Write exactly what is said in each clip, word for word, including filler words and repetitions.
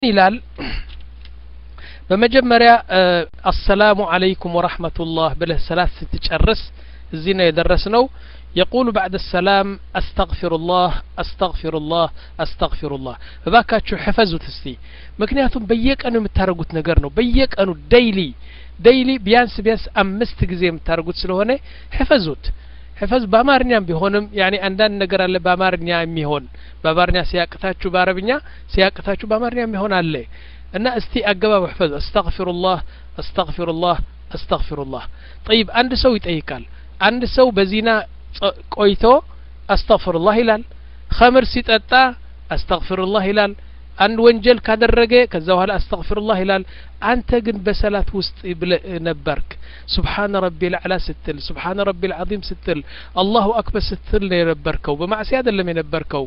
ይላል በመጀመሪያ السلام عليكم ورحمة الله ብለህ ሰላት ስትጨርስ እዚህ ነው የደረስነው يقول بعد السلام استغفر الله استغفر الله استغفر الله እባካችሁ حفظوا እስቲ ምክንያቱም በየቀኑ የምታረጉት ነገር ነው በየቀኑ ዴይሊ ዴይሊ ቢያንስ ቢያንስ አምስት ጊዜ የምታረጉት ስለሆነ حفظوት حفظ በአማርኛም ቢሆንም ያኒ አንዳንድ ነገር አለ በአማርኛ የሚሆን በአማርኛ ሲያቅታችሁ በአረብኛ ሲያቅታችሁ በአማርኛ የሚሆን አለ እና እስቲ አገባብ حفظ استغفر الله استغفر الله استغفر الله طيب አንድ ሰው ይጠይቃል አንድ ሰው በዚና ቆይቶ استغفر الله ይላል خمر ሲጠጣ استغفر الله ይላል አንድ ወንጀል ካደረገ ከዛ በኋላ استغفر الله ይላል አንተ ግን በሰላት ውስጥ ነበርክ سبحان ربي الاعلى ስትል سبحان ربي العظيم ስትል الله اكبر ስትል ነው የነበርከው በማዕሲያ አይደለም የነበርከው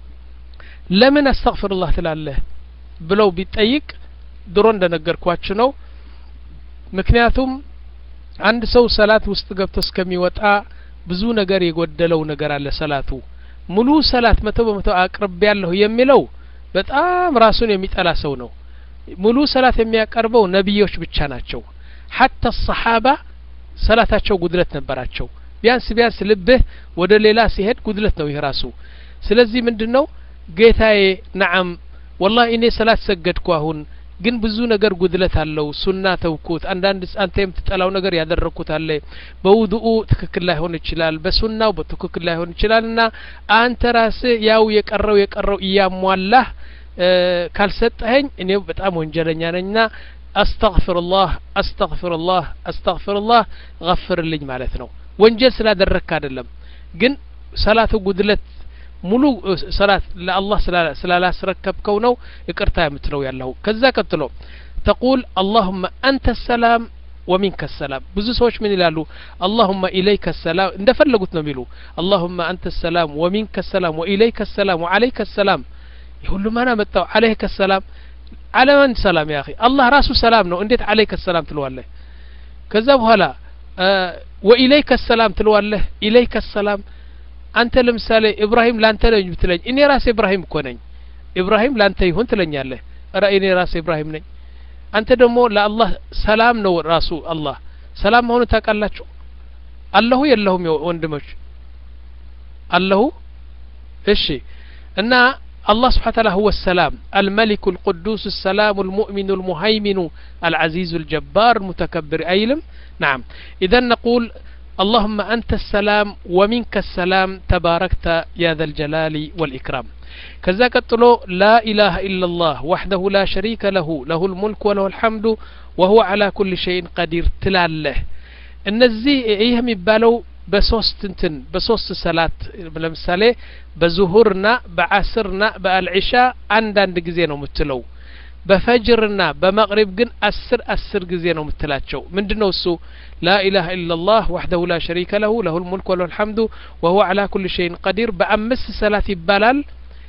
ለምን استغفر الله ትላለህ ብለው ቢጠይቅ ድሮ እንደነገርኳችሁ ነው ምክንያቱም አንድ ሰው ሰላት ውስጥ ገብቶ እስከሚወጣ ብዙ ነገር የጎደለው ነገር አለ ሰላቱ ሙሉ ሰላት መቶ በመቶ አቅርብ ያለው የሚለው በጣም ራሱን የሚጠላ ሰው ነው ሙሉ ሰላት የሚያቀርበው ነብዮች ብቻ ናቸው حتى الصحابه ሰላታቸው ጉድለት ነበራቸው ቢያንስ ቢያንስ ልብህ ወደ ሌላ ሲሄድ ጉድለት ነው ይራሱ ስለዚህ ምንድነው ጌታዬ ነዓም والله እኔ ሰላት ሰገድኩ አሁን ግን ብዙ ነገር ጉድለት አለው ሱና ተውኩት አንዳንድ አንተ የምትጠላው ነገር ያደረኩት አለ በውዱኡ ትክክል ላይ ሆነ ይችላል በሱናው በትክክል ላይ ሆነ ይችላልና አንተ ራስህ ያው የቀረው የቀረው እያሟላህ ካልሰጠኸኝ እኔ በጣም ወንጀለኛ ነኝና استغفر الله استغفر الله استغفر الله غفر لي ማለት ነው ወንጀል ስላደረክ አይደለም ግን ሰላቱ ጉድለት ሙሉ ሰላት ለአላህ ስላላስረከብከው ነው ይቅርታ የምትለው ያለው ከዛ ቀጥሎ تقول اللهم انت السلام ومنك السلام ብዙ ሰዎች ምን ይላሉ اللهم اليك السلام እንደፈለጉት ነው የሚሉ اللهم انت السلام ومنك السلام واليك السلام وعليك السلام ሁሉ ማና መጣው عليك السلام على من سلام يا اخي الله راسه سلام ነው እንዴት عليك السلام ትለዋለህ ከዛ በኋላ واليك السلام ትለዋለህ اليك السلام አንተ ለምሳሌ ኢብራሂም ላንተ ነው ብትለኝ እኔ ራሴ ኢብራሂም እኮ ነኝ ኢብራሂም ላንተ ይሁን ትለኛለህ አረ እኔ ራሴ ኢብራሂም ነኝ አንተ ደግሞ ለአላህ ሰላም ነው ራሱ አላህ ሰላም ሆኖ ታውቃላችሁ አላሁ የለሁም ወንድሞች አላሁ እሺ እና الله سبحانه وتعالى هو السلام الملك القدوس السلام المؤمن المهيمن العزيز الجبار المتكبر أيلم نعم إذا نقول اللهم أنت السلام ومنك السلام تباركت يا ذا الجلال والإكرام كذا قتلو لا إله إلا الله وحده لا شريك له له الملك وله الحمد وهو على كل شيء قدير تلاله النزي إيهم يبالو بسوست انتن بسوست صلاة ለምሳሌ በዙሁርና በአስርና በአልዒሻ አንዳንድ ጊዜ ነው የምትለው በፈጅርና በመግሪብ ግን አስር አስር ጊዜ ነው የምትላቸው ምንድነው እሱ لا اله الا الله وحده لا شريك له له الملك وله الحمد وهو على كل شيء قدير በአምስት ሰላት ይባላል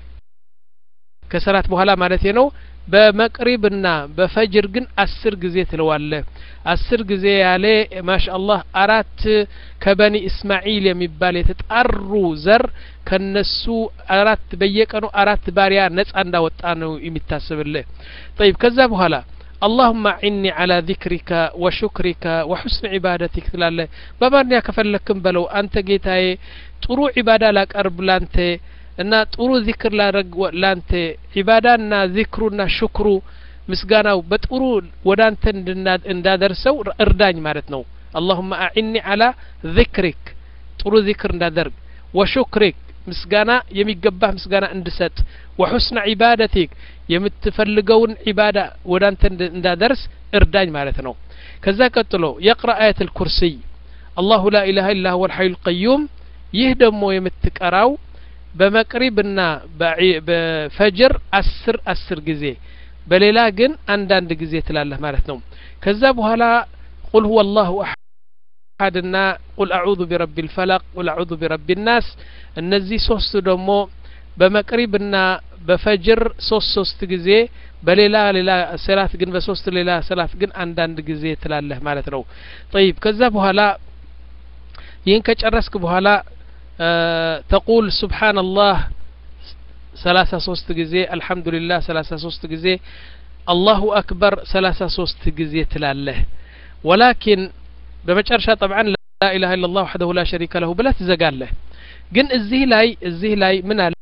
ከሰላት በኋላ ማለት ነው በመቅሪብና በፈጅር ግን አስር ጊዜ ትለዋለህ አስር ጊዜ ያለ ማሻአላህ አራት ከበኒ እስማኤል የሚባል የተጣሩ ዘር ከነሱ አራት በየቀኑ አራት ባሪያ ነፃ እንዳወጣ ነው የሚታሰብልህ طيب ከዛ በኋላ اللهم اعني على ذكرك وشكرك وحسن عبادتك ትላለህ በማንኛ ከፈለክም በለው አንተ ጌታዬ ጥሩ ዒባዳ ላቀርብ ላንተ እና ጥሩ ዚክር ላረግ ላንተ ዒባዳና ዚክሩና ሽክሩ ምስጋናው በጥሩ ወዳንተ እንዳደርሰው እርዳኝ ማለት ነው اللهم اعني على ذكرك ጥሩ ዚክር እንዳደርግ وشكرك ምስጋና የሚገባህ ምስጋና እንድሰጥ وحسن عبادتك የምትፈልገውን ዒባዳ ወዳንተ እንዳደርስ እርዳኝ ማለት ነው ከዛ ቀጥሎ يقرأ آية الكرسي الله لا إله إلا هو الحي القيوم ይህ ደግሞ የምትቀራው በመቅሪብና በፈጅር አስር አስር ጊዜ በሌላ ግን አንዳንድ ጊዜ ትላለህ ማለት ነው ከዛ በኋላ قل هو الله احدና قل اعوذ برب الفلق قل اعوذ برب الناس እነዚህ ሶስት ደግሞ በመቅሪብና በፈጅር ሶስት ሶስት ጊዜ በሌላ ሌላ ሰላት ግን በሶስት ሌላ ሰላት ግን አንዳንድ ጊዜ ትላለህ ማለት ነው طيب ከዛ በኋላ ይሄን ከጨረስክ በኋላ تقول سبحان الله ثلاثة ሶስት ጊዜ الحمد لله ثلاثة ሶስት ጊዜ الله أكبر ثلاثة ሶስት ጊዜ ትላለህ ولكن በመጨረሻ طبعا لا إله إلا الله وحده لا شريك له ብለህ ትዘጋለህ ግን እዚህ ላይ እዚህ ላይ ምን አለ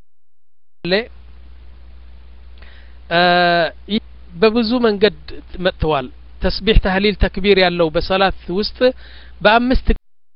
በብዙ መንገድ መጥተዋል ተስቢህ ተህሊል ተክቢር ያለው በሰላት ውስጥ በአምስት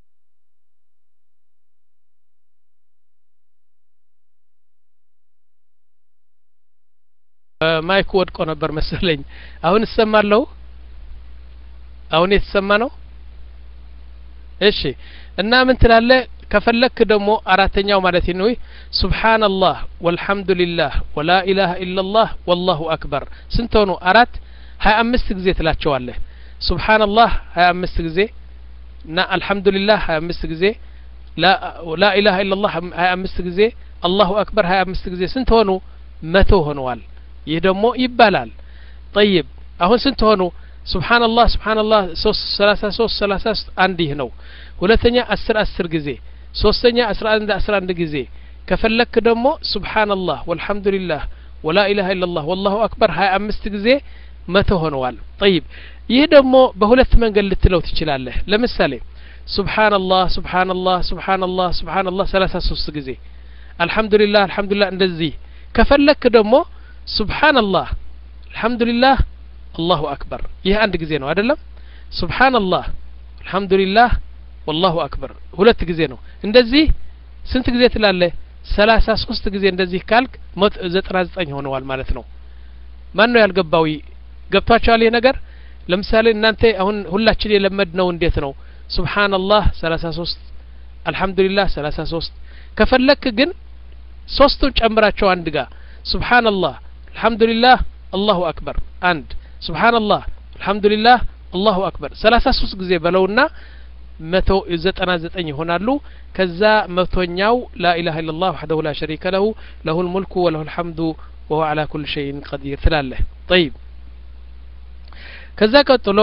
ማይክ ወድቆ ነበር መሰለኝ አሁን እሰማለሁ አሁን የተሰማ ነው እሺ እና ምን ትላለህ ከፈለክ ደግሞ አራተኛው ማለት ነው ሱብሃንአላህ ወልሐምዱሊላህ ወላ ኢላሃ ኢላላህ ወላሁ አክበር ስንት ሆኖ አራት ሀያ አምስት ጊዜ ትላቸዋለህ ሱብሃንአላህ ሀያ አምስት ጊዜ እና አልሐምዱሊላህ ሀያ አምስት ጊዜ ላ ላ ኢላሃ ኢላላህ ሀያ አምስት ጊዜ አላሁ አክበር ሀያ አምስት ጊዜ ስንት ሆኖ መቶ ሆነዋል ይህ ደግሞ ይባላል طيب አሁን ስንት ሆኖ ሱብሃንአላህ ሱብሃንአላህ ሰላሳ ሶስት ሰላሳ አንድ ይህ ነው ሁለተኛ አስር አስር ጊዜ ሶስተኛ አስራ አንድ አስራ አንድ ጊዜ ከፈለክ ደግሞ ሱብሃንአላህ ወልሐምዱሊላህ ወላ ኢላሃ ኢላላህ ወላሁ አክበር ሀያ አምስት ጊዜ መቶ ሆነዋል طيب ይህ ደግሞ በሁለት መንገድ ልትለው ትችላለህ ለምሳሌ ሱብሃንአላህ ሱብሃንአላህ ሱብሃንአላህ ሱብሃንአላህ ሰላሳ ሶስት ጊዜ አልሐምዱሊላህ አልሐምዱሊላህ እንደዚህ ከፈለክ ደግሞ ሱብሃንአላህ አልሐምዱሊላህ አላሁ አክበር ይህ አንድ ጊዜ ነው አይደለም ሱብሃንአላህ አልሐምዱሊላህ ወላሁ አክበር ሁለት ጊዜ ነው እንደዚህ ስንት ጊዜ ትላለህ ሰላሳ ሶስት ጊዜ እንደዚህ ካልክ ዘጠና ዘጠኝ ሆነዋል ማለት ነው ማን ነው ያልገባው ገብታችኋል ይሄ ነገር ለምሳሌ እናንተ አሁን ሁላችን የለመድነው እንዴት ነው ሱብሃንአላህ ሰላሳ ሶስት አልሐምዱሊላህ ሰላሳ ሶስት ከፈለክ ግን ሶስቱን ጨምራቸው አንድ ጋር ሱብሃንአላህ አልሐምዱሊላህ አላሁ አክበር አንድ ሱብሃንአላህ አልሐምዱሊላህ አላሁ አክበር ሰላሳ ሶስት ጊዜ በለውና መቶ ዘጠና ዘጠኝ ይሆናሉ ከዛ መቶኛው لا اله الا الله وحده لا شريك له له الملك وله الحمد وهو على كل شيء قدير ትላለህ طيب ከዛ ቀጥሎ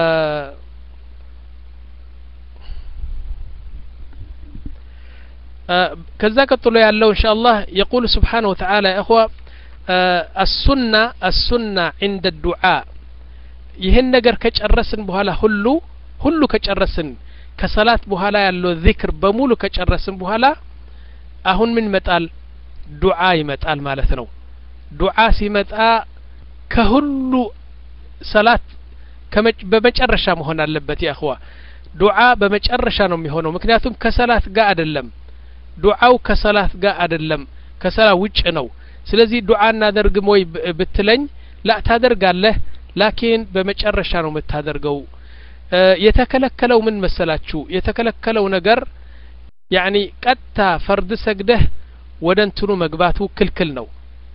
ከዛ ቀጥሎ ያለው ኢንሻአላህ يقول سبحانه وتعالى يا اخوه السنه السنه عند الدعاء ይሄን ነገር ከጨረስን በኋላ ሁሉ ሁሉ ከጨረስን ከሰላት በኋላ ያለው ዚክር በሙሉ ከጨረስን በኋላ አሁን ምን ይመጣል ዱዓ ይመጣል ማለት ነው ዱዓ ሲመጣ ከሁሉ ሰላት በመጨረሻ መሆን አለበት ያ اخوا ዱዓ በመጨረሻ ነው የሚሆነው ምክንያቱም ከሰላት ጋር አይደለም ዱዓው ከሰላት ጋር አይደለም ከሰላት ውጭ ነው ስለዚህ ዱዓ እናደርግም ወይ ብትለኝ ላ ታደርጋለህ ላኪን በመጨረሻ ነው የምታደርገው የተከለከለው ምን መሰላችሁ የተከለከለው ነገር ያኒ ቀጥታ ፈርድ ሰግደህ ወደ እንትኑ መግባቱ ክልክል ነው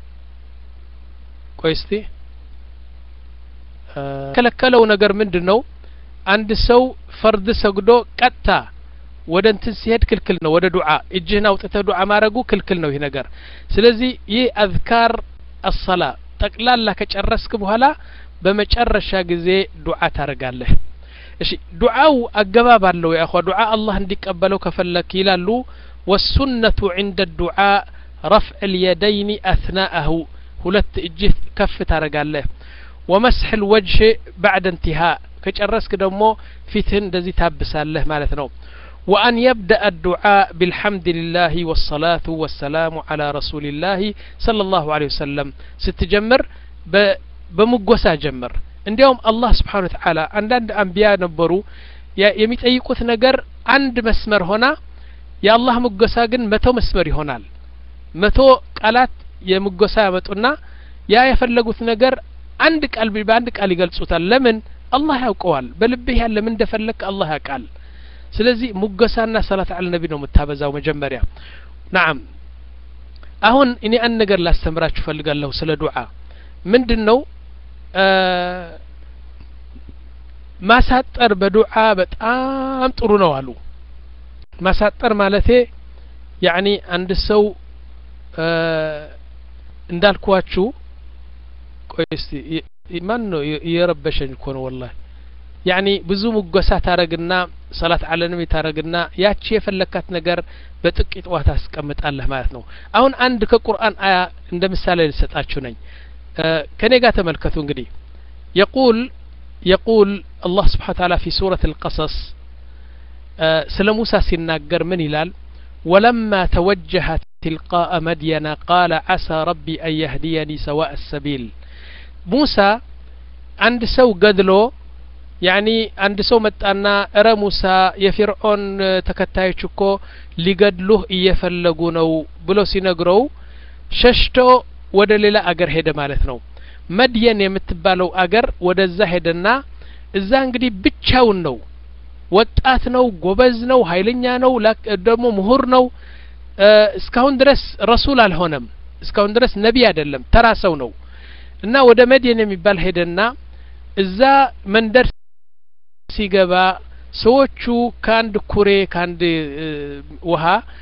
ቆይስቲ ከለከለው ነገር ምንድነው አንድ ሰው ፈርድ ሰግዶ ቀጥታ ወደ እንትን ሲሄድ ክልክል ነው ወደ ዱዓ እጅህን አውጥተህ ዱዓ ማድረጉ ክልክል ነው ይሄ ነገር ስለዚህ ይህ አዝካር الصلاه ጠቅላላ ከጨረስክ በኋላ በመጨረሻ ጊዜ ዱዓ ታረጋለህ እሺ ዱዓው አገባብ አለው ያ اخو ዱዓ አላህ እንዲቀበለው ከፈለክ ይላሉ والسنه عند الدعاء رفع اليدين اثناءه ሁለት እጅ ከፍ ታረጋለህ ومسح الوجه بعد انتهاء ከጨረስክ ደግሞ ፊትህን እንደዚህ ታብሳለህ ማለት ነው وأن يبدأ الدعاء بالحمد لله والصلاة والسلام على رسول الله صلى الله عليه وسلم ستجمر بمقوسا جمر عندهم الله سبحانه وتعالى عند أنبياء نبرو يميتأيقوت نقر عند مسمر هنا يا الله مقوسا قن متو مسمر هنا متو قالات يمقوسا يمتونا يا يفلقوت نقر عندك قلبي بعندك قلبي قلت لمن الله يقوال بلبه لمن دفلك الله يقال ስለዚህ ሙገሳና ሰላት አለ ነብይ ነው መታበዛው መጀመሪያ نعم አሁን እኔ አንድ ነገር ላስተምራችሁ ፈልጋለሁ ስለ ዱዓ ምንድነው ማሳጠር በዱዓ በጣም ጥሩ ነው አሉ ማሳጠር ማለቴ يعني አንድ ሰው እንዳልኳችሁ ቆይስቲ ማን ነው የረበሸኝ እኮ ነው والله يعني ብዙ ሙገሳ ታረግና ሰላት አለ ነብይ ታረግና ያቺ የፈለካት ነገር በጥቂት ዋታ አስቀምጣለህ ማለት ነው አሁን አንድ ከቁርአን አያ እንደ ምሳሌ ልሰጣችሁ ነኝ ከኔ ጋር ተመልከቱ እንግዲህ يقول يقول الله سبحانه وتعالى في سورة القصص سل موسى سيناجر من هلال ولما توجه تلقاء مدين قال عسى ربي أن يهديني سواء السبيل موسى عند سو قدلو يعني عند سو متأنا أرى موسى يفرعون تكتايشكو لقدلوه يفلقونو بلو سينقرو ششتو ودليل أجر هيدا مالتنو مدين يمتبالو أجر ودزا هيدنا እዛ እንግዲህ ብቻውን ነው ወጣት ነው ጎበዝ ነው ኃይለኛ ነው ደግሞ ምሁር ነው እስካሁን ድረስ ረሱል አልሆነም እስካሁን ድረስ ነብይ አይደለም ተራ ሰው ነው እና ወደ መዲና የሚባል ሄደና እዛ መንደር ሲገባ ሰዎቹ ካንድ ኩሬ ካንድ ውሃ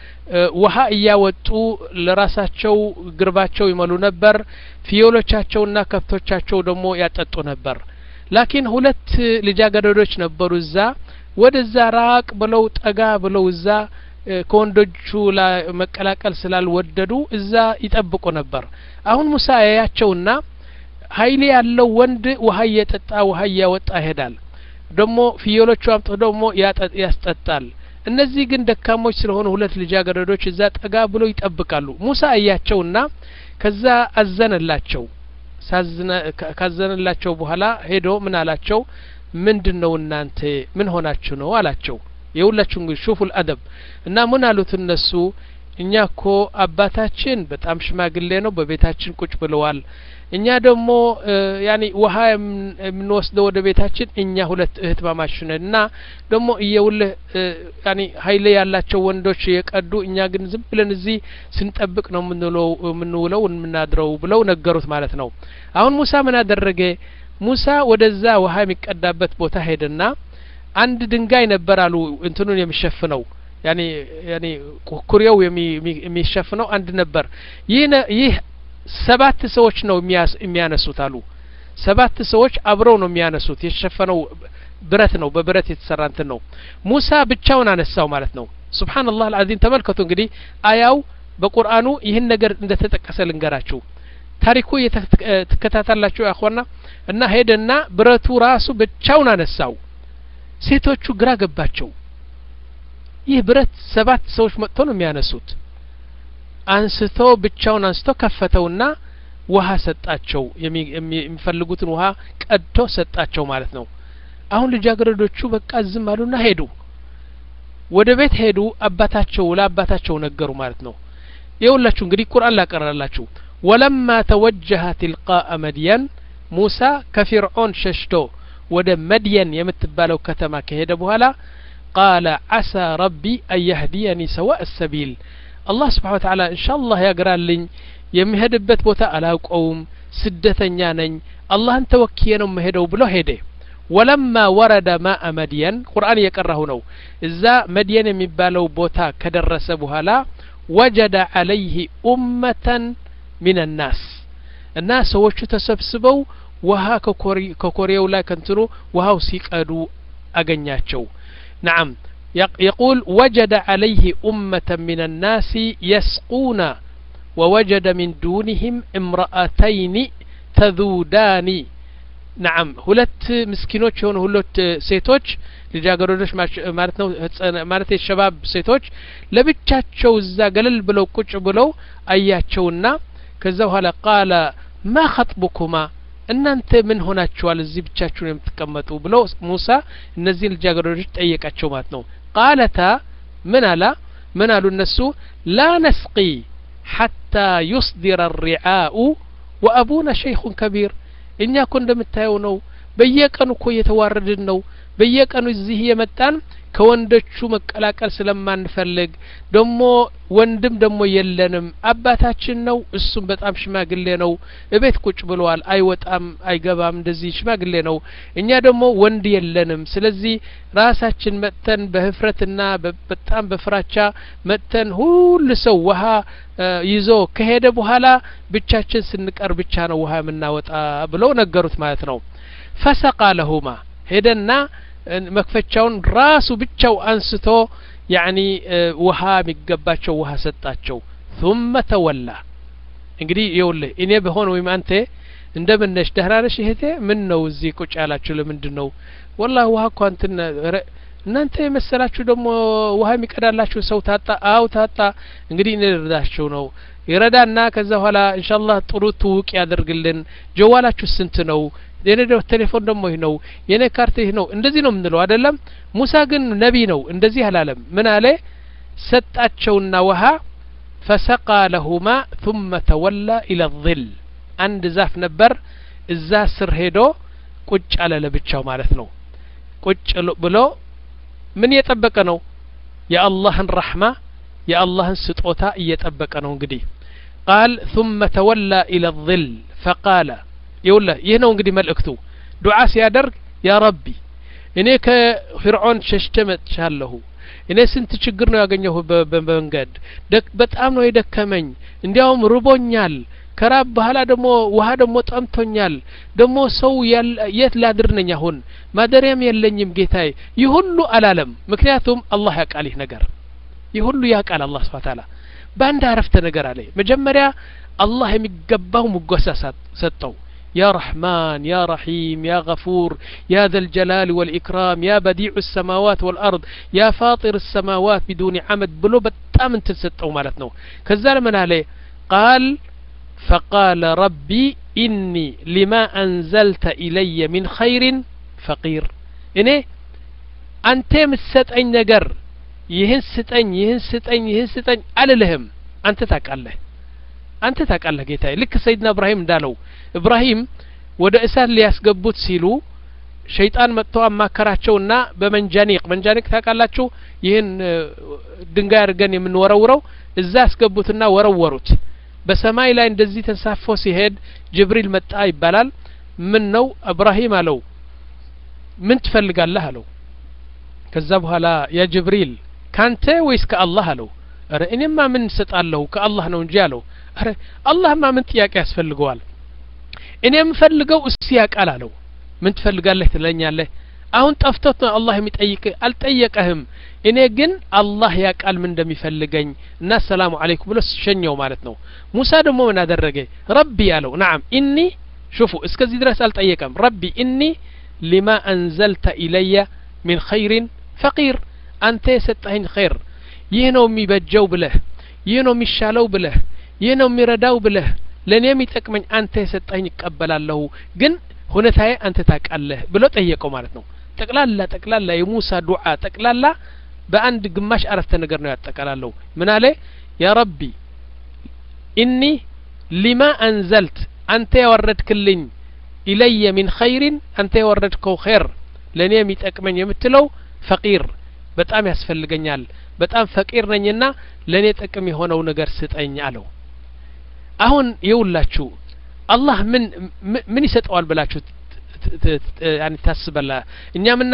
ውሃ እያወጡ ለራሳቸው ግርባቸው ይመሉ ነበር ፍየሎቻቸውና ከብቶቻቸው ደግሞ ያጠጡ ነበር ላኪን ሁለት ልጃገረዶች ነበሩ እዛ ወደዛ ራቅ ብለው ጠጋ ብለው እዛ ከወንዶቹ ለመቀላቀል ስላልወደዱ እዛ ይጠብቁ ነበር አሁን ሙሳ ያያቸውና ኃይሌ ያለው ወንድ ውሃ እየጠጣ ውሃ እያወጣ ይሄዳል ደግሞ ፍየሎቹ አምጥቶ ደግሞ ያስጠጣል እነዚህ ግን ደካሞች ስለሆኑ ሁለት ልጃገረዶች እዛ ጠጋ ብለው ይጠብቃሉ ሙሳ ያያቸውና ከዛ አዘነላቸው ሳዝነ ካዘነላቸው በኋላ ሄዶ ምን አላቸው ምንድነው እናንተ ምን ሆናችሁ ነው አላቸው የሁላችሁ እንግዲህ ሹፉል አደብ እና ምን አሉት እነሱ እኛኮ አባታችን በጣም ሽማግሌ ነው በቤታችን ቁጭ ብለዋል እኛ ደግሞ ያኒ ውሃ የምንወስደው ወደ ቤታችን እኛ ሁለት እህት ማማሽነና ደግሞ እየውል ያኒ ኃይለ ያላቸው ወንዶች የቀዱ እኛ ግን ዝም ብለን እዚህ ስንጠብቅ ነው ምንውለው ምንውለው ምናድረው ብለው ነገሩት ማለት ነው አሁን ሙሳ ምን አደረገ ሙሳ ወደዛ ውሃ የሚቀዳበት ቦታ ሄደና አንድ ድንጋይ ነበር አሉ እንትኑን የሚሸፍነው ያኒ ያኒ ኩሪያው የሚሸፍነው አንድ ነበር ይህ ይህ ሰባት ሰዎች ነው የሚያነሱት አሉ ሰባት ሰዎች አብረው ነው የሚያነሱት የሸፈነው ብረት ነው በብረት የተሰራ እንትን ነው ሙሳ ብቻውን አነሳው ማለት ነው ሱብሃንአላህ አልዓዚም ተመልከቱ እንግዲህ አያው በቁርአኑ ይህን ነገር እንደተጠቀሰ ልንገራችሁ ታሪኩ የተከታተላችሁ ያخوانا እና ሄደና ብረቱ ራሱ ብቻውን አነሳው ሴቶቹ ግራ ገባቸው ይህ ብረት ሰባት ሰዎች መጥቶ ነው የሚያነሱት አንስቶ ብቻውን አንስቶ ከፈተውና ውሃ ሰጣቸው የሚፈልጉትን ውሃ ቀድቶ ሰጣቸው ማለት ነው አሁን ልጃገረዶቹ በቃ ዝም አሉና ሄዱ ወደ ቤት ሄዱ አባታቸው ለአባታቸው ነገሩ ማለት ነው ይኸውላችሁ እንግዲህ ቁርአን ላቀራላችሁ ولما توجه تلقاء مدين موسى كفرعون ششتو ወደ መድየን የምትባለው ከተማ ከሄደ በኋላ قال عسى ربي أن يهديني سواء السبيل الله سبحانه وتعالى إن شاء الله يقرألኝ የሚሄድበት ቦታ አላውቀውም ስደተኛ ነኝ አላህን ተወክዬ ነው መሄደው ብሎ ሄደ ولما ورد ماء مدين ቁርአን የቀራሁ ነው እዛ መድየን የሚባለው ቦታ ከደረሰ በኋላ وجد عليه أمة من الناس እና ሰዎቹ ተሰብስበው ውሃ ከኮሪያው ላይ ከንትሩ ውሃው ሲቀዱ አገኛቸው نعم يقول وجد عليه أمة من الناس يسقون ووجد من دونهم امرأتين تذودان نعم ሁለት ምስኪኖች ሆኑ ሁለት ሴቶች ልጃገረዶች ማለት ነው ማለት የሸባብ ሴቶች ለብቻቸው እዛ ገለል ብለው ቁጭ ብለው አያቸውና ከዛ በኋላ قال ما خطبكما እናንተ ምን ሆናችኋል እዚህ ብቻችሁን የምትቀመጡ ብለው ሙሳ እነዚህ ልጃገረዶች ጠየቃቸው ማለት ነው قالتا من አላ ምን አሉ እነሱ لا نسقي حتى يصدر الرعاء وأبونا شيخ كبير እኛ እኮ እንደምታየው ነው በየቀኑ እኮ እየተዋረድን ነው በየቀኑ እዚህ የመጣን ከወንዶቹ መቀላቀል ስለማንፈልግ ደሞ ወንድም ደሞ የለንም አባታችን ነው እሱም በጣም ሽማግሌ ነው እቤት ቁጭ ብለዋል አይወጣም አይገባም እንደዚህ ሽማግሌ ነው እኛ ደሞ ወንድ የለንም ስለዚህ ራሳችን መተን በህፍረትና በጣም በፍራቻ መተን ሁሉ ሰው ውሃ ይዞ ከሄደ በኋላ ብቻችን ስንቀር ብቻ ነው ውሃ የምናወጣ ብለው ነገሩት ማለት ነው فسقى لهما ሄደና መክፈቻውን ራሱ ብቻው አንስቶ يعني ውሃ የሚገባቸው ውሃ ሰጣቸው ثم تولى እንግዲህ ይኸውልህ እኔ በሆነ ወይም አንተ እንደምነሽ ደህናነሽ እህቴ ምን ነው እዚህ ቁጭ ያላችሁ ለምንድነው والله ውሃ እኮ እንትን እናንተ የመሰላችሁ ደግሞ ውሃ የሚቀዳላችሁ ሰው ታጣ አው ታጣ እንግዲህ እንረዳችሁ ነው ይረዳና ከዛ በኋላ ኢንሻአላህ ጥሩ ትውቅ ያደርግልን ጀዋላችሁ ስንት ነው የኔ ቴሌፎን ደግሞ ይሄ ነው የኔ ካርት ይሄ ነው እንደዚህ ነው የምንለው አይደለም ሙሳ ግን ነቢ ነው እንደዚህ አላለም ምን አለ ሰጣቸውና ውሃ فسقى لهما ثم تولى الى الظل አንድ ዛፍ ነበር እዛ ስር ሄዶ ቁጭ አለ ለብቻው ማለት ነው ቁጭ ብሎ ምን እየጠበቀ ነው የአላህን ረህማ የአላህን ስጦታ እየጠበቀ ነው እንግዲህ قال ثم تولى الى الظل فقال يقول ይህ ነው እንግዲህ መልእክቱ ዱዓ ሲያደርግ ያ ረቢ እኔ ከፍርዖን ሸሽተመቻለሁ እኔ ስንት ችግር ነው ያገኘው በመንገድ በጣም ነው የደከመኝ እንዲያውም ርቦኛል ከራብ በኋላ ደግሞ ውሃ ደግሞ ጠምቶኛል ደግሞ ሰው የት ላድርነኝ አሁን ማደሪያም የለኝም ጌታዬ ይሁሉ አላለም ምክንያቱም አላህ ያቃል ይህ ነገር ይሁሉ ያቃል አላህ Subhanahu Wa Ta'ala ባንዳ አረፍተ ነገር አለ መጀመሪያ አላህ የሚገባው ሙገሳ ሰጠው يا رحمن يا رحيم يا غفور يا ذا الجلال والإكرام يا بديع السماوات والأرض يا فاطر السماوات بدون عمد بلو بتام انت ستو مالتنا كذا من عليه قال فقال ربي إني لما أنزلت إلي من خير فقير إني أنت مستأين نجر يهن ستأين يهن ستأين يهن ستأين على لهم أنت تاكله أنت تاكله جيتاي لك سيدنا إبراهيم دالو إبراهيم ودا إسال اللي يسقبوت سيلو شيطان متوا ما كرهتشونا بمنجانيق منجانيق تاكلاتشو يهن دنجار جني من ورورو إزاي يسقبوتنا ورورت በሰማይ ላይ እንደዚህ ተንሳፎ ሲሄድ ጅብሪል መጣ ይባላል ምን ነው ኢብራሂም አለው ምን ትፈልጋለህ አለው ከዛ በኋላ ያ ጅብሪል ካንተ ወይስ ከአላህ አለው አረ እኔማ ምን ሰጣለሁ ከአላህ ነው እንጂ አለው አረ አላህማ ምን ጥያቄ ያስፈልገዋል እኔም ፈልገው እሱ ያቃል አለው ምን ትፈልጋለህ ትለኛለህ አሁን ጠፍቶት ነው አላህ የሚጠይቅ አልጠየቀህም እኔ ግን አላህ ያቃል ምን እንደሚፈልገኝ እና ሰላሙ አለይኩም ብሎ ሸኘው ማለት ነው ሙሳ ደግሞ ምን አደረገ ረቢ ያለው نعم اني شوفوا እስከዚህ ድረስ አልጠየቀም ረቢ اني لما انزلت الي من خير فقير አንተ የሰጠኸኝ ኸይር ይህ ነው የሚበጀው ብለህ ይህ ነው የሚሻለው ብለህ ይህ ነው የሚረዳው ብለህ ለኔ የሚጠቅመኝ አንተ የሰጠኸኝ ይቀበላለሁ ግን ሁነታዬ አንተ ታቃለህ ብሎ ጠየቀው ማለት ነው ጠቅላላ ጠቅላላ የሙሳ ዱዓ ጠቅላላ በአንድ ግማሽ አረፍተ ነገር ነው ያጠቃላለው ምን አለ ያ ረቢ ኢኒ ሊማ አንዘልት አንተ ያወረድክልኝ ኢለየ ሚን ኸይሪን አንተ ያወረድከው ኸይር ለኔ የሚጠቅመኝ የምትለው ፈቂር በጣም ያስፈልገኛል በጣም ፈቂር ነኝና ለኔ ጥቅም የሆነው ነገር ስጠኝ አለው አሁን ይውላችሁ አላህ ምን ምን ይሰጣዋል ብላችሁ يعني ታስበላ እኛ ምን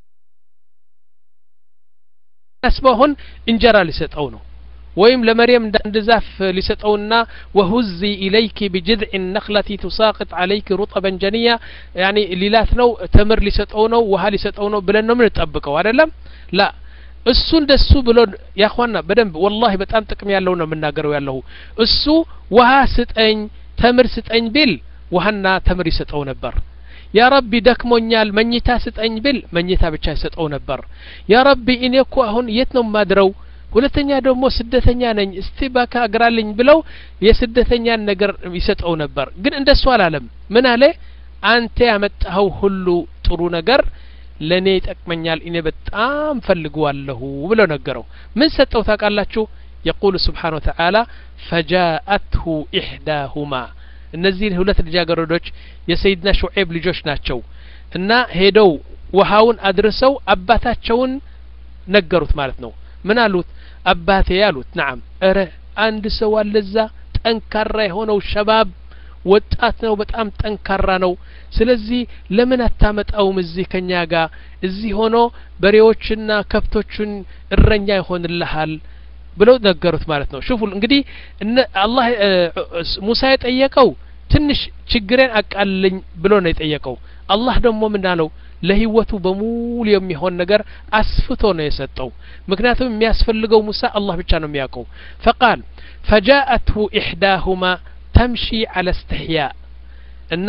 አስበሆን እንጀራ ሊሰጠው ነው ወይም ለመርየም እንደ ዛፍ ሊሰጠውና وهزي اليك بجذع النخلة تساقط عليك رطبا جنيا يعني ሊላት ነው ተምር ሊሰጠው ነው ውሃ ሊሰጠው ነው ብለን ነው ምን ተጠብቀው አይደለም لا እሱ እንደሱ ብሎ ያخوانا በደንብ والله በጣም ጥቅም ያለው ነው የምናገረው ያለው እሱ ውሃ ስጠኝ ተምር ስጠኝ ቢል ውሃና ተምር ይሰጠው ነበር ያ ረቢ ደክሞኛል መኝታ ስጠኝ ብል መኝታ ብቻ ይሰጠው ነበር ያ ረቢ እኔ እኮ አሁን የት ነው ማድረው ሁለተኛ ደግሞ ስደተኛ ነኝ እስቲ ባካ አግራልኝ ብለው የስደተኛን ነገር ይሰጠው ነበር ግን እንደሱ አላለም ምን አለ አንተ ያመጣው ሁሉ ጥሩ ነገር ለኔ ይጠቅመኛል እኔ በጣም ፈልገዋለሁ ብሎ ነገረው ምን ሰጠው ታቃላችሁ يقول سبحانه وتعالى فجاءته إحداهما እነዚህ ሁለት ልጃገረዶች የሰይድና ሹዓይብ ልጆች ናቸው እና ሄደው ውሃውን አድርሰው አባታቸውን ነገሩት ማለት ነው ምን አሉት አባቴ ያሉት نعم እረ አንድ ሰው አለዛ ጠንካራ የሆነው ሸባብ ወጣት ነው በጣም ጠንካራ ነው ስለዚህ ለምን አታመጣውም እዚህ ከኛ ጋር እዚህ ሆኖ በሬዎችና ከብቶችን እረኛ ይሆንልሃል ብለው ነገሩት ማለት ነው شوفوا እንግዲህ አላህ ሙሳ የጠየቀው ትንሽ ችግሬን አቃልልኝ ብሎ ነው የጠየቀው አላህ ደግሞ ምን አለው ለህይወቱ በሙሉ የሚሆን ነገር አስፍቶ ነው የሰጠው ምክንያቱም የሚያስፈልገው ሙሳ አላህ ብቻ ነው የሚያውቀው فقال فجاءته إحداهما تمشي على استحياء እና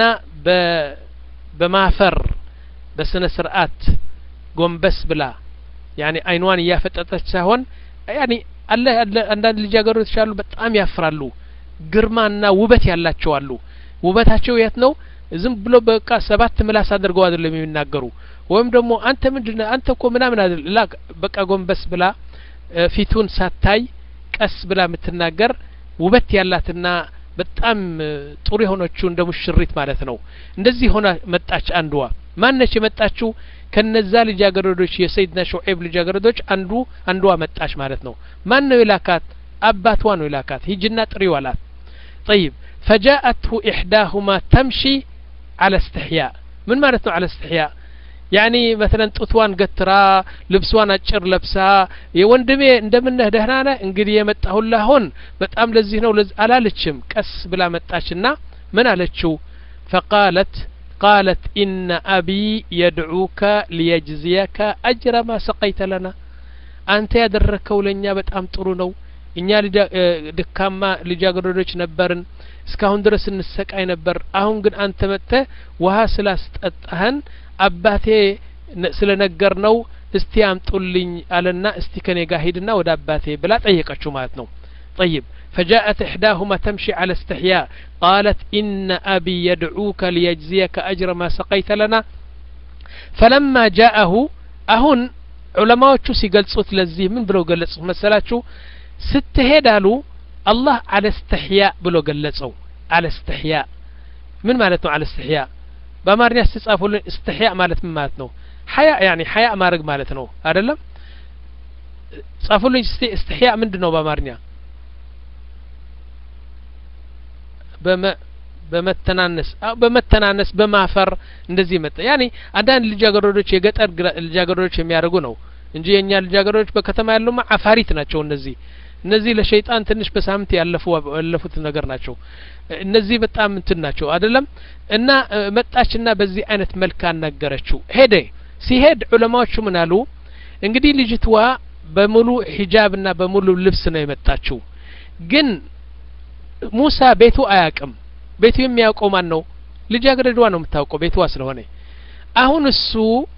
በማፈር በስነ ስርዓት ጎንበስ ብላ ያኒ አይኗን ያፈጠጠች ሳይሆን ያኒ አለ አንዳንድ ልጃገረዶች አሉ በጣም ያፍራሉ ግርማና ውበት ያላቸው አሉ ውበታቸው የት ነው ዝም ብሎ በቃ ሰባት ምላስ አድርገው አይደለም የሚናገሩ ወይም ደግሞ አንተ ምንድነው አንተ እኮ ምናምን አይደል ላ በቃ ጎንበስ ብላ ፊቱን ሳታይ ቀስ ብላ የምትናገር ውበት ያላትና በጣም ጥሩ የሆነችው እንደ ሙሽሪት ማለት ነው እንደዚህ ሆነ መጣች አንዷ ማነች የመጣችው ከነዛ ልጃገረዶች የሰይድና ሹዓይብ ልጃገረዶች አንዱ አንዷ መጣች ማለት ነው ማን ነው ይላካት አባቷ ነው ይላካት ሂጅና ጥሪው አላት طيب فجاءته احداهما تمشي على استحياء من معناته على استحياء يعني مثلا ጡትዋን ገትራ ልብሷን አጭር ለብሳ የወንድሜ እንደምነህ ደህና ነህ እንግዲህ የመጣሁላ ሆን በጣም ለዚህ ነው አላለችም ቀስ ብላ መጣችና ምን አለችው فقالت قالت إن أبي يدعوك ليجزيك أجر ما سقيت لنا أنت ያደረከው ለኛ በጣም ጥሩ ነው እኛ ድካማ ልጃገረዶች ነበርን እስካሁን ድረስ እንሰቃይ ነበር አሁን ግን አንተ መጥተህ ውሃ ስላስጠጣህን አባቴ ስለነገርነው እስቲ አምጡልኝ አለና እስቲ ከኔ ጋር ሄድና ወደ አባቴ ብላ ጠየቀችው ማለት ነው طيب فجاءت إحداهما تمشي على استحياء قالت إن أبي يدعوك ليجزيك أجر ما سقيت لنا فلما جاءه أهون علماء ሲገልጹት ለዚህ ምን ብለው ገለጹት መሰላችሁ ስትሄድ አሉ الله على استحياء ብሎ ገለጸው على استحياء ምን ማለት ነው على استحياء በአማርኛ ሲጻፉልን استحياء ማለት ምን ማለት ነው حياء يعني حياء ማድረግ ማለት ነው አይደለም ጻፉልኝ እስቲ استحياء ምንድነው በአማርኛ በመ በመተናነስ በመተናነስ በማፈር እንደዚህ መጣ ያኒ አንዳንድ ልጃገረዶች የገጠር ልጃገረዶች የሚያደርጉ ነው እንጂ የኛ ልጃገረዶች በከተማ ያሉማ አፋሪት ናቸው እነዚህ እነዚህ ለሸይጣን ትንሽ በሳምንት ያለፉ ያለፉት ነገር ናቸው እነዚህ በጣም እንትን ናቸው አይደለም እና መጣችና በዚህ አይነት መልክ አናገረችው ሄደ ሲሄድ ዑለማዎቹ ምን አሉ እንግዲህ ልጅቷ በሙሉ ሂጃብና በሙሉ ልብስ ነው የመጣችው ግን ሙሳ ቤቱ አያቅም ቤቱ የሚያውቀው ማን ነው ልጃገረዷ ነው የምታውቀው ቤቷ ስለሆነ አሁን እሱ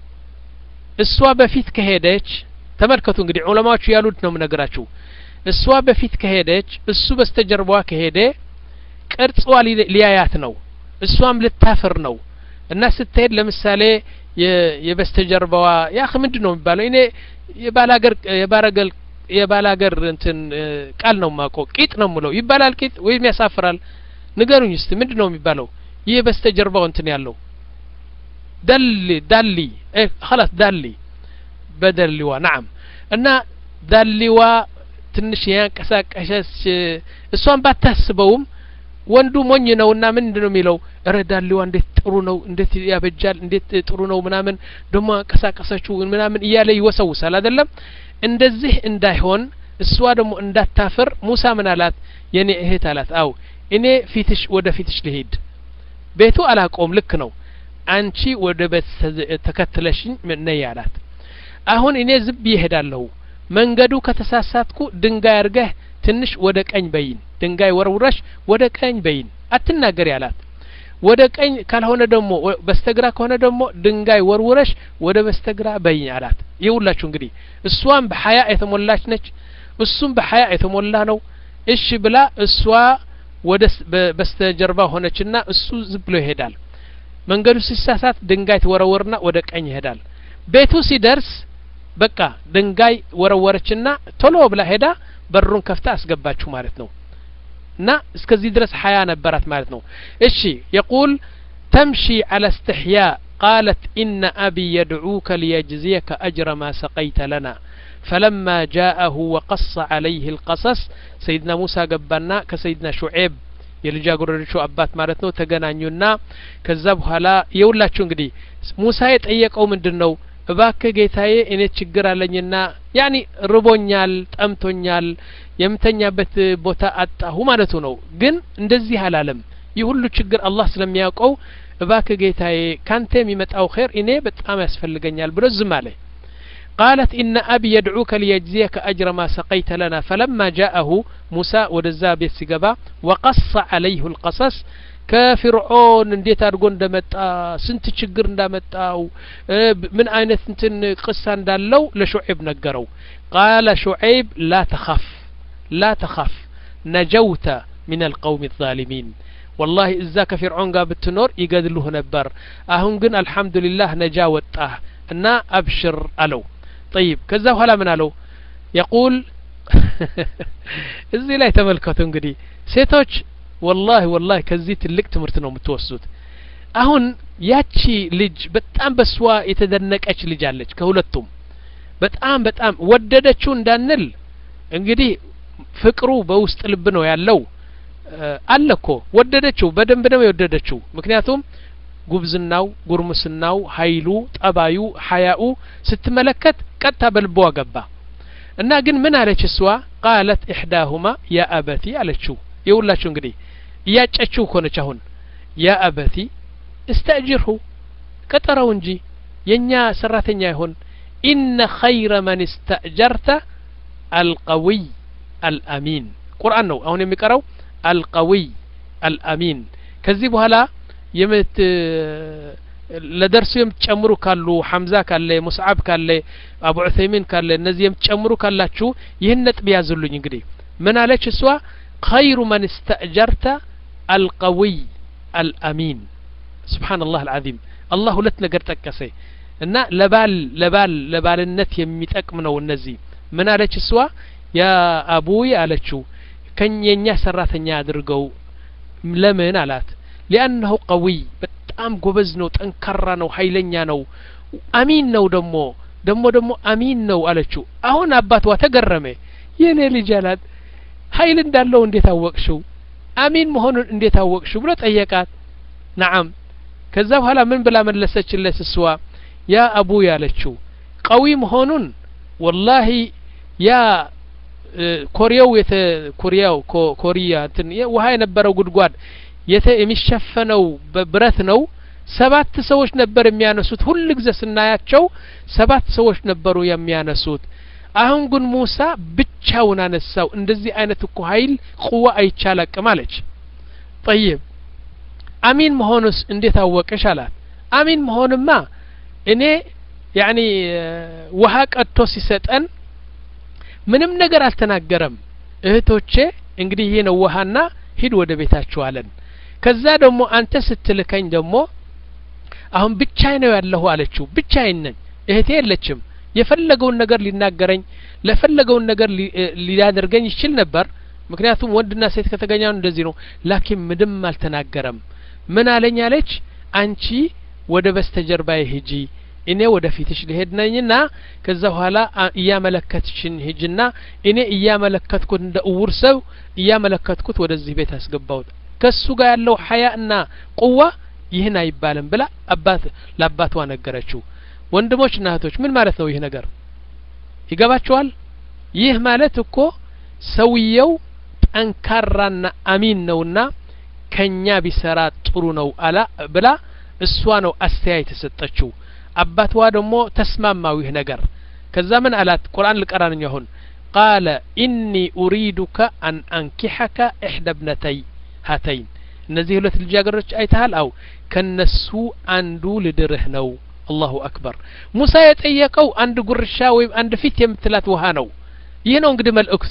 እሷ በፊት ከሄደች ተመልከቱ እንግዲህ ዑለማዎቹ ያሉት ነው የምነግራችሁ እሷ በፊት ከሄደች እሱ በስተጀርባዋ ከሄደ ቅርጿ ሊያያት ነው እሷም ልታፈር ነው እና ስትሄድ ለምሳሌ የበስተጀርባዋ ያህ ምንድነው የሚባለው እኔ የባላገር የባረገል የባላገር እንትን ቃል ነው ማቆ ቂጥ ነው ምለው ይባላል ቂጥ ወይም ያሳፍራል ንገሩኝ እስቲ ምንድነው የሚባለው ይሄ በስተጀርባው እንትን ያለው دل دالي ايه خلاص دالي بدلوا نعم እና ዳሊዋ ትንሽ ያንቀሳቀሰች እሷን ባታስበውም ወንዱ ሞኝ ነውና ምንድነው የሚለው እረ ዳሊዋ እንዴት ጥሩ ነው እንዴት ያበጃል እንዴት ጥሩ ነው ምናምን ደሞ አንቀሳቀሰችው ምናምን እያለ ይወሰውሳል አይደለም እንደዚህ እንዳይሆን እሷ ደሞ እንዳታፈር ሙሳ ምን አላት የኔ እህት አላት አው እኔ ፊትሽ ወደ ፊትሽ ልሄድ ቤቱ አላቆም ልክ ነው አንቺ ወደ ቤት ተከትለሽኝ ነይ አላት አሁን እኔ ዝብ ይሄዳለሁ መንገዱ ከተሳሳትኩ ድንጋይ አርገህ ትንሽ ወደ ቀኝ በይን ድንጋይ ወርውረሽ ወደ ቀኝ በይን አትናገር ያላት ወደ ቀኝ ካልሆነ ደሞ በስተግራ ከሆነ ደሞ ድንጋይ ወርውረሽ ወደ በስተግራ በይን አላት ይውላችሁ እንግዲህ እሷም በሐያ የተሞላች ነች እሱም በሐያ የተሞላ ነው እሺ ብላ እሷ ወደ በስተጀርባ ሆነችና እሱ ዝም ብሎ ይሄዳል መንገዱ ሲሳሳት ድንጋይ ተወረወርና ወደ ቀኝ ይሄዳል ቤቱ ሲደርስ በቃ ድንጋይ ወረወረችና ቶሎ ብላ ሄዳ በሩን ከፍታ አስገባችሁ ማለት ነው እና እስከዚህ ድረስ ሐያ ነበራት ማለት ነው እሺ يقول تمشي على استحياء قالت إن أبي يدعوك ليجزيك أجر ما سقيت لنا فلما جاءه وقص عليه القصص سيدنا موسى قبنا كسيدنا شعيب የልጃገረዶቹ አባት ማለት ነው ተገናኙና ከዛ በኋላ የውላችሁ እንግዲህ ሙሳ የጠየቀው ምንድነው እባክህ ጌታዬ እኔ ችግር አለኝና ያኒ ርቦኛል ጠምቶኛል የምተኛበት ቦታ አጣሁ ማለቱ ነው ግን እንደዚህ አላለም ይሁሉ ችግር አላህ ስለሚያውቀው እባክህ ጌታዬ ካንተ የሚመጣው ኸይር እኔ በጣም ያስፈልገኛል ብሎ ዝም አለ قالت إن أبي يدعوك ليجزيك أجر ما سقيت لنا فلما جاءه موسى ودزا بيت سيغبا وقص عليه القصص ከፍርዖን እንዴት አድርጎ እንደመጣ ስንት ችግር እንዳመጣው ምን አይነት እንትን ቅሳ እንዳለው ለሹዐይብ ነገረው قال شعيب لا تخف لا تخف نجوت من القوم الظالمين والله إذا كفرعون قاب التنور يقدلوه نبر أهم قن الحمد لله نجا وطاه أنا أبشر ألو طيب كذا وهلا من ألو يقول إزي لا يتملكتون قدي سيتوش والله والله كزيت اللي تمرتنو متوسط أهون ياتشي لج بتأم بسوا يتدنك أش لجالج كهولتهم بتأم بتأم وددتشون دانل انقدي فكروا بوست لبنو يالو አለ እኮ ወደደችው በደንብ ነው የወደደችው ምክንያቱም ጉብዝናው ጉርምስናው ኃይሉ ጠባዩ ሐያኡ ስትመለከት ቀጥታ በልቧ ገባ እና ግን ምን አለች እሷ قالت احداهما يا ابتي አለችው ይውላችሁ እንግዲህ እያጨችው ኮነች አሁን يا ابتي استاجره ቀጠረው እንጂ የኛ ሰራተኛ ይሆን ان خير من استاجرت القوي الامين ቁርአን ነው አሁን የሚቀራው القوي الأمين كذي بهلا يمت لدرس يوم تشمرو كالو حمزة كالله مصعب كالله أبو عثيمين كالله النزي يوم تشمرو كالله يهنت بيازلو ينقدي من عليك سوا خير من استأجرت القوي الأمين سبحان الله العظيم الله لا تنقرتك كسي إن لبال لبال لبال النت يميتك منه النزي من عليك سوا يا أبوي على شو كان ينيا سراتنيا أدرجو لمن علات لأنه قوي بتأم جوبزنو تنكرنو حيلنيانو أمين نو دمو دمو دمو أمين نو على شو أهون أبات وتجرمه يني رجالات حيلن دالو اندي تاوقشو أمين مهون اندي تاوقشو بلوت أيكات نعم كذاب هلا من بلا من لساتش لس السوا يا أبو يا لشو قوي مهونون والله يا كورياو يت كورياو كو كوريا تن وهاي نبرو غدغاد يت የሚሸፈነው በብረት ነው ሰባት ሰዎች ነበር የሚያነሱት ሁሉ ግዜ ስናያቸው ሰባት ሰዎች ነበሩ የሚያነሱት አሁን ግን ሙሳ ብቻውን አነሳው እንደዚህ አይነት እኮ ኃይል ቁዋ አይቻላቅም አለች طيب አሚን መሆኑስ እንዴት አወቀሽ አላት አሚን መሆንማ እኔ ያኒ ውሃ ቀጥቶ ሲሰጠን ምንም ነገር አልተናገረም እህቶቼ እንግዲህ ይሄ ነው ውሃና ሂድ ወደ ቤታችሁ አለን ከዛ ደግሞ አንተ ስትልከኝ ደግሞ አሁን ብቻዬ ነው ያለሁ አለችው ብቻዬን ነኝ እህቴ የለችም የፈለገውን ነገር ሊናገረኝ ለፈለገውን ነገር ሊያደርገኝ ይችል ነበር ምክንያቱም ወንድና ሴት ከተገናኙ እንደዚህ ነው ላኪን ምንም አልተናገረም ምን አለኝ አለች አንቺ ወደ በስተጀርባዬ ሂጂ እኔ ወደ ፊትሽ ልሄድ ነኝና ከዛ በኋላ እያመለከትሽን ሂጂና እኔ እያመለከትኩት እንደ እውር ሰው እያመለከትኩት ወደዚህ ቤት አስገባውት ከሱ ጋር ያለው ሐያና ቁዋ ይህን አይባልም ብላ አባት ለአባቷ ነገረችው ወንድሞችና እህቶች ምን ማለት ነው ይህ ነገር ይገባችኋል ይህ ማለት እኮ ሰውየው ጠንካራና አሚን ነውና ከኛ ቢሰራ ጥሩ ነው አላ ብላ እሷ ነው አስተያየት ተሰጠችው አባቷ ደግሞ ተስማማው ይህ ነገር ከዛ ምን አላት ቁርአን ልቀራንኝ አሁን قال اني اريدك ان انكحك احدى ابنتي هاتين እነዚህ ሁለት ልጃገረዶች አይተሃል አው ከነሱ አንዱ ልድርህ ነው الله اكبر ሙሳ የጠየቀው አንድ ጉርሻ ወይ አንድ ፊት የምትላት ውሃ ነው ይሄ ነው እንግዲህ መልእክቱ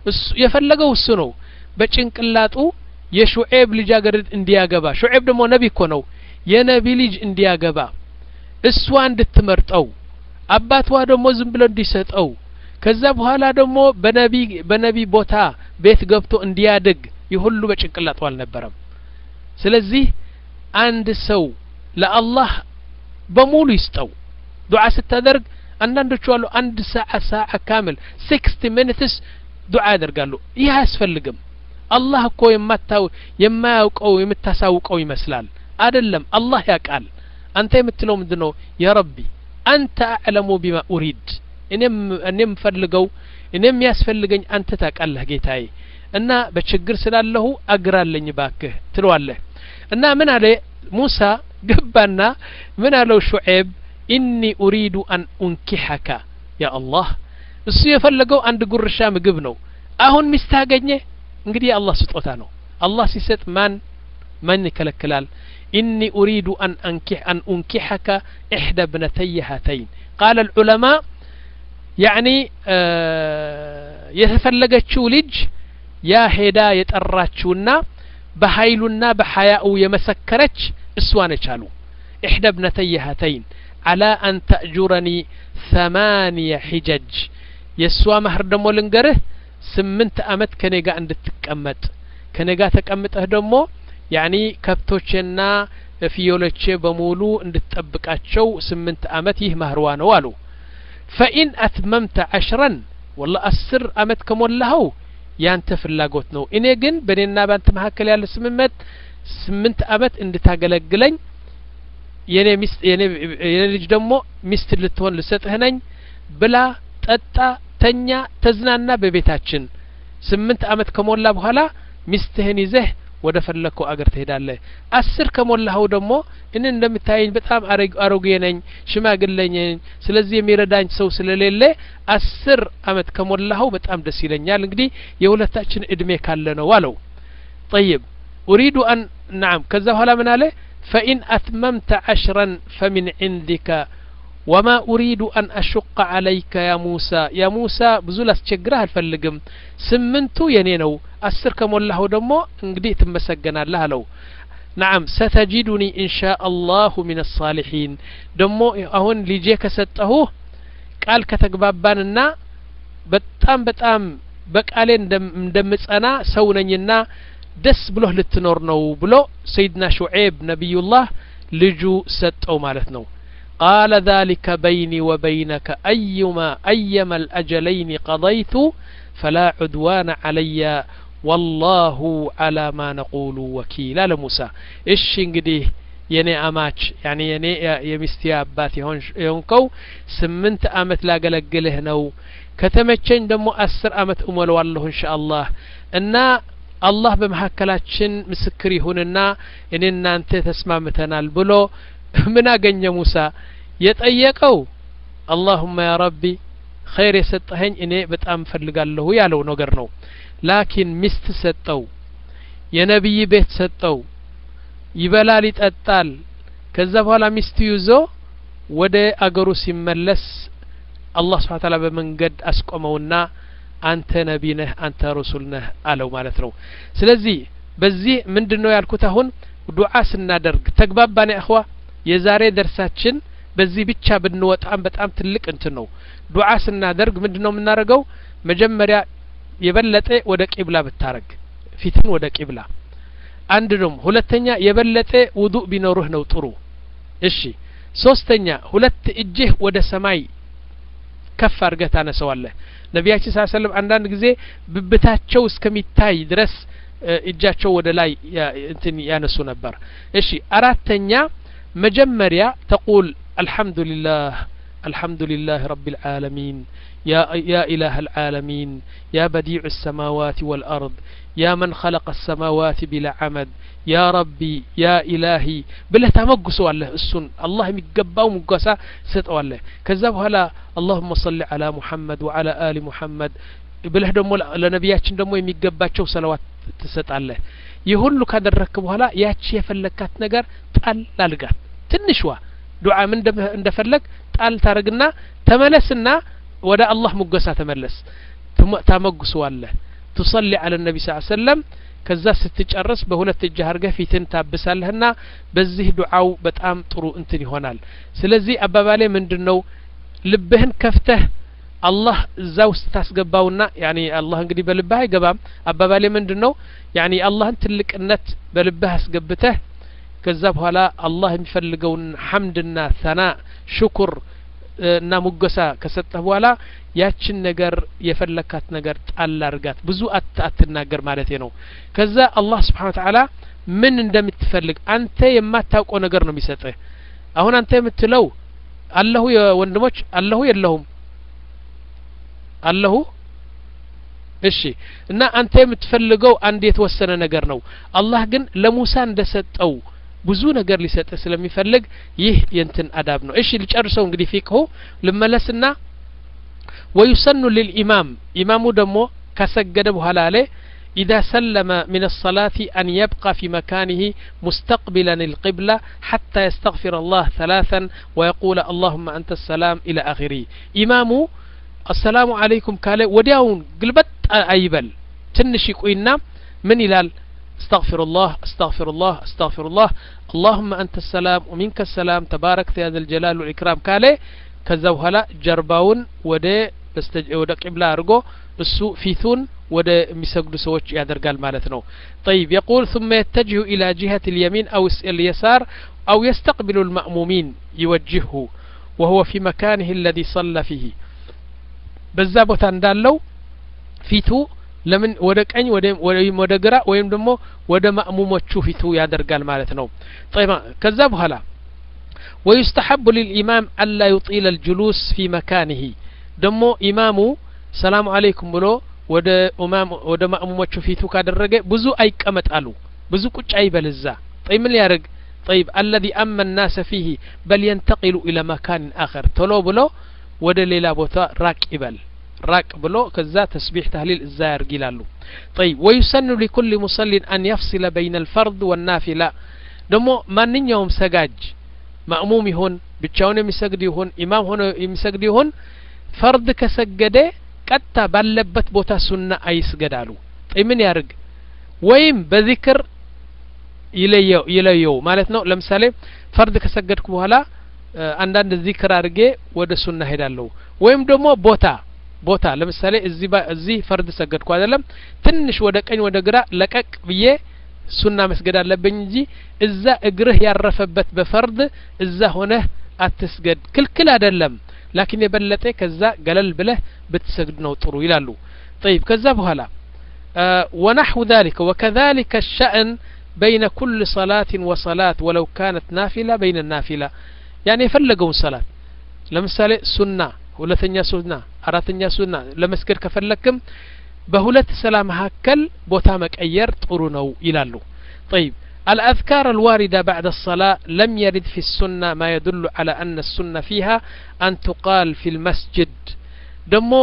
የፈለገው እሱ ነው በጭንቅላጡ የሹዐይብ ልጃገረድ እንዲያገባ ሹዐይብ ደግሞ ነብይ እኮ ነው የነቢ ልጅ እንዲያገባ እሷ እንድትመርጠው አባቷ ደግሞ ዝም ብሎ እንዲሰጠው ከዛ በኋላ ደግሞ በነቢ በነቢ ቦታ ቤት ገብቶ እንዲያድግ ይሁሉ በጭንቅላቱ አልነበረም ስለዚህ አንድ ሰው ለአላህ በሙሉ ይስጠው ዱዓ ስታደርግ አንዳንዶቹ አሉ አንድ ሰዓት ሰዓት ካምል ስልሳ ሚኒትስ ዱዓ ያደርጋሉ ይህ አያስፈልግም አላህ እኮ የማታው የማያውቀው የምታሳውቀው ይመስላል አይደለም አላህ ያውቃል አንተ የምትለው ምንድነው ያ ረቢ አንተ አዕለሙ ቢማ ኡሪድ እኔም እኔም ፈልገው እኔም ያስፈልገኝ አንተ ታውቃለህ ጌታዬ እና በችግር ስላለሁ አግራለኝ ባክህ ትለዋለህ እና ምን አለ ሙሳ ገባና ምን አለው ሹዐይብ ኢኒ ኡሪዱ አን ኡንኪሐካ ያ አላህ እሱ የፈለገው አንድ ጉርሻ ምግብ ነው አሁን ሚስት አገኘ እንግዲህ አላህ ስጦታ ነው አላህ ሲሰጥ ማን من يكلكلال إني أريد أن أنكح أن أنكحك إحدى ابنتي هاتين قال العلماء يعني آه يتفلقتشو لج يا هدا يتقراتشونا بحيلنا بحياء يمسكرتش اسوانه قالوا إحدى ابنتي هاتين على أن تأجرني ثمانية حجج يسوا مهر دمو لنقره سمنت أمت كنيقا اندتكأمت كنيقا تكأمت أهدمو يعني كبتوشنا فيولتش بمولو اندتأبكاتشو سمنت أمت يه مهروان والو فإن أتممت عشرا والله أسر أمت كمولهو يانتف اللاقوت نو إني جن بنينا بانت محاكل يالي سممت سمنت أمت اندتاقلقلن የኔ ሚስት የኔ የኔ ልጅ ደግሞ ሚስት ልትሆን ልሰጥህነኝ ብላ ጠጣ ተኛ ተዝናና በቤታችን ስምንት አመት ከሞላ በኋላ ሚስትህን ይዘህ ወደ ፈለከው አገር ትሄዳለህ አስር ከሞላው ደግሞ እኔ እንደምታየኝ በጣም አሮጌ ነኝ ሽማግሌ ነኝ ስለዚህ የሚረዳኝ ሰው ስለሌለ አስር አመት ከሞላው በጣም ደስ ይለኛል እንግዲህ የሁለታችን እድሜ ካለ ነው አለው طيب اريد ان نعم كذا በኋላ ምን አለ فإن أتممت عشرا فمن عندك وما أريد أن أشق عليك يا موسى يا موسى بزول أسجره الفلقم سمنتو ينينو أسركم الله دمو انقدي تمسجنا الله لو نعم ستجدني إن شاء الله من الصالحين دمو أهون ليجيك ستهو قال كتقباباننا بتام بتام بقالين دم دمس أنا سوننينا دس بلوه للتنور نو بلو سيدنا شعيب نبي الله لجو ست أو مالتنو قال ذلك بيني وبينك أيما أيما الأجلين قضيت فلا عدوان علي والله على ما نقول وكيل لموسى إيش انقديه يني أماتش يعني يني يمستي أباتي هونكو سمنت أمت لا قلقله نو كتمتشين دمو أسر أمت أمول والله إن شاء الله إنا الله بمحكلاتشن مسكر يهوننا إننا أنت تسمامتنا البلو من أجن موسى يتأيقوا اللهم يا ربي خير يستهن إني بتأم فلقال له يالو نقرنو لكن مست ستو يا نبي بيت ستو يبلالي تأتال كذب ولا مست يوزو ودي أقروس يملس الله سبحانه وتعالى بمن قد أسقمونا አንተ ነብይ ነህ አንተ ረሱል ነህ አለው ማለት ነው ስለዚህ በዚህ ምንድነው ያልኩት አሁን ዱዓ ስናደርግ ተግባባን ያ اخوا የዛሬ ደርሳችን በዚህ ብቻ ብንወጣም በጣም ትልቅ እንት ነው ዱዓ ስናደርግ ምንድነው የምናደርገው መጀመሪያ የበለጠ ወደ ቂብላ ብታረግ ፊትን ወደ ቂብላ አንድ ነው ሁለተኛ የበለጠ ውዱእ ቢኖርህ ነው ጥሩ እሺ ሶስተኛ ሁለት እጅህ ወደ ሰማይ ከፍ አድርገህ ታነሳዋለህ ነብያችን ሰለላሁ ዐለይሂ ወሰለም አንዳንድ ጊዜ ብብታቸው እስከሚታይ ድረስ እጃቸው ወደ ላይ እንትን ያነሱ ነበር እሺ አራተኛ መጀመሪያ ተقول الحمد لله الحمد لله رب العالمين يا يا اله العالمين يا بديع السماوات والارض يا من خلق السماوات بلا عمد يا ربي يا إلهي بله تمقسوا الله السن الله يقباو مقسا ستوا الله كذا بهلا اللهم صل على محمد وعلى آل محمد بله دمو لنبياتشن دمو يقباچو صلوات تسطالله يهولو كادرك بهلا ياچ يفلكات ነገር ጣል ላልጋት ትንሽዋ ዱዓ ምን እንደፈለክ ጣል ታረግና ተመለስና ወደ አላህ ሙገሳ ተመለስ ተመግሱዋለህ تصلي على النبي صلى الله عليه وسلم ከዛ ስትጨርስ በሁለት እጅ አርገህ ፊትን ታብሳለህና በዚህ ዱዓው በጣም ጥሩ እንትን ይሆናል ስለዚህ አባባሌ ምንድነው ልብህን ከፍተህ አላህ እዛው ስታስገባውና ያኒ አላህ እንግዲህ በልብህ አይገባም አባባሌ ምንድነው ያኒ አላህን ትልቅነት በልብህ አስገብተህ ከዛ በኋላ አላህ የሚፈልገውን ሐምድና ሰና ሽኩር እና ሙገሳ ከሰጠህ በኋላ ያችን ነገር የፈለካት ነገር ጣል አርጋት ብዙ አትናገር ማለት ነው ከዛ አላህ Subhanahu Wa Ta'ala ምን እንደምትፈልግ አንተ የማታውቀው ነገር ነው የሚሰጥህ አሁን አንተ የምትለው አላሁ የወንድሞች አላሁ የለሁም አላሁ እሺ እና አንተ የምትፈልገው አንድ የተወሰነ ነገር ነው አላህ ግን ለሙሳ እንደሰጠው ብዙ ነገር ሊሰጥ ስለሚፈልግ ይህ የንትን አዳብ ነው እሺ ልጨርሰው እንግዲህ ፊቅሁ ልመለስና ويسن للإمام إمامو دمو كسجد بحلالة إذا سلم من الصلاة أن يبقى في مكانه مستقبلا القبلة حتى يستغفر الله ثلاثا ويقول اللهم أنت السلام إلى آخره. إمام السلام عليكم قال ودياون قلبت أيبل تنشي قوينا من إلال استغفر الله استغفر الله استغفر الله اللهم أنت السلام ومنك السلام تبارك يا ذا الجلال والإكرام قال كذا وهلا جرباون ودي بستج ودا قبلة أرجو السوء فيثون ودا مسجد سوتش يادرقال مالتنا. طيب يقول ثم يتجه إلى جهة اليمين أو اليسار أو يستقبل المأمومين يوجهه وهو في مكانه الذي صلى فيه. بزابو تندالو فيتو لمن ودا قኝ ወይም ወደ ግራ ወይም ደግሞ ወደ ማእሙሞቹ ፊቱ ያደርጋል ማለት ነው. طيب ከዛ በኋላ ويستحب للإمام ألا يطيل الجلوس في مكانه ደሞ ኢማሙ ሰላም አለይኩም ብሎ ወደ ኢማም ወደ ማእሙሞቹ ፊቱ ካደረገ ብዙ አይቀመጣሉ ብዙ ቁጭ አይበልዛ. طيب ምን ያርግ طيب الذي أما الناس فيه بل ينتقل إلى مكان آخر ቶሎ ብሎ ወደ ሌላ ቦታ ራቅ ይበል راك بلو كذا تسبيح تهليل الزائر قلالو. طيب ويسن لكل مصل أن يفصل بين الفرض والنافلة دمو ما نيوم سجاج مأموم هون بتشاون يسجد هون إمام هون يسجد هون فرض كسجده كتا بلبت بوتا سنة أي سجدالو. طيب من يارج ويم بذكر يليو يليو مالتنا لمثالي فرض كسجدكم هلا عندنا الذكر أرجع وده سنة هدالو ويم دمو بوتا ቦታ ለምሳሌ እዚህ እዚህ ፈርድ ሰገድኩ አይደለም ትንሽ ወደ ቀኝ ወደ ግራ ለቀቅ ብዬ ሱና መስገድ አለብኝ እንጂ እዛ እግርህ ያረፈበት በፈርድ እዛ ሆነህ አትስገድ ክልክል አይደለም ላኪን የበለጠ ከዛ ገለል ብለህ ብትሰግድ ነው ጥሩ ይላሉ. طيب ከዛ በኋላ ونحو ذلك وكذلك الشأن بين كل صلاة وصلاة ولو كانت نافلة بين النافلة يعني يفلقون صلاة ለምሳሌ ሱና ሁለተኛ ሱና አራተኛ ሱና ለመስገድ ከፈለክም በሁለት ሰላም መካከል ቦታ መቀየር ጥሩ ነው ይላሉ. طيب الأذكار الواردة بعد الصلاة لم يرد في السنة ما يدل على أن السنة فيها أن تقال في المسجد دمو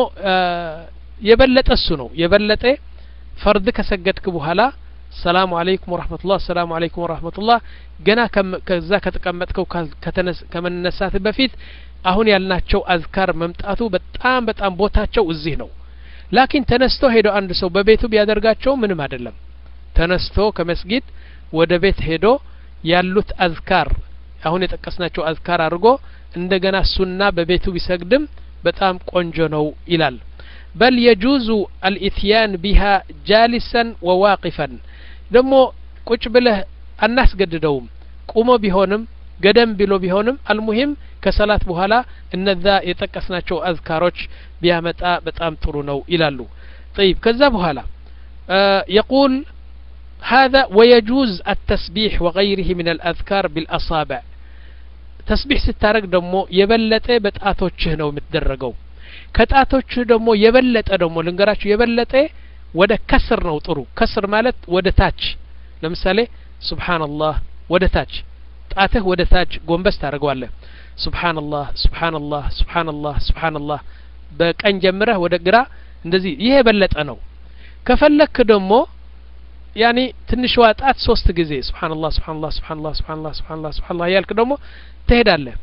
يبلت السنو يبلت فردك سجدك بهلا السلام عليكم ورحمة الله السلام عليكم ورحمة الله جنا كم كذا كتقمتك وكتنس كمن النسات بفيت አሁን ያልናቸው አዝካር መምጣቱ በጣም በጣም ቦታቸው እዚህ ነው። ላኪን ተነስቶ ሄዶ አንድ ሰው በቤቱ ቢያደርጋቸው ምንም አይደለም። ተነስቶ ከመስጊድ ወደ ቤት ሄዶ ያሉት አዝካር አሁን የጠቀስናቸው አዝካር አድርጎ እንደገና ሱና በቤቱ ቢሰግድም በጣም ቆንጆ ነው ይላል። بل يجوز الاتيان بها جالسا وواقفا ደሞ ቁጭ ብለህ አናስገድደውም ቁሞ ቢሆንም قدم بلو بيهونم المهم كصلاة بوهلا إن ذا يتكسناچو أذكاروش بيامتا بتام ترونو إلالو. طيب كذا بوهلا آه يقول هذا ويجوز التسبيح وغيره من الأذكار بالأصابع. تسبيح ستارك دمو يبلته بتآتوچه نو متدرجو كتآتوچه دمو يبلته دمو لنقراتشو يبلته وده كسر نو طرو كسر مالت وده تاج لمثالي سبحان الله وده تاج ጣትህ ወደ ታች ጎንበስ ታረጋዋለህ ሱብሃንአላህ ሱብሃንአላህ ሱብሃንአላህ ሱብሃንአላህ በቀኝ ጀምረህ ወደ ግራ እንደዚህ ይሄ በለጠ ነው። ከፈለክ ደግሞ ያኒ ትንሽ ዋጣት ሶስት ጊዜ ሱብሃንአላህ ሱብሃንአላህ ሱብሃንአላህ ሱብሃንአላህ ሱብሃንአላህ ሱብሃንአላህ ያልክ ደግሞ ትሄዳለህ።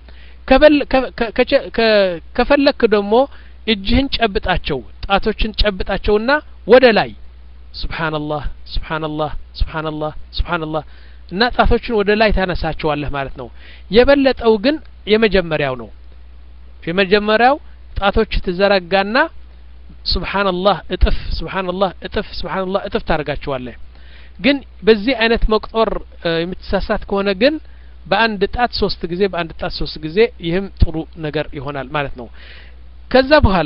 ከፈለክ ደግሞ እጅህን ጨብጣቸው ጣቶችን ጨብጣቸውና ወደ ላይ ሱብሃንአላህ ሱብሃንአላህ ሱብሃንአላህ ሱብሃንአላህ እና ጣቶችን ወደ ላይ ታነሳቸዋለህ ማለት ነው። የበለጠው ግን የመጀመሪያው ነው። የመጀመሪያው ጣቶች ተዘረጋና ሱብሃንአላህ እጥፍ ሱብሃንአላህ እጥፍ ሱብሃንአላህ እጥፍ ታርጋቸዋለህ። ግን በዚህ አይነት መቁጠር የምትሳሳት ከሆነ ግን በአንድ ጣት ሶስት ጊዜ በአንድ ጣት ሶስት ጊዜ ይህም ጥሩ ነገር ይሆናል ማለት ነው። ከዛ በኋላ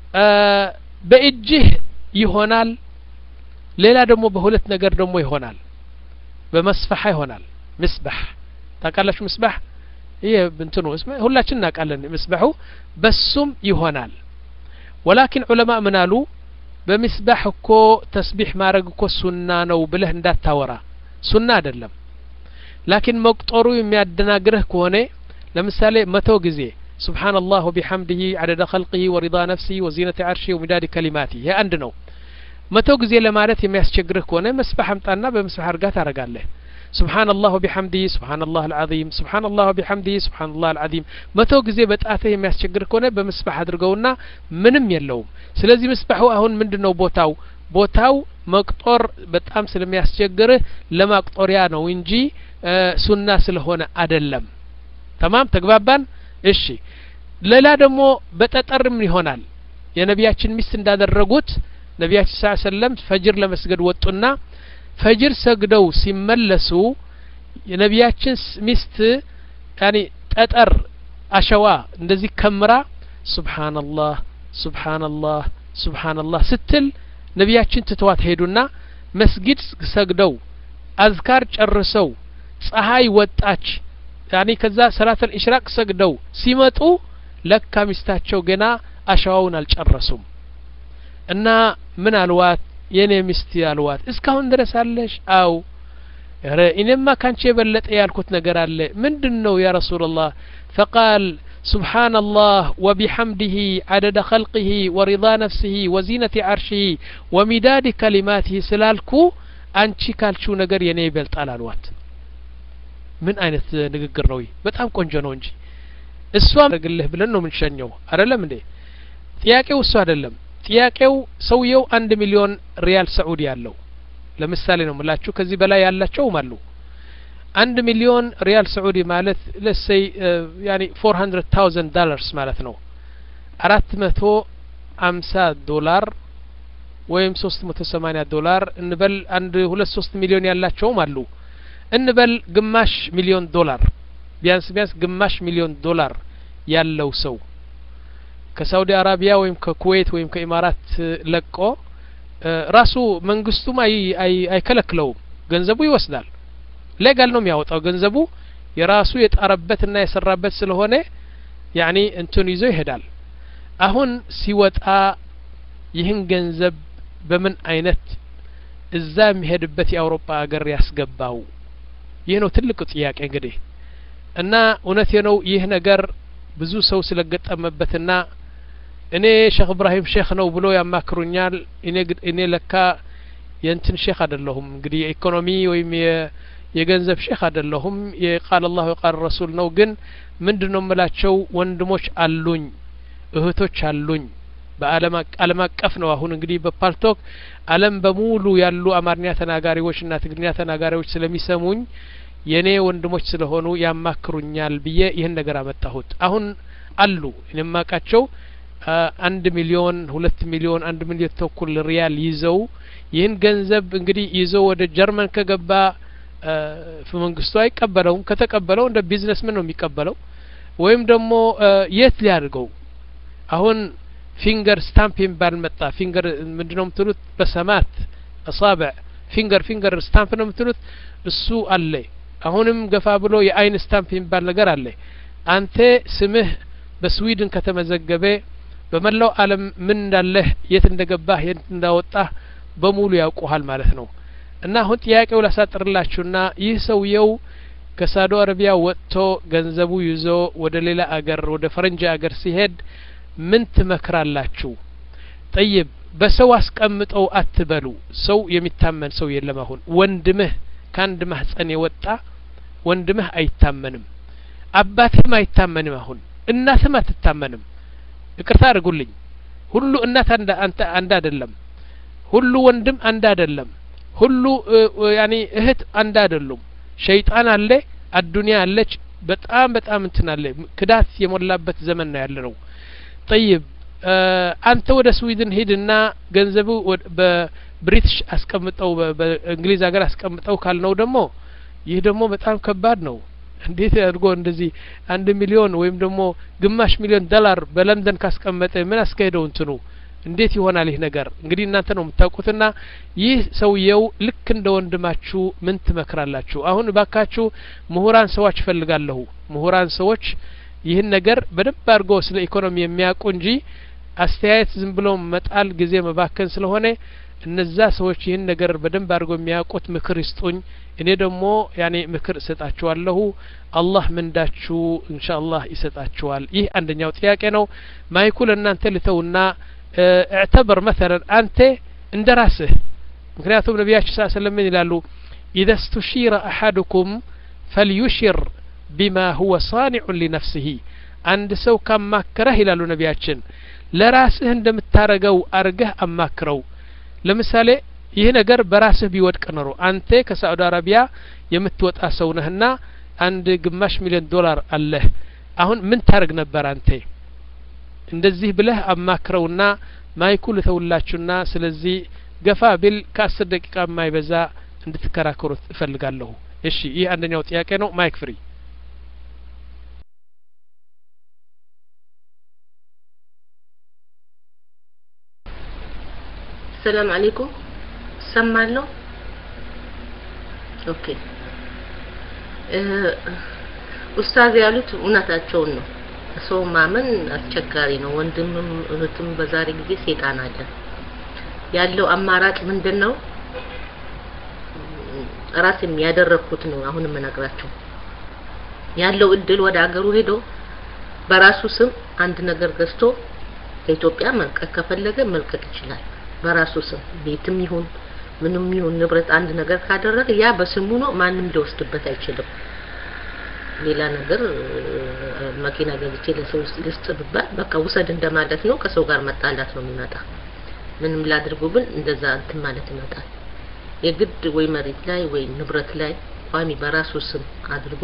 በእጅህ ይሆናል ሌላ ደግሞ በሁለት ነገር ደግሞ ይሆናል በመስፈሐ ይሆናል መስበህ ታቃላችሁ መስበህ ይሄ እንትኑ እስመ ሁላችን እናቃለን መስበሁ በሱም ይሆናል ولكن علماء ምናሉ በመስበህ እኮ ተስቢህ ማድረግ እኮ ሱና ነው ብለህ እንዳታወራ ሱና አይደለም لكن መቁጠሩ የሚያደናግርህ ከሆነ ለምሳሌ መቶ ጊዜ سبحان الله وبحمده عدد خلقه ورضا نفسه وزينة عرشه ومداد كلماته ይሄ አንድ ነው መቶ ጊዜ ለማለት የሚያስቸግርህ ከሆነ መስባህ አምጣና በመስባህ አርጋ ታረጋለህ سبحان الله وبحمده سبحان الله العظيم سبحان الله وبحمده سبحان الله العظيم መቶ ጊዜ በጣትህ የሚያስቸግር ከሆነ በመስባህ አድርገውና ምንም የለውም ስለዚህ መስባሁ አሁን ምንድነው ቦታው ቦታው መቅጦር በጣም ስለሚያስቸግርህ ለማቅጦሪያ ነው እንጂ ሱና ስለሆነ አይደለም تمام ተግባባን እሺ ሌላ ደግሞ በጠጠርም ይሆናል የነቢያችን ሚስት እንዳደረጉት ነቢያችን ሰለላሁ ዐለይሂ ወሰለም ፈጅር ለመስገድ ወጡና ፈጅር ሰግደው ሲመለሱ የነቢያችን ሚስት ያኒ ጠጠር አሸዋ እንደዚህ ከምራ ሱብሃንአላህ ሱብሃንአላህ ሱብሃንአላህ ስትል ነቢያችን ትተዋት ሄዱና መስጊድ ሰግደው አዝካር ጨርሰው ፀሐይ ወጣች ያኒ ከዛ ሰላተል ኢሽራቅ ሰግደው ሲመጡ ለካ ሚስታቸው ገና አሸዋውን አልጨረሱም እና ምን አልዋት የኔ ሚስት ያልዋት እስካሁን ድረስ አለሽ አው ኧረ እኔማ ካንቺ የበለጠ ያልኩት ነገር አለ ምንድነው ያ ረሱላህ فقال سبحان الله وبحمده عدد خلقه ورضا نفسه وزينة عرشه ومداد كلماته سلالكو አንቺ ካልቺው ነገር የኔ ይበልጣል አልዋት ምን አይነት ንግግር ነው በጣም ቆንጆ ነው እንጂ እሷም ግልህ ብለን ነው ምንሸኘው አይደለም እንዴ ጥያቄው እሱ አይደለም ጥያቄው ሰውየው አንድ ሚሊዮን ሪያል ሳዑዲ ያለው ለምሳሌ ነው ምላችሁ ከዚህ በላይ ያላቸው ማሉ አንድ ሚሊዮን ሪያል ሳዑዲ ማለት ለሰይ ያኒ four hundred thousand dollars ማለት ነው አራት መቶ ሃምሳ ዶላር ወይም ሶስት መቶ ሰማኒያ ዶላር እንበል አንድ ሁለት ሶስት ሚሊዮን ያላቸው ማሉ እንበል ግማሽ ሚሊዮን ዶላር ቢያንስ ቢያንስ ግማሽ ሚሊዮን ዶላር ያለው ሰው ከሳውዲ አረቢያ ወይም ከኩዌት ወይም ከኢማራት ለቆ ራሱ መንግስቱም አይ አይ አይከለክለው ገንዘቡ ይወስዳል ሌጋል ነው የሚያወጣው ገንዘቡ የራሱ የጣረበትና የሰራበት ስለሆነ ያኒ እንትን ይዞ ይሄዳል አሁን ሲወጣ ይህን ገንዘብ በምን አይነት እዛ የሚሄድበት የአውሮፓ ሀገር ያስገባው ይህ ነው ትልቁ ጥያቄ እንግዲህ እና እውነቴ ነው ይህ ነገር ብዙ ሰው ስለገጠመበትና እኔ ሼክ ኢብራሂም ሼክ ነው ብሎ ያማክሩኛል እኔ እኔ ለካ የንትን ሼክ አይደለሁም እንግዲህ የኢኮኖሚ ወይም የገንዘብ ሼክ አይደለሁም የቃል አላህ ወቃል ረሱል ነው ግን ምንድነው መላቸው ወንድሞች አሉኝ እህቶች አሉኝ በአለም ዓለም አቀፍ ነው አሁን እንግዲህ በፓልቶክ ዓለም በሙሉ ያሉ አማርኛ ተናጋሪዎችና ትግርኛ ተናጋሪዎች ስለሚሰሙኝ የኔ ወንድሞች ስለሆኑ ያማክሩኛል ብዬ ይሄን ነገር አመጣሁት አሁን አሉ እነማቃቸው አንድ ሚሊዮን ሁለት ሚሊዮን አንድ ሚሊዮን ተኩል ሪያል ይዘው ይህን ገንዘብ እንግዲህ ይዘው ወደ ጀርመን ከገባ መንግስቱ አይቀበለውም ከተቀበለው እንደ ቢዝነስ ምን ነው የሚቀበለው ወይም ደግሞ የት ሊያድርገው አሁን ፊንገር ስታምፕ ይባል መጣ ፊንገር ምንድነው የምትሉት በሰማት አሳብዕ ፊንገር ፊንገር ስታምፕ ነው የምትሉት እሱ አለ አሁንም ገፋ ብሎ የአይን ስታምፕ ይባል ነገር አለ አንተ ስምህ በስዊድን ከተመዘገበ በመላው ዓለም ምን እንዳለህ የት እንደገባህ የት እንዳወጣህ በሙሉ ያውቁሃል ማለት ነው እና አሁን ጥያቄው ላሳጥርላችሁና ይህ ሰውየው ከሳውዲ አረቢያ ወጥቶ ገንዘቡ ይዞ ወደ ሌላ አገር ወደ ፈረንጅ አገር ሲሄድ ምን ትመክራላችሁ طيب በሰው አስቀምጠው አትበሉ ሰው የሚታመን ሰው የለም አሁን ወንድምህ ካንድ ማህፀን የወጣ ወንድምህ አይታመንም አባትህም አይታመንም አሁን እናትህም አትታመንም ይቅርታ አድርጉልኝ ሁሉ እናት አንድ አንተ አንድ አይደለም ሁሉ ወንድም አንድ አይደለም ሁሉ ያኒ እህት አንድ አይደሉም ሸይጣን አለ አዱንያ አለች በጣም በጣም እንትን አለ ክዳት የሞላበት ዘመን ነው ያለነው طيب አንተ ወደ ስዊድን ሄድና ገንዘቡ በብሪቲሽ አስቀምጠው በእንግሊዝ ሀገር አስቀምጠው ካልነው ደግሞ ይህ ደግሞ በጣም ከባድ ነው እንዴት አድርጎ እንደዚህ አንድ ሚሊዮን ወይም ደግሞ ግማሽ ሚሊዮን ዶላር በለንደን ካስቀመጠ ምን አስከሄደው እንትኑ እንዴት ይሆናል ይህ ነገር እንግዲህ እናንተ ነው የምታውቁትና ይህ ሰውየው ልክ እንደ ወንድማችሁ ምን ትመክራላችሁ አሁን ባካችሁ ምሁራን ሰዎች ፈልጋለሁ ምሁራን ሰዎች ይህን ነገር በደንብ አድርጎ ስለ ኢኮኖሚ የሚያውቁ እንጂ አስተያየት ዝም ብሎ መጣል ጊዜ መባከን ስለሆነ እነዛ ሰዎች ይህን ነገር በደንብ አድርጎ የሚያውቁት ምክር ይስጡኝ እኔ ደግሞ ያኔ ምክር እሰጣችኋለሁ አላህ ምንዳችሁ ኢንሻአላህ ይሰጣችኋል ይህ አንደኛው ጥያቄ ነው ማይኩል እናንተ ልተውና اعتبر مثلا አንተ እንደራስህ ምክንያቱም ነብያችን ሰለላሁ ዐለይሂ ወሰለም ይላሉ إذا استشير أحدكم فليشر بما هو صانع لنفسه عند ሰው ካማከረህ ይላሉ ነብያችን ለራስህ እንደምታረገው አርገህ አማክረው ለምሳሌ ይሄ ነገር በራስህ ቢወድቅ ነው አንተ ከሳዑዲ አረቢያ የምትወጣ ሰው ነህና አንድ ግማሽ ሚሊዮን ዶላር አለህ አሁን ምን ታረግ ነበር አንተ እንደዚህ ብለህ አማክረውና ማይኩል ተውላችሁና ስለዚህ ገፋ ቢል ከ10 ደቂቃ ማይበዛ እንድትከራከሩት እፈልጋለሁ እሺ ይሄ አንደኛው ጥያቄ ነው ማይክ ፍሪ السلام عليكم سمعنا اوكي ኡስታዝ ያሉት እውነታቸውን ነው ሰው ማመን አስቸጋሪ ነው ወንድምም እህትም በዛሬ ጊዜ ሰይጣን አለ ያለው አማራጭ ምንድነው ራስም ያደረኩት ነው አሁን መናገራቸው ያለው እድል ወደ አገሩ ሄዶ በራሱ ስም አንድ ነገር ገዝቶ ከኢትዮጵያ መልቀቅ ከፈለገ መልቀቅ ይችላል በራሱ ስም ቤትም ይሁን ምንም ይሁን ንብረት አንድ ነገር ካደረገ ያ በስሙ ነው ማንም ሊወስድበት አይችልም ሌላ ነገር መኪና ገብቼ ለሰው ልስጥብባት በቃ ውሰድ እንደማለት ነው ከሰው ጋር መጣላት ነው የሚመጣ ምንም ላድርጉብን እንደዛ እንትን ማለት ይመጣል የግድ ወይ መሬት ላይ ወይ ንብረት ላይ ቋሚ በራሱ ስም አድርጎ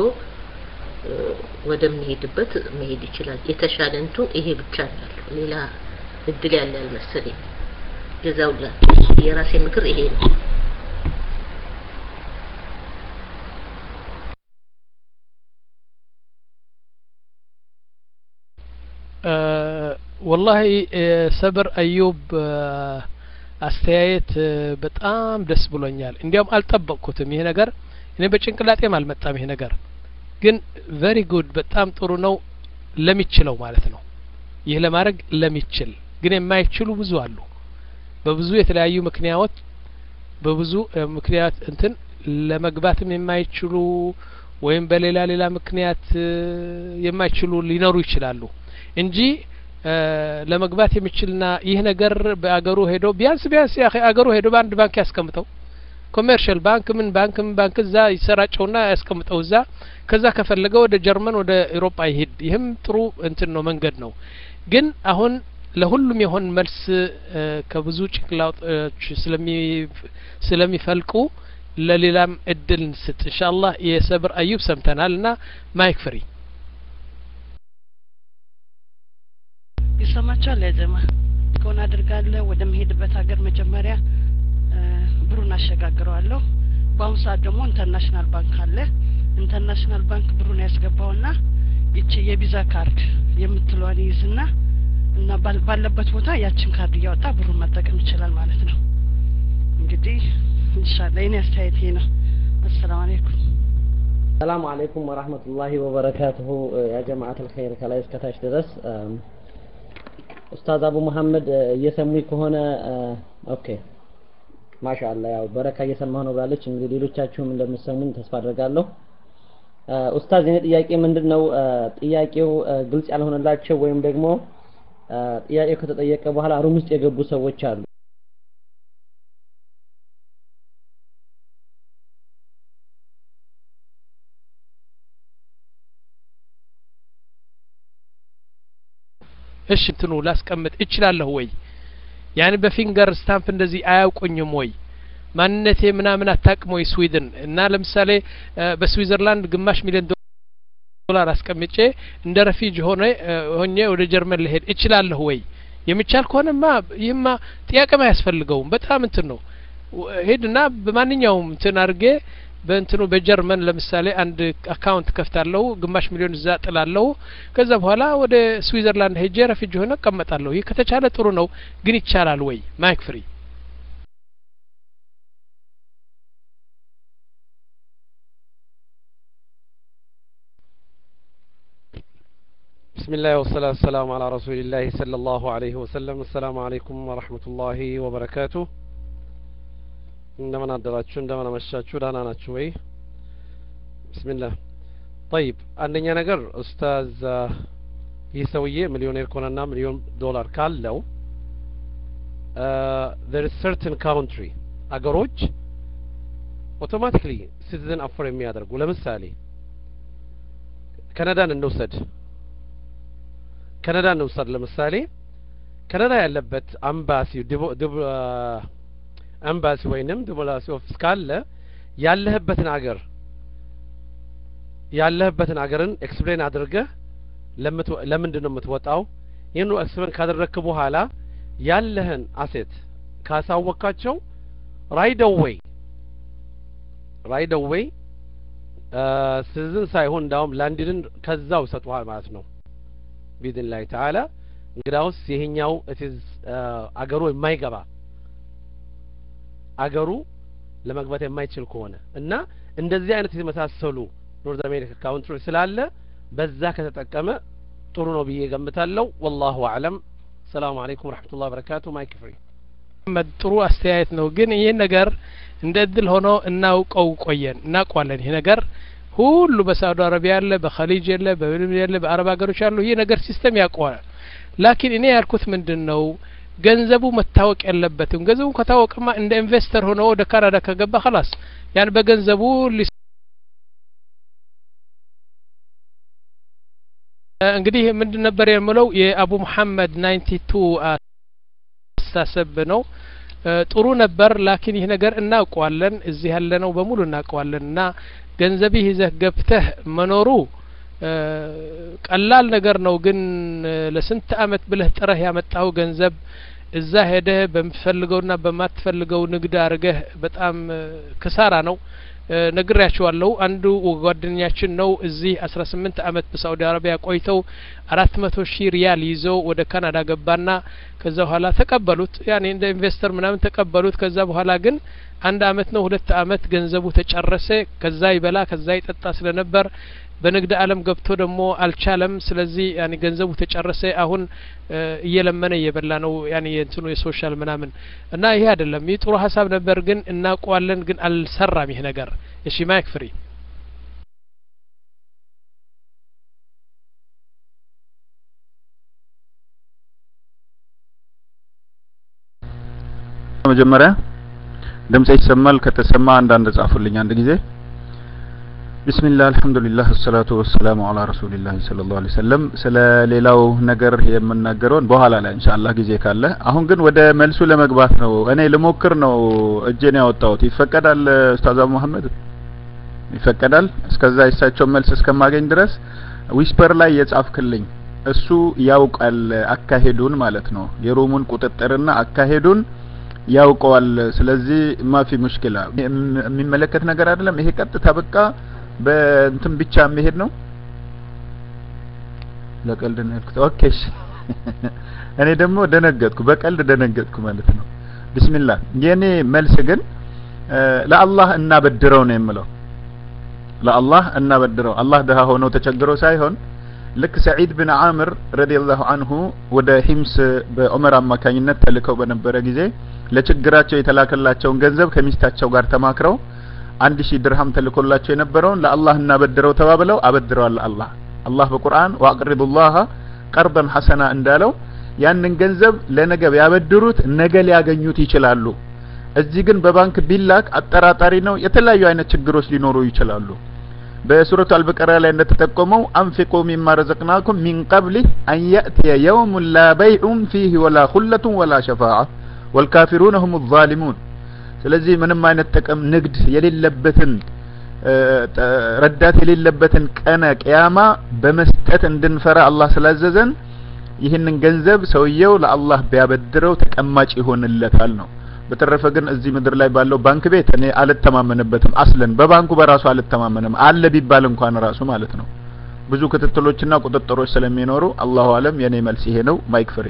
ወደምንሄድበት መሄድ ይችላል የተሻለ እንትን ይሄ ብቻ ነው ሌላ እድል ያለ አልመሰለኝ ጀዛውላ የራሴ ምክር ይሄ ነው والله ሰብር አዩብ አስተያየት በጣም ደስ ብሎኛል እንዲያውም አልጠበቅኩትም ይሄ ነገር እኔ በጭንቅላጤም አልመጣም ይሄ ነገር ግን very good በጣም ጥሩ ነው ለሚችለው ማለት ነው ይሄ ለማድረግ ለሚችል ግን የማይችሉ ብዙ አሉ በብዙ የተለያዩ ምክንያቶች በብዙ ምክንያት እንትን ለመግባትም የማይችሉ ወይም በሌላ ሌላ ምክንያት የማይችሉ ሊኖሩ ይችላሉ እንጂ ለመግባት የሚችልና ይሄ ነገር በአገሩ ሄዶ ቢያንስ ቢያንስ ያ አገሩ ሄዶ ባንድ ባንክ ያስቀምጠው ኮመርሻል ባንክ ምን ባንክ ምን ባንክ እዛ ይሰራጨውና ያስቀምጠው እዛ ከዛ ከፈለገ ወደ ጀርመን ወደ አውሮፓ ይሄድ ይሄም ጥሩ እንትን ነው መንገድ ነው ግን አሁን ለሁሉም የሆን መልስ ከብዙ ጭቅላዎች ስለሚ ስለሚፈልቁ ለሌላም እድል እንስጥ ኢንሻአላህ የሰብር አዩብ ሰምተናልና ማይክ ፍሪ ይሰማቻል ለጀማ ኮን አድርጋለ ወደ መሄድበት ሀገር መጀመሪያ ብሩን አሸጋግረዋለሁ በአሁን ሰዓት ደግሞ ኢንተርናሽናል ባንክ አለ ኢንተርናሽናል ባንክ ብሩን ያስገባውና እቺ የቪዛ ካርድ የምትለዋን ይዝና እና ባለበት ቦታ ያችን ካርድ ያወጣ ብሩን መጠቀም ይችላል ማለት ነው እንግዲህ ኢንሻአላህ እኔ አስተያየቴ ነው السلام عليكم السلام عليكم ورحمة الله وبركاته يا جماعة الخير كلا يسكتاش درس أستاذ أبو محمد يسميك هنا أوكي ما شاء الله يا بركة يسمونه بالك إن دليلو تشوم من المسلمين تصفر رجاله أستاذ زين إياك من دنو إياك يو قلت على هنا لا تشوي يوم دقمو إياك كتت إياك بحال عرومس إياك بوسا وتشارل እሺ እንትኑ ላስቀምጥ እችላለሁ ወይ ያኔ በፊንገር ስታምፕ እንደዚህ አያውቁኝም ወይ ማንነቴ ምናምን አታቅም ወይ ስዊድን እና ለምሳሌ በስዊዘርላንድ ግማሽ ሚሊዮን ዶላር አስቀምጬ እንደ ረፊጅ ሆነ ሆኜ ወደ ጀርመን ልሄድ እችላለሁ ወይ የሚቻል ከሆነማ ይማ ጥያቄማ ያስፈልገው በጣም እንትን ነው ሄድና በማንኛውም እንትን አርጌ በእንትኑ በጀርመን ለምሳሌ አንድ አካውንት ከፍታለሁ ግማሽ ሚሊዮን እዛ ጥላለሁ ከዛ በኋላ ወደ ስዊዘርላንድ ሄጄ ረፊጅ ሆነ ቀመጣለሁ ይሄ ከተቻለ ጥሩ ነው ግን ይቻላል ወይ ማይክ ፍሪ بسم الله والصلاة والسلام على رسول الله صلى الله عليه وسلم السلام عليكم ورحمة الله وبركاته عندما ندراتشو عندما نمشاتشو دانا ناتشوي بسم الله طيب عندنا نقر أستاذ يسوي مليونير كوننا مليون دولار كالو uh, there is certain country አገሮች automatically citizen offer የሚያደርጉ ለምሳሌ ካናዳን እንውሰድ ካናዳን እንውሰድ ለምሳሌ ካናዳ ያለበት አምባሲ አምባሲ ወይንም ዲፕሎማሲ ኦፊስ ካለ ያለህበትን አገር ያለህበትን አገርን ኤክስፕሌን አድርገህ ለምንድን ነው የምትወጣው ይሄን ኤክስፕሌን ካደረግክ በኋላ ያለህን አሴት ካሳወቃቸው right away right away ሲዝን ሳይሆን ዳውም ላንድን ከዛው ሰጥቷል ማለት ነው ቢድን ላይ ተዓላ እንግዳውስ ይሄኛው it is አገሩ የማይገባ አገሩ ለመግባት የማይችል ከሆነ እና እንደዚህ አይነት የተመሳሰሉ ኖርዝ አሜሪካ ካውንትሪ ስላለ በዛ ከተጠቀመ ጥሩ ነው ብዬ ገምታለሁ والله اعلم السلام عليكم ورحمه الله وبركاته ማይክ ፍሪ ጥሩ አስተያየት ነው ግን ይሄ ነገር እንደድል ሆኖ እናውቀው ቆየን እናቋለን ይሄ ነገር ሁሉ በሳውዲ አረቢያ ያለ በኸሊጅ ያለ በብልም ያለ በአረብ ሀገሮች ያሉ ይሄ ነገር ሲስተም ያቋል ላኪን እኔ ያልኩት ምንድነው ገንዘቡ መታወቅ ያለበትም ገንዘቡ ከታወቀማ እንደ ኢንቨስተር ሆኖ ወደ ካናዳ ከገባ خلاص ያን በገንዘቡ እንግዲህ ምንድን ነበር የምለው የአቡ መሐመድ ninety two አስተሳሰብ ነው ጥሩ ነበር ላኪን ይሄ ነገር እናውቀዋለን እዚህ ያለ ነው በሙሉ እናውቀዋለንና ገንዘብ ይዘህ ገብተህ መኖሩ ቀላል ነገር ነው ግን ለስንት አመት ብለህ ጥረህ ያመጣው ገንዘብ እዛ ሄደህ በመፈልገውና በማትፈልገው ንግድ አርገህ በጣም ክሳራ ነው ነግራቸዋለሁ አንዱ ጓደኛችን ነው እዚህ አስራ ስምንት አመት በሳውዲ አረቢያ ቆይተው አራት መቶ ሺህ ሪያል ይዞ ወደ ካናዳ ገባና ከዛ በኋላ ተቀበሉት ያኔ እንደ ኢንቨስተር ምናምን ተቀበሉት ከዛ በኋላ ግን አንድ አመት ነው ሁለት አመት ገንዘቡ ተጨረሰ ከዛ ይበላ ከዛ ይጠጣ ስለነበር በንግድ ዓለም ገብቶ ደግሞ አልቻለም ስለዚህ ያኔ ገንዘቡ ተጨረሰ አሁን እየለመነ እየበላ ነው ያኔ እንትኑ የሶሻል ምናምን እና ይሄ አይደለም ይሄ ጥሩ ሐሳብ ነበር ግን እናውቀዋለን ግን አልሰራም ይሄ ነገር እሺ ማይክ ፍሪ መጀመሪያ ድምጽ ይሰማል ከተሰማ አንዳንድ ጻፉልኝ አንድ ጊዜ بسم الله الحمد لله والصلاه والسلام على رسول الله صلى الله عليه وسلم ስለ ሌላው ነገር የምናገረውን በኋላ ላይ ኢንሻአላህ ጊዜ ካለ አሁን ግን ወደ መልሱ ለመግባት ነው እኔ ልሞክር ነው እጄን ያወጣሁት ይፈቀዳል ኡስታዝ መሐመድ ይፈቀዳል እስከዛ እሳቸው መልስ እስከማገኝ ድረስ ዊስፐር ላይ የጻፍክልኝ እሱ ያውቃል አካሄዱን ማለት ነው የሮሙን ቁጥጥርና አካሄዱን ያውቀዋል ስለዚህ ማፊ ሙሽኪላ የሚመለከት ነገር አይደለም ይሄ ቀጥታ በቃ በእንትን ብቻ መሄድ ነው ለቀልድ ነው ያልኩት ኦኬ እኔ ደግሞ ደነገጥኩ በቀልድ ደነገጥኩ ማለት ነው ቢስሚላህ የኔ መልስ ግን ለአላህ እናበድረው ነው የምለው ለአላህ እናበድረው አላህ ደሃ ሆኖ ተቸግሮ ሳይሆን ልክ ሰዒድ ብን አምር ረዲየላሁ ዐንሁ ወደ ሂምስ በዑመር አማካኝነት ተልከው በነበረ ጊዜ ለችግራቸው የተላከላቸውን ገንዘብ ከሚስታቸው ጋር ተማክረው አንድ ሺህ ድርሃም ተልኮላቸው የነበረውን ለአላህ እናበድረው ተባብለው አበድረዋል አላህ አላህ በቁርአን ወአቅርዱላህ ቀርደን ሐሰና እንዳለው ያንን ገንዘብ ለነገ ያበድሩት ነገ ሊያገኙት ይችላሉ እዚህ ግን በባንክ ቢላክ አጠራጣሪ ነው የተለያዩ አይነት ችግሮች ሊኖሩ ይችላሉ በሱረቱ አልበቀራ ላይ እንደተጠቆመው አንፊቁ ሚማ ረዘቅናኩም ሚን ቀብል አን ያእቲ የውም ላ በይዑን ፊህ ወላ ኹለቱን ወላ ሸፋዓ والكافرون هم الظالمون ስለዚህ ምንም አይነት ጥቅም ንግድ የሌለበትን ረዳት የሌለበትን ቀነ ቂያማ በመስጠት እንድንፈራ አላህ ስላዘዘን ይህንን ገንዘብ ሰውየው ለአላህ ቢያበድረው ተቀማጭ ይሆንለታል ነው በተረፈ ግን እዚህ ምድር ላይ ባለው ባንክ ቤት እኔ አልተማመንበትም አስለን በባንኩ በራሱ አልተማመንም አለ ቢባል እንኳን ራሱ ማለት ነው ብዙ ክትትሎችና ቁጥጥሮች ስለሚኖሩ አላሁ አለም የኔ መልስ ይሄ ነው ማይክ ፍሪ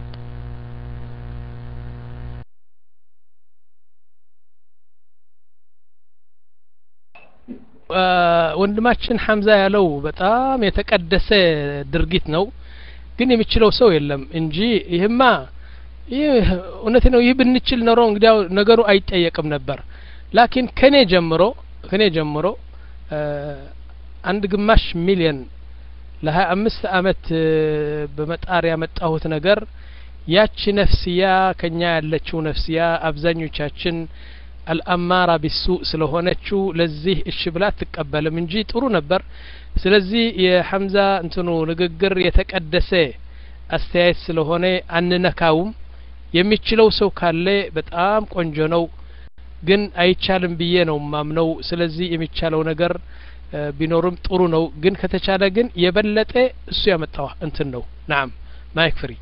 ወንድማችን ሐምዛ ያለው በጣም የተቀደሰ ድርጊት ነው ግን የሚችለው ሰው የለም እንጂ ይሄማ ይህ እውነት ነው ይህ ብንችል ኖሮ እንግዲያው ነገሩ አይጠየቅም ነበር ላኪን ከኔ ጀምሮ ከኔ ጀምሮ አንድ ግማሽ ሚሊዮን ለ25 አመት በመጣር ያመጣሁት ነገር ያቺ ነፍስያ ከኛ ያለችው ነፍስያ አብዛኞቻችን አልአማራ ቢሱ ስለሆነችው ለዚህ እሺ ብላ ትቀበልም እንጂ ጥሩ ነበር ስለዚህ የሐምዛ እንትኑ ንግግር የተቀደሰ አስተያየት ስለሆነ አንነካውም የሚችለው ሰው ካለ በጣም ቆንጆ ነው ግን አይቻልም ብዬ ነው ማምነው ስለዚህ የሚቻለው ነገር ቢኖርም ጥሩ ነው ግን ከተቻለ ግን የበለጠ እሱ ያመጣው እንትን ነው نعم ማይክ ፍሪ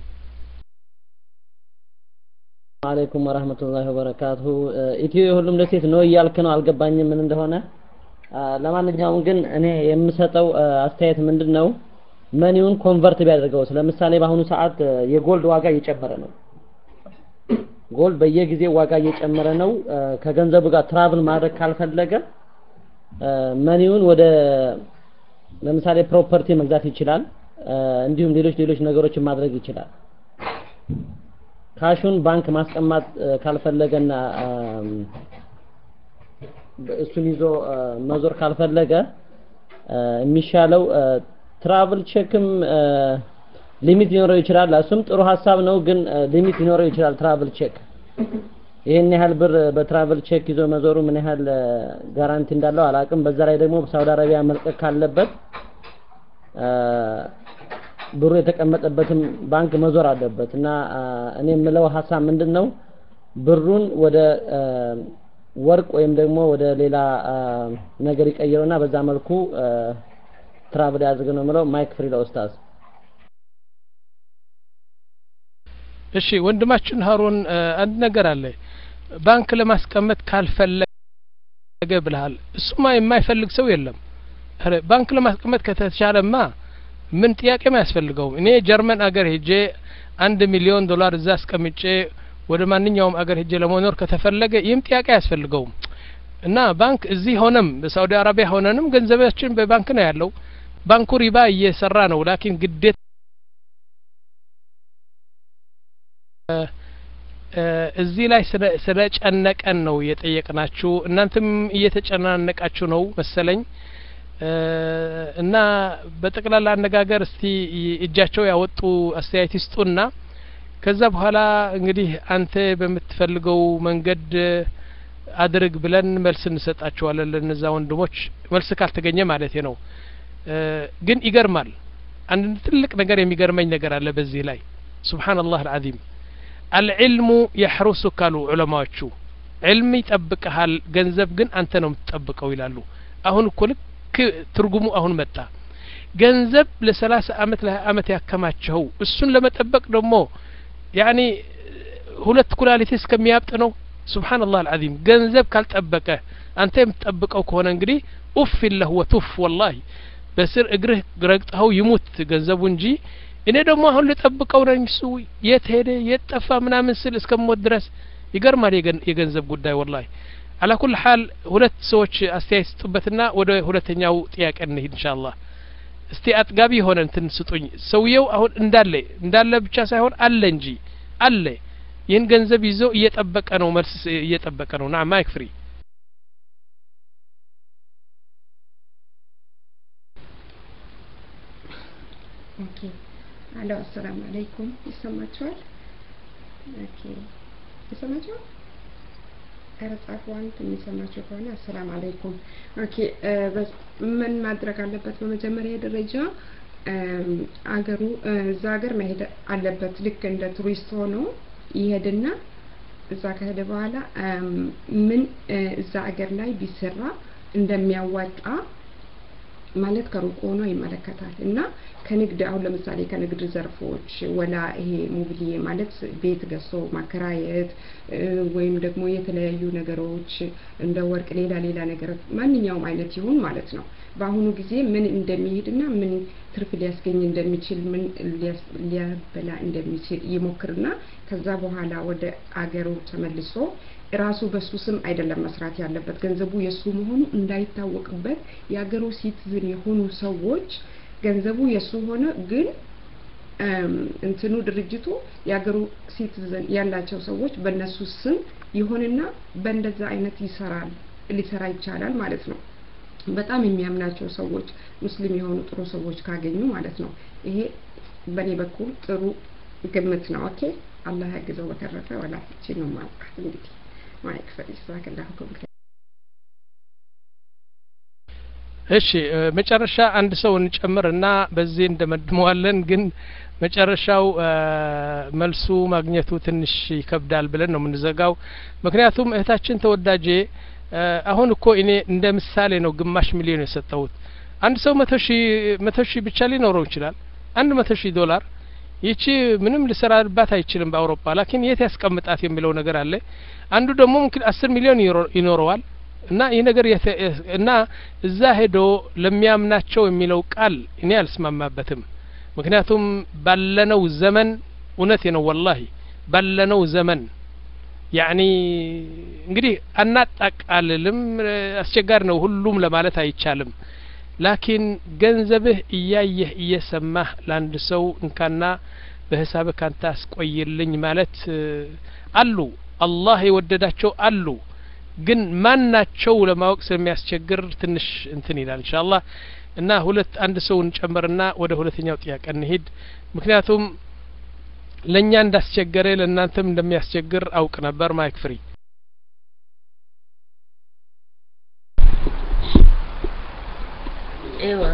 አለይኩም ወራህመቱላሂ ወበረካቱሁ ኢትዮ ሁሉም ለሴት ነው እያልክ ነው አልገባኝም ምን እንደሆነ ለማንኛውም ግን እኔ የምሰጠው አስተያየት ምንድነው መኒውን ኮንቨርት ቢያደርገው ለምሳሌ በአሁኑ ሰዓት የጎልድ ዋጋ እየጨመረ ነው ጎልድ በየጊዜው ዋጋ እየጨመረ ነው ከገንዘቡ ጋር ትራቭል ማድረግ ካልፈለገ መኒውን ወደ ለምሳሌ ፕሮፐርቲ መግዛት ይችላል እንዲሁም ሌሎች ሌሎች ነገሮችን ማድረግ ይችላል ካሹን ባንክ ማስቀመጥ ካልፈለገና እሱን ይዞ መዞር ካልፈለገ የሚሻለው ትራቭል ቼክም ሊሚት ይኖረው ይችላል እሱም ጥሩ ሐሳብ ነው ግን ሊሚት ይኖረው ይችላል ትራቭል ቼክ ይሄን ያህል ብር በትራቭል ቼክ ይዞ መዞሩ ምን ያህል ጋራንቲ እንዳለው አላቅም በዛ ላይ ደግሞ ሳውዲ አረቢያ መልቀቅ ካለበት ብሩ የተቀመጠበትም ባንክ መዞር አለበት እና እኔ የምለው ሐሳብ ምንድነው ብሩን ወደ ወርቅ ወይም ደግሞ ወደ ሌላ ነገር ይቀይረውና በዛ መልኩ ትራቭል ያድርግ ነው የምለው ማይክ ፍሪ ለኡስታዝ እሺ ወንድማችን ሃሩን አንድ ነገር አለ ባንክ ለማስቀመጥ ካልፈለገ ብለሃል እሱማ የማይፈልግ ሰው የለም ባንክ ለማስቀመጥ ከተቻለማ ምን ጥያቄ ማያስፈልገው እኔ ጀርመን አገር ሄጄ አንድ ሚሊዮን ዶላር እዛ አስቀምጬ ወደ ማንኛውም አገር ሄጄ ለመኖር ከተፈለገ ይህም ጥያቄ ያስፈልገው እና ባንክ እዚህ ሆነም በሳውዲ አረቢያ ሆነንም ገንዘባችን በባንክ ነው ያለው ባንኩ ሪባ እየሰራ ነው ላኪን ግዴታ እዚህ ላይ ስለጨነቀን ነው የጠየቅናችሁ እናንተም እየተጨናነቃችሁ ነው መሰለኝ እና በጠቅላላ አነጋገር እስቲ እጃቸው ያወጡ አስተያየት ይስጡና ከዛ በኋላ እንግዲህ አንተ በመትፈልገው መንገድ አድርግ ብለን መልስ እንሰጣቸዋለን ለነዛ ወንድሞች መልስ ካልተገኘ ማለት ነው ግን ይገርማል አንድ ትልቅ ነገር የሚገርመኝ ነገር አለ በዚህ ላይ ሱብሃንአላህ አልዓዚም العلم يحرسك قالوا علماءዎቹ علم ይጠብቀሃል ገንዘብ ግን አንተ ነው የምትጠብቀው ይላሉ አሁን እኮ ልክ ትርጉሙ አሁን መጣ ገንዘብ ለ30 አመት ለአመት ያከማቸው እሱን ለመጠበቅ ደግሞ ያኒ ሁለት ኩላሊት እስከሚያብጥ ነው ሱብሃንአላህ አልዓዚም ገንዘብ ካልጠበቀ አንተ የምትጠብቀው ከሆነ እንግዲህ ኡፍ ለሁ ወቱፍ والله በስር እግርህ ረግጠው ይሙት ገንዘቡ እንጂ እኔ ደግሞ አሁን ልጠብቀው ነኝ እሱ የት ሄደ የት ጠፋ ምናምን ስል እስከሞት ድረስ ይገርማል የገንዘብ ጉዳይ والله على كل حال ሁለት ሰዎች አስተያየት ስጡበትና ወደ ሁለተኛው ጥያቄ እንሂድ ኢንሻአላህ እስቲ አጥጋቢ ሆነ እንትን ስጡኝ ሰውየው አሁን እንዳለ እንዳለ ብቻ ሳይሆን አለ እንጂ አለ ይህን ገንዘብ ይዞ እየጠበቀ ነው መልስ እየጠበቀ ነው ና ማይክ ፍሪ ኦኬ አሎ አሰላሙ አለይኩም ይሰማችኋል ኦኬ ይሰማችኋል አረጻፏን የሚሰማችሁ ከሆነ አሰላሙ አለይኩም ኦኬ ምን ማድረግ አለበት በመጀመሪያ ደረጃ አገሩ እዛ ሀገር መሄድ አለበት ልክ እንደ ቱሪስት ሆኖ ይሄድና እዛ ከሄደ በኋላ ምን እዛ ሀገር ላይ ቢሰራ እንደሚያዋጣ ማለት ከሩቅ ሆኖ ይመለከታል እና ከንግድ አሁን ለምሳሌ ከንግድ ዘርፎች ወላ ይሄ ሞቢሊየ ማለት ቤት ገዝቶ ማከራየት ወይም ደግሞ የተለያዩ ነገሮች እንደ ወርቅ ሌላ ሌላ ነገር ማንኛውም አይነት ይሁን ማለት ነው በአሁኑ ጊዜ ምን እንደሚሄድና ምን ትርፍ ሊያስገኝ እንደሚችል ምን ሊያበላ እንደሚችል ይሞክርና ከዛ በኋላ ወደ አገሩ ተመልሶ ራሱ በሱ ስም አይደለም መስራት ያለበት ገንዘቡ የሱ መሆኑ እንዳይታወቅበት ያገሩ ሲቲዝን የሆኑ ሰዎች ገንዘቡ የሱ ሆነ ግን እንትኑ ድርጅቱ ያገሩ ሲቲዝን ያላቸው ሰዎች በእነሱ ስም ይሆንና በእንደዛ አይነት ይሰራል ሊሰራ ይቻላል ማለት ነው በጣም የሚያምናቸው ሰዎች ሙስሊም የሆኑ ጥሩ ሰዎች ካገኙ ማለት ነው ይሄ በኔ በኩል ጥሩ ግምት ነው ኦኬ አላህ ያግዘው በተረፈ ወላ እቺ ነው ማለት እንግዲህ ማይክ ፈሪስ ባከላሁ ኩብከ እሺ መጨረሻ አንድ ሰው እንጨምርና በዚህ እንደመድመዋለን ግን መጨረሻው መልሱ ማግኘቱ ትንሽ ይከብዳል ብለን ነው የምንዘጋው ምክንያቱም እህታችን ተወዳጄ አሁን እኮ እኔ እንደ ምሳሌ ነው ግማሽ ሚሊዮን የሰጠሁት አንድ ሰው መቶ ሺህ ብቻ ሊኖረው ይችላል አንድ መቶ ሺህ ዶላር ይቺ ምንም ሊሰራባት አይችልም በአውሮፓ ላኪን የት ያስቀምጣት የሚለው ነገር አለ አንዱ ደግሞ ምክንያት አስር ሚሊዮን ይኖረዋል እና ይሄ ነገር እና እዛ ሄዶ ለሚያምናቸው የሚለው ቃል እኔ አልስማማበትም ምክንያቱም ባለነው ዘመን እውነት ነው والله ባለነው ዘመን ያኒ እንግዲህ አናጣቃልልም አስቸጋሪ ነው ሁሉም ለማለት አይቻልም ላኪን ገንዘብህ እያየህ እየሰማህ ለአንድ ሰው እንካና በሂሳብህ ካንተ አስቆይልኝ ማለት አሉ አላህ የወደዳቸው አሉ ግን ማናቸው ለማወቅ ስለሚያስቸግር ትንሽ እንትን ይላል ኢንሻአላህ እና ሁለት አንድ ሰው እንጨምርና ወደ ሁለተኛው ጥያቄ እንሂድ ምክንያቱም ለኛ እንዳስቸገረ ለእናንተም እንደሚያስቸግር አውቅ ነበር ማይክ ፍሪ ኤዋ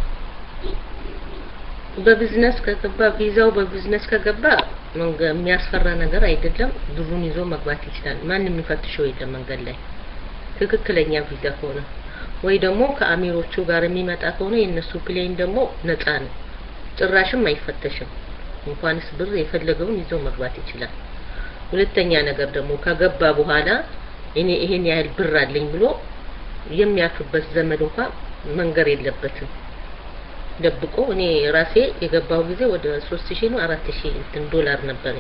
በቢዝነስ ከገባ ቪዛው በቢዝነስ ከገባ የሚያስፈራ ነገር አይደለም ብሩን ይዞ መግባት ይችላል ማንንም ይፈትሽው የለም መንገድ ላይ ትክክለኛ ቪዛ ከሆነ ወይ ደግሞ ከአሚሮቹ ጋር የሚመጣ ከሆነ የነሱ ፕሌን ደግሞ ነፃ ነው ጭራሽም አይፈተሽም እንኳንስ ብር የፈለገውን ይዞ መግባት ይችላል ሁለተኛ ነገር ደግሞ ከገባ በኋላ እኔ ይሄን ያህል ብር አለኝ ብሎ የሚያፍበት ዘመድ እንኳን መንገር የለበትም ደብቆ እኔ ራሴ የገባው ጊዜ ወደ ሶስት ሺህ ነው አራት ሺህ እንትን ዶላር ነበር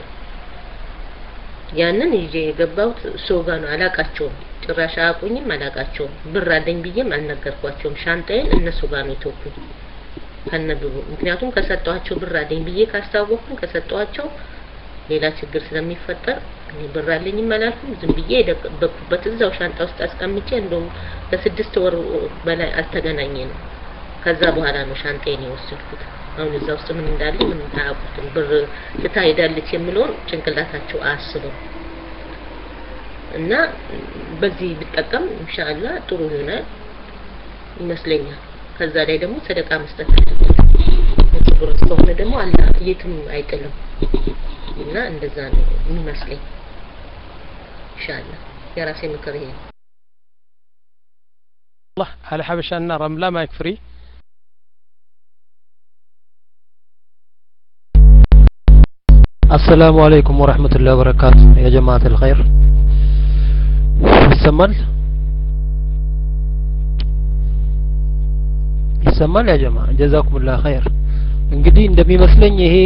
ያንን ይዤ የገባሁት ሰው ጋር ነው አላቃቸውም ጭራሽ አቁኝም አላቃቸውም ብር አለኝ ብዬም አልነገርኳቸውም ሻንጣዬን እነሱ ጋር ነው የተወኩት ከነብሩ ምክንያቱም ከሰጣቸው ብር አለኝ ብዬ ካስታወቅኩኝ ከሰጣቸው ሌላ ችግር ስለሚፈጠር እኔ ብር አለኝም አላልኩም ዝም ብዬ የደበኩበት እዛው ሻንጣ ውስጥ አስቀምጬ እንደው ለስድስት ወር በላይ አልተገናኘንም ከዛ በኋላ ነው ሻንጣዬን የወሰድኩት አሁን እዛ ውስጥ ምን እንዳለ ምን ታውቁት ብር ልታይዳለች የሚለው ጭንቅላታቸው አያስቡም እና በዚህ ብትጠቀም ኢንሻአላህ ጥሩ ይሆናል ይመስለኛል ከዛ ላይ ደግሞ ሰደቃ መስጠት አለበት ብር ስለሆነ ደግሞ አላህ የትም አይጥልም እና እንደዛ ነው የሚመስለኝ ኢንሻአላህ የራሴ ምክር ይሄ الله على حبشنا رملا ما يكفري السلام عليكم ورحمة الله وبركاته يا جماعة الخير يسمال يسمال يا جماعة جزاكم الله خير እንግዲህ እንደሚመስለኝ ይሄ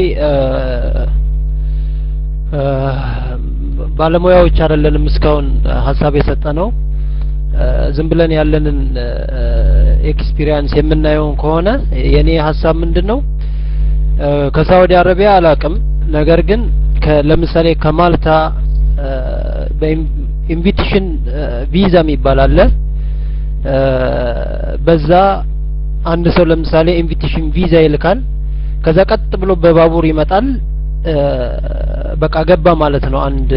ባለሙያዎች አይደለንም እስካሁን ሐሳብ የሰጠነው ዝም ብለን ያለንን ኤክስፒሪየንስ የምናየው ከሆነ የኔ ሐሳብ ምንድነው ከሳውዲ አረቢያ አላቅም ነገር ግን ለምሳሌ ከማልታ በኢንቪቴሽን ቪዛ የሚባል አለ በዛ አንድ ሰው ለምሳሌ ኢንቪቴሽን ቪዛ ይልካል ከዛ ቀጥ ብሎ በባቡር ይመጣል በቃ ገባ ማለት ነው አንድ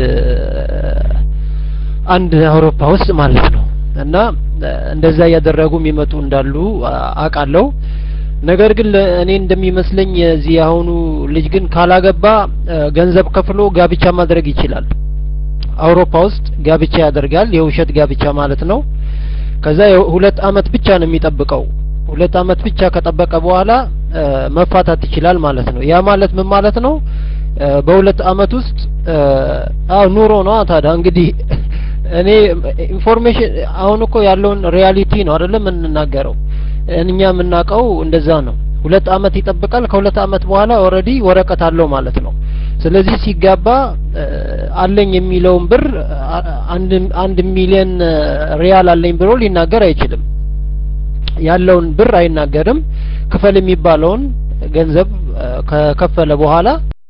አንድ አውሮፓ ውስጥ ማለት ነው እና እንደዛ ያደረጉ የሚመጡ እንዳሉ አቃለው ነገር ግን እኔ እንደሚመስለኝ እዚህ አሁኑ ልጅ ግን ካላገባ ገንዘብ ከፍሎ ጋብቻ ማድረግ ይችላል አውሮፓ ውስጥ ጋብቻ ያደርጋል የውሸት ጋብቻ ማለት ነው ከዛ ሁለት አመት ብቻ ነው የሚጠብቀው ሁለት አመት ብቻ ከጠበቀ በኋላ መፋታት ይችላል ማለት ነው ያ ማለት ምን ማለት ነው በሁለት አመት ውስጥ አው ኑሮ ነው ታዲያ እንግዲህ እኔ ኢንፎርሜሽን አሁን እኮ ያለውን ሪያሊቲ ነው አይደለም እንናገረው እኛ የምናቀው እንደዛ ነው ሁለት አመት ይጠብቃል ከሁለት አመት በኋላ ኦሬዲ ወረቀት አለው ማለት ነው ስለዚህ ሲጋባ አለኝ የሚለውን ብር አንድ አንድ ሚሊዮን ሪያል አለኝ ብሎ ሊናገር አይችልም ያለውን ብር አይናገርም ክፈል የሚባለውን ገንዘብ ከከፈለ በኋላ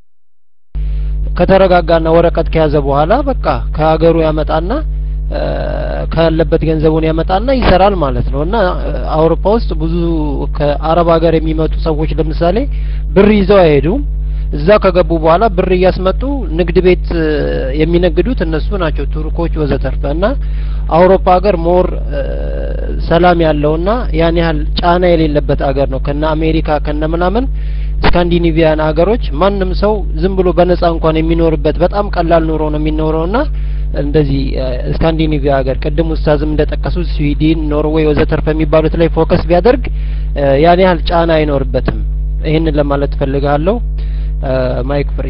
ከተረጋጋና ወረቀት ከያዘ በኋላ በቃ ከሀገሩ ያመጣና ካለበት ገንዘቡን ያመጣና ይሰራል ማለት ነው እና አውሮፓ ውስጥ ብዙ ከአረብ ሀገር የሚመጡ ሰዎች ለምሳሌ ብር ይዘው አይሄዱም እዛ ከገቡ በኋላ ብር እያስመጡ ንግድ ቤት የሚነግዱት እነሱ ናቸው ቱርኮች ወዘተርፈ እና አውሮፓ ሀገር ሞር ሰላም ያለውና ያን ያህል ጫና የሌለበት ሀገር ነው ከነ አሜሪካ ከነ ምናምን ስካንዲኔቪያን ሀገሮች ማንም ሰው ዝም ብሎ በነፃ እንኳን የሚኖርበት በጣም ቀላል ኑሮ ነው የሚኖረውና እንደዚህ ስካንዲኔቪያ ሀገር ቀደም ኡስታዝም እንደጠቀሱት ስዊድን ኖርዌይ ወዘተርፈ የሚባሉት ላይ ፎከስ ቢያደርግ ያን ያህል ጫና አይኖርበትም ይሄንን ለማለት ፈልጋለሁ ማይክ ፍሪ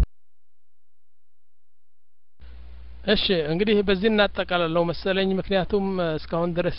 እሺ እንግዲህ በዚህ እናጠቃልለው መሰለኝ ምክንያቱም እስካሁን ድረስ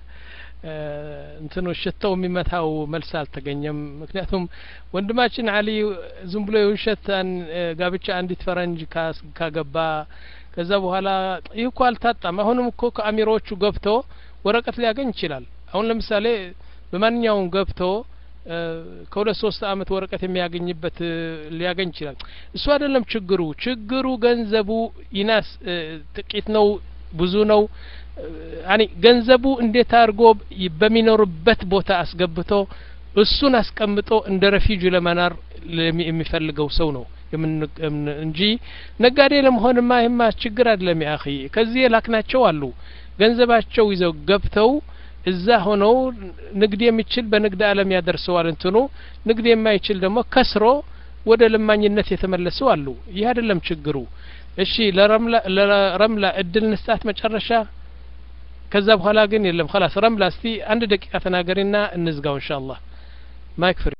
እንትኑ ሽተው የሚመታው መልስ አልተገኘም ምክንያቱም ወንድማችን አሊ ዝም ብሎ የውሸታን ጋብቻ አንዲት ፈረንጅ ካገባ ከዛ በኋላ ይሄ አልታጣም አሁንም እኮ ከአሚሮቹ ገብቶ ወረቀት ሊያገኝ ይችላል አሁን ለምሳሌ በማንኛውም ገብቶ ከሁለት ሶስት አመት ወረቀት የሚያገኝበት ሊያገኝ ይችላል እሱ አይደለም ችግሩ ችግሩ ገንዘቡ ይናስ ጥቂት ነው ብዙ ነው አኒ ገንዘቡ እንዴት አድርጎ በሚኖርበት ቦታ አስገብቶ እሱን አስቀምጦ እንደ ረፊጁ ለማናር የሚፈልገው ሰው ነው እንጂ ነጋዴ ለመሆንማ ይማ ችግር አይደለም ያ اخي ከዚህ ላክናቸው አሉ ገንዘባቸው ይዘው ገብተው እዛ ሆነው ንግድ የሚችል በንግድ ዓለም ያደርሰዋል እንትኑ ንግድ የማይችል ደግሞ ከስሮ ወደ ለማኝነት የተመለሱ አሉ ይህ አይደለም ችግሩ እሺ ለረምላ ለረምላ እድል ንስጣት መጨረሻ ከዛ በኋላ ግን የለም خلاص ረምላ እስቲ አንድ ደቂቃ ተናገሪና እንዝጋው ኢንሻአላህ ማይክ ፍሪ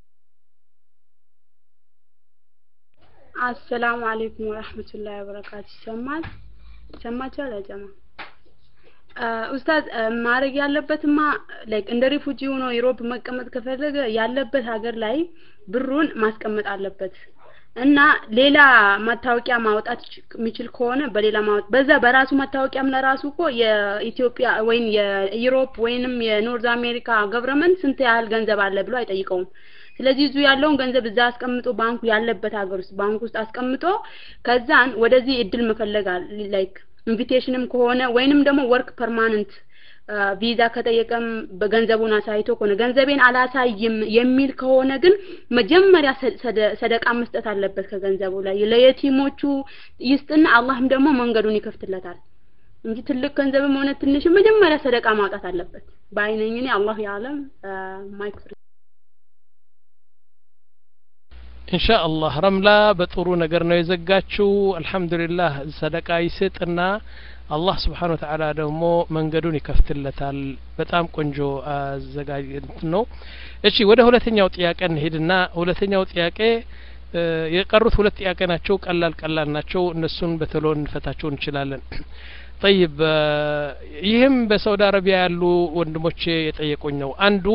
السلام عليكم ورحمة الله وبركاته سمعت سمعت ولا جماعة ኡስታዝ ማረግ ያለበትማ ላይክ እንደ ሪፉጂ ሆኖ ዩሮፕ መቀመጥ ከፈለገ ያለበት ሀገር ላይ ብሩን ማስቀመጥ አለበት እና ሌላ ማታወቂያ ማውጣት የሚችል ከሆነ በሌላ ማውጣት በዛ በራሱ ማታወቂያም ለራሱ እኮ የኢትዮጵያ ወይን የዩሮፕ ወይንም የኖርዝ አሜሪካ ገቨርንመንት ስንት ያህል ገንዘብ አለ ብሎ አይጠይቀውም ስለዚህ እዙ ያለውን ገንዘብ እዛ አስቀምጦ ባንኩ ያለበት ሀገር ውስጥ ባንኩ ውስጥ አስቀምጦ ከዛን ወደዚህ እድል መፈለጋል ላይክ ኢንቪቴሽንም ከሆነ ወይንም ደግሞ ወርክ ፐርማነንት ቪዛ ከጠየቀም በገንዘቡን አሳይቶ ከሆነ ገንዘቤን አላሳይም የሚል ከሆነ ግን መጀመሪያ ሰደቃ መስጠት አለበት ከገንዘቡ ላይ ለየቲሞቹ ይስጥና አላህም ደግሞ መንገዱን ይከፍትለታል እንጂ ትልቅ ገንዘብም ሆነ ትንሽ መጀመሪያ ሰደቃ ማውጣት አለበት ባይነኝኔ አላህ ያለም ማይክ ኢንሻአላህ ረምላ በጥሩ ነገር ነው የዘጋችው አልহামዱሊላህ ሰደቃ ይሰጥና አላህ Subhanahu Wa Ta'ala ደግሞ መንገዱን ይከፍትለታል በጣም ቆንጆ አዘጋጅት ነው እሺ ወደ ሁለተኛው ጥያቄ እንሄድና ሁለተኛው ጥያቄ የቀሩት ሁለት ጥያቄ ናቸው ቀላል ቀላል ናቸው እነሱን በተሎ እንፈታቸው እንችላለን طيب ይህም በሳውዲ አረቢያ ያሉ ወንድሞቼ የጠየቁኝ ነው አንዱ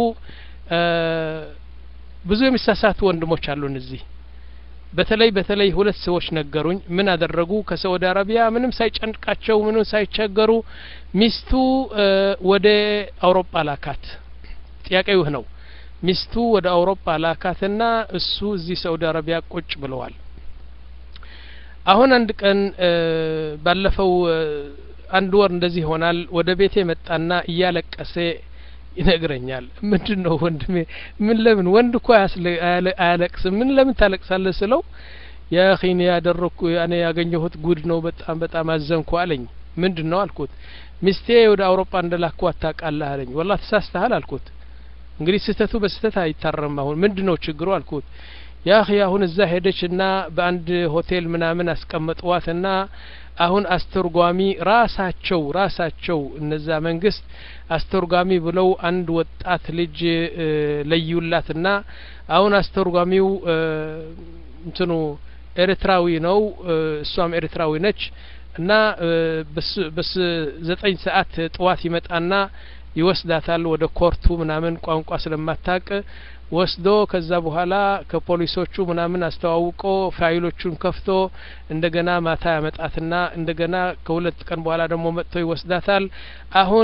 ብዙ የሚሳሳቱ ወንድሞች አሉን እዚህ በተለይ በተለይ ሁለት ሰዎች ነገሩኝ ምን አደረጉ ከሳውዲ አረቢያ ምንም ሳይጨንቃቸው ምንም ሳይቸገሩ ሚስቱ ወደ አውሮፓ ላካት ጥያቄው ነው ሚስቱ ወደ አውሮፓ ላካትና እሱ እዚህ ሳውዲ አረቢያ ቁጭ ብለዋል አሁን አንድ ቀን ባለፈው አንድ ወር እንደዚህ ሆናል ወደ ቤቴ መጣና እያለቀሰ ይነግረኛል ምንድነው ወንድሜ ምን ለምን ወንድ እኮ አያለቅስ ምን ለምን ታለቅሳለህ ስለው ያ ኺኒ ያደረኩ እኔ ያገኘሁት ጉድ ነው በጣም በጣም አዘንኩ አለኝ ምንድነው አልኩት ሚስቴ ወደ አውሮፓ እንደላኳት ታውቃለህ አለኝ والله ተሳስተሃል አልኩት እንግዲህ ስተቱ በስተት አይታረም አሁን ምንድነው ችግሩ አልኩት ያ ኺ አሁን እዛ ሄደችና በአንድ ሆቴል ምናምን አስቀምጧትና አሁን አስተርጓሚ ራሳቸው ራሳቸው እነዛ መንግስት አስተርጓሚ ብለው አንድ ወጣት ልጅ ለዩላትና አሁን አስተርጓሚው እንትኑ ኤርትራዊ ነው እሷም ኤርትራዊ ነች እና በስ በስ ዘጠኝ ሰዓት ጠዋት ይመጣና ይወስዳታል ወደ ኮርቱ ምናምን ቋንቋ ስለማታውቅ ወስዶ ከዛ በኋላ ከፖሊሶቹ ምናምን አስተዋውቆ ፋይሎቹን ከፍቶ እንደገና ማታ ያመጣትና እንደገና ከሁለት ቀን በኋላ ደግሞ መጥቶ ይወስዳታል አሁን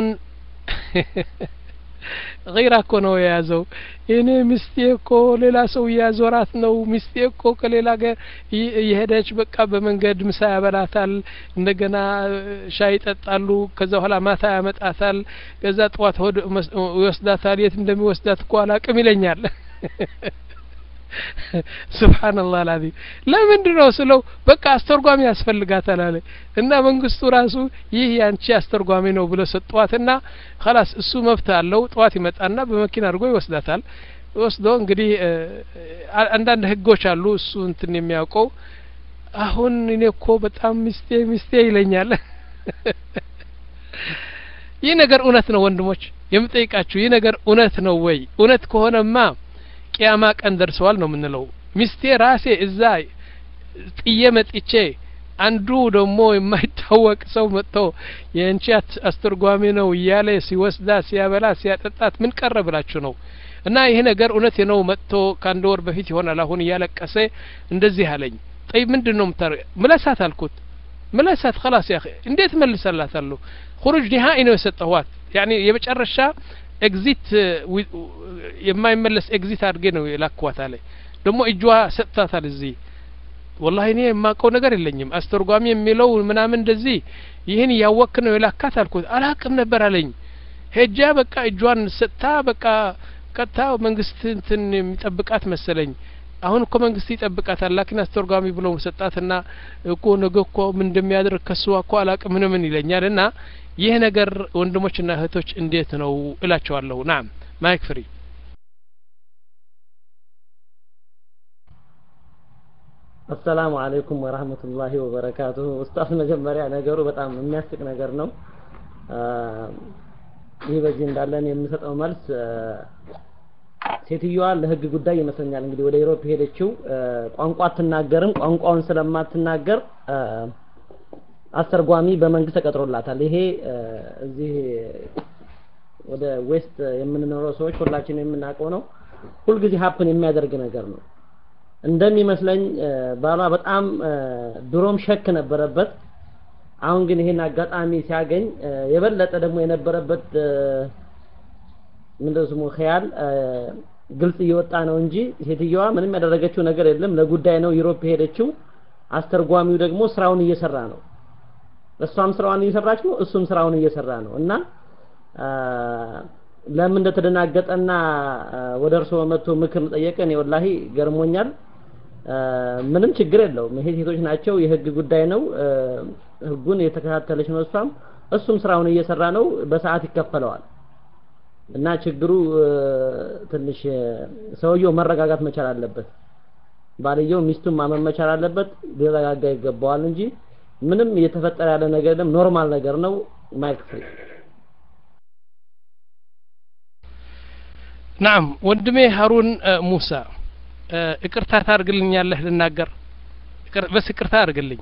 غير እኮ ነው የያዘው እኔ ሚስቴ እኮ ሌላ ሰው ያዞራት ነው ሚስቴ እኮ ከሌላ ጋር ይሄደች በቃ በመንገድ ምሳ ያበላታል እንደገና ሻይ ይጠጣሉ ከዛ በኋላ ማታ ያመጣታል ከዛ ጧት ሆድ ይወስዳታል የት እንደሚወስዳት እኮ አላቅም ይለኛል ሱብሃንአላህ አልዓዚም ለምንድነው ስለው በቃ አስተርጓሚ ያስፈልጋታል አለ እና መንግስቱ ራሱ ይህ ያንቺ አስተርጓሚ ነው ብሎ ሰጧትና خلاص እሱ መብት አለው ጧት ይመጣና በመኪና አድርጎ ይወስዳታል ወስዶ እንግዲህ አንዳንድ ህጎች አሉ እሱ እንትን የሚያውቀው አሁን እኔ እኮ በጣም ሚስቴ ሚስቴ ይለኛል ይህ ነገር እውነት ነው ወንድሞች የምጠይቃችሁ ይህ ነገር እውነት ነው ወይ እውነት ከሆነማ ቂያማ ቀን ደርሰዋል ነው ምንለው ሚስቴ ራሴ እዛ ጥዬ መጥቼ አንዱ ደግሞ የማይታወቅ ሰው መጥቶ የእንቺ አስተርጓሚ ነው እያለ ሲወስዳ ሲያበላ ሲያጠጣት ምን ቀረብላችሁ ነው እና ይሄ ነገር እውነት ነው መጥቶ ካንድ ወር በፊት ይሆናል አሁን ያለቀሰ እንደዚህ አለኝ طيب ምንድነው ምታር መለሳት አልኩት መለሳት خلاص يا اخي እንዴት መልሰላታለሁ خروج نهائي ነው የሰጠኋት يعني የመጨረሻ ኤግዚት የማይመለስ ኤግዚት አድርጌ ነው የላኳት አለ ደግሞ እጇ ሰጥታታል እዚህ والله እኔ የማውቀው ነገር የለኝም አስተርጓሚ የሚለው ምናምን እንደዚህ ይሄን ያወክ ነው የላካት አልኩት አላቅም ነበር አለኝ ሄጃ በቃ እጇን ሰጥታ በቃ ቀጣ መንግስት እንትን የሚጠብቃት መሰለኝ አሁን እኮ መንግስት ይጠብቃታል ላኪን አስተርጓሚ ብሎ ሰጣትና እኮ ነገ እኮ ምን እንደሚያደርግ ከሱ እኮ አላቅም ምን ምን ይለኛልና ይሄ ነገር ወንድሞችና እህቶች እንዴት ነው እላቸዋለሁ ናም ማይክ ፍሪ السلام عليكم ورحمة الله وبركاته ኡስታዝ መጀመሪያ ነገሩ በጣም የሚያስቅ ነገር ነው ይህ በዚህ እንዳለን የምሰጠው መልስ ሴትዮዋ ለህግ ጉዳይ ይመስለኛል እንግዲህ ወደ ዩሮፕ ሄደችው ቋንቋ አትናገርም ቋንቋውን ስለማትናገር አስተርጓሚ በመንግስት ተቀጥሮላታል ይሄ እዚህ ወደ ዌስት የምንኖረው ሰዎች ሁላችንም የምናውቀው ነው ሁሉ ጊዜ ሀፕን የሚያደርግ ነገር ነው እንደሚመስለኝ ባሏ በጣም ድሮም ሸክ ነበረበት አሁን ግን ይሄን አጋጣሚ ሲያገኝ የበለጠ ደግሞ የነበረበት ምንድነው ኸያል ግልጽ እየወጣ ነው እንጂ ሴትዮዋ ምንም ያደረገችው ነገር የለም ለጉዳይ ነው ዩሮፕ ሄደችው አስተርጓሚው ደግሞ ስራውን እየሰራ ነው እሷም ስራውን እየሰራች ነው እሱም ስራውን እየሰራ ነው እና ለምን እንደተደናገጠና ወደ እርሱ መጥቶ ምክር ጠየቀኝ ወላሂ ገርሞኛል ምንም ችግር የለውም ይሄ ሴቶች ናቸው የህግ ጉዳይ ነው ህጉን የተከታተለች ነው እሷም እሱም ስራውን እየሰራ ነው በሰዓት ይከፈለዋል እና ችግሩ ትንሽ ሰውየው መረጋጋት መቻል አለበት ባልየው ሚስቱን ማመን መቻል አለበት ሊረጋጋ ይገባዋል እንጂ ምንም እየተፈጠረ ያለ ነገር አይደለም ኖርማል ነገር ነው ማይክ ፍሪ ናም ወንድሜ ሃሩን ሙሳ እቅርታ ታርግልኛለህ ልናገር በስ እቅርታ አርግልኝ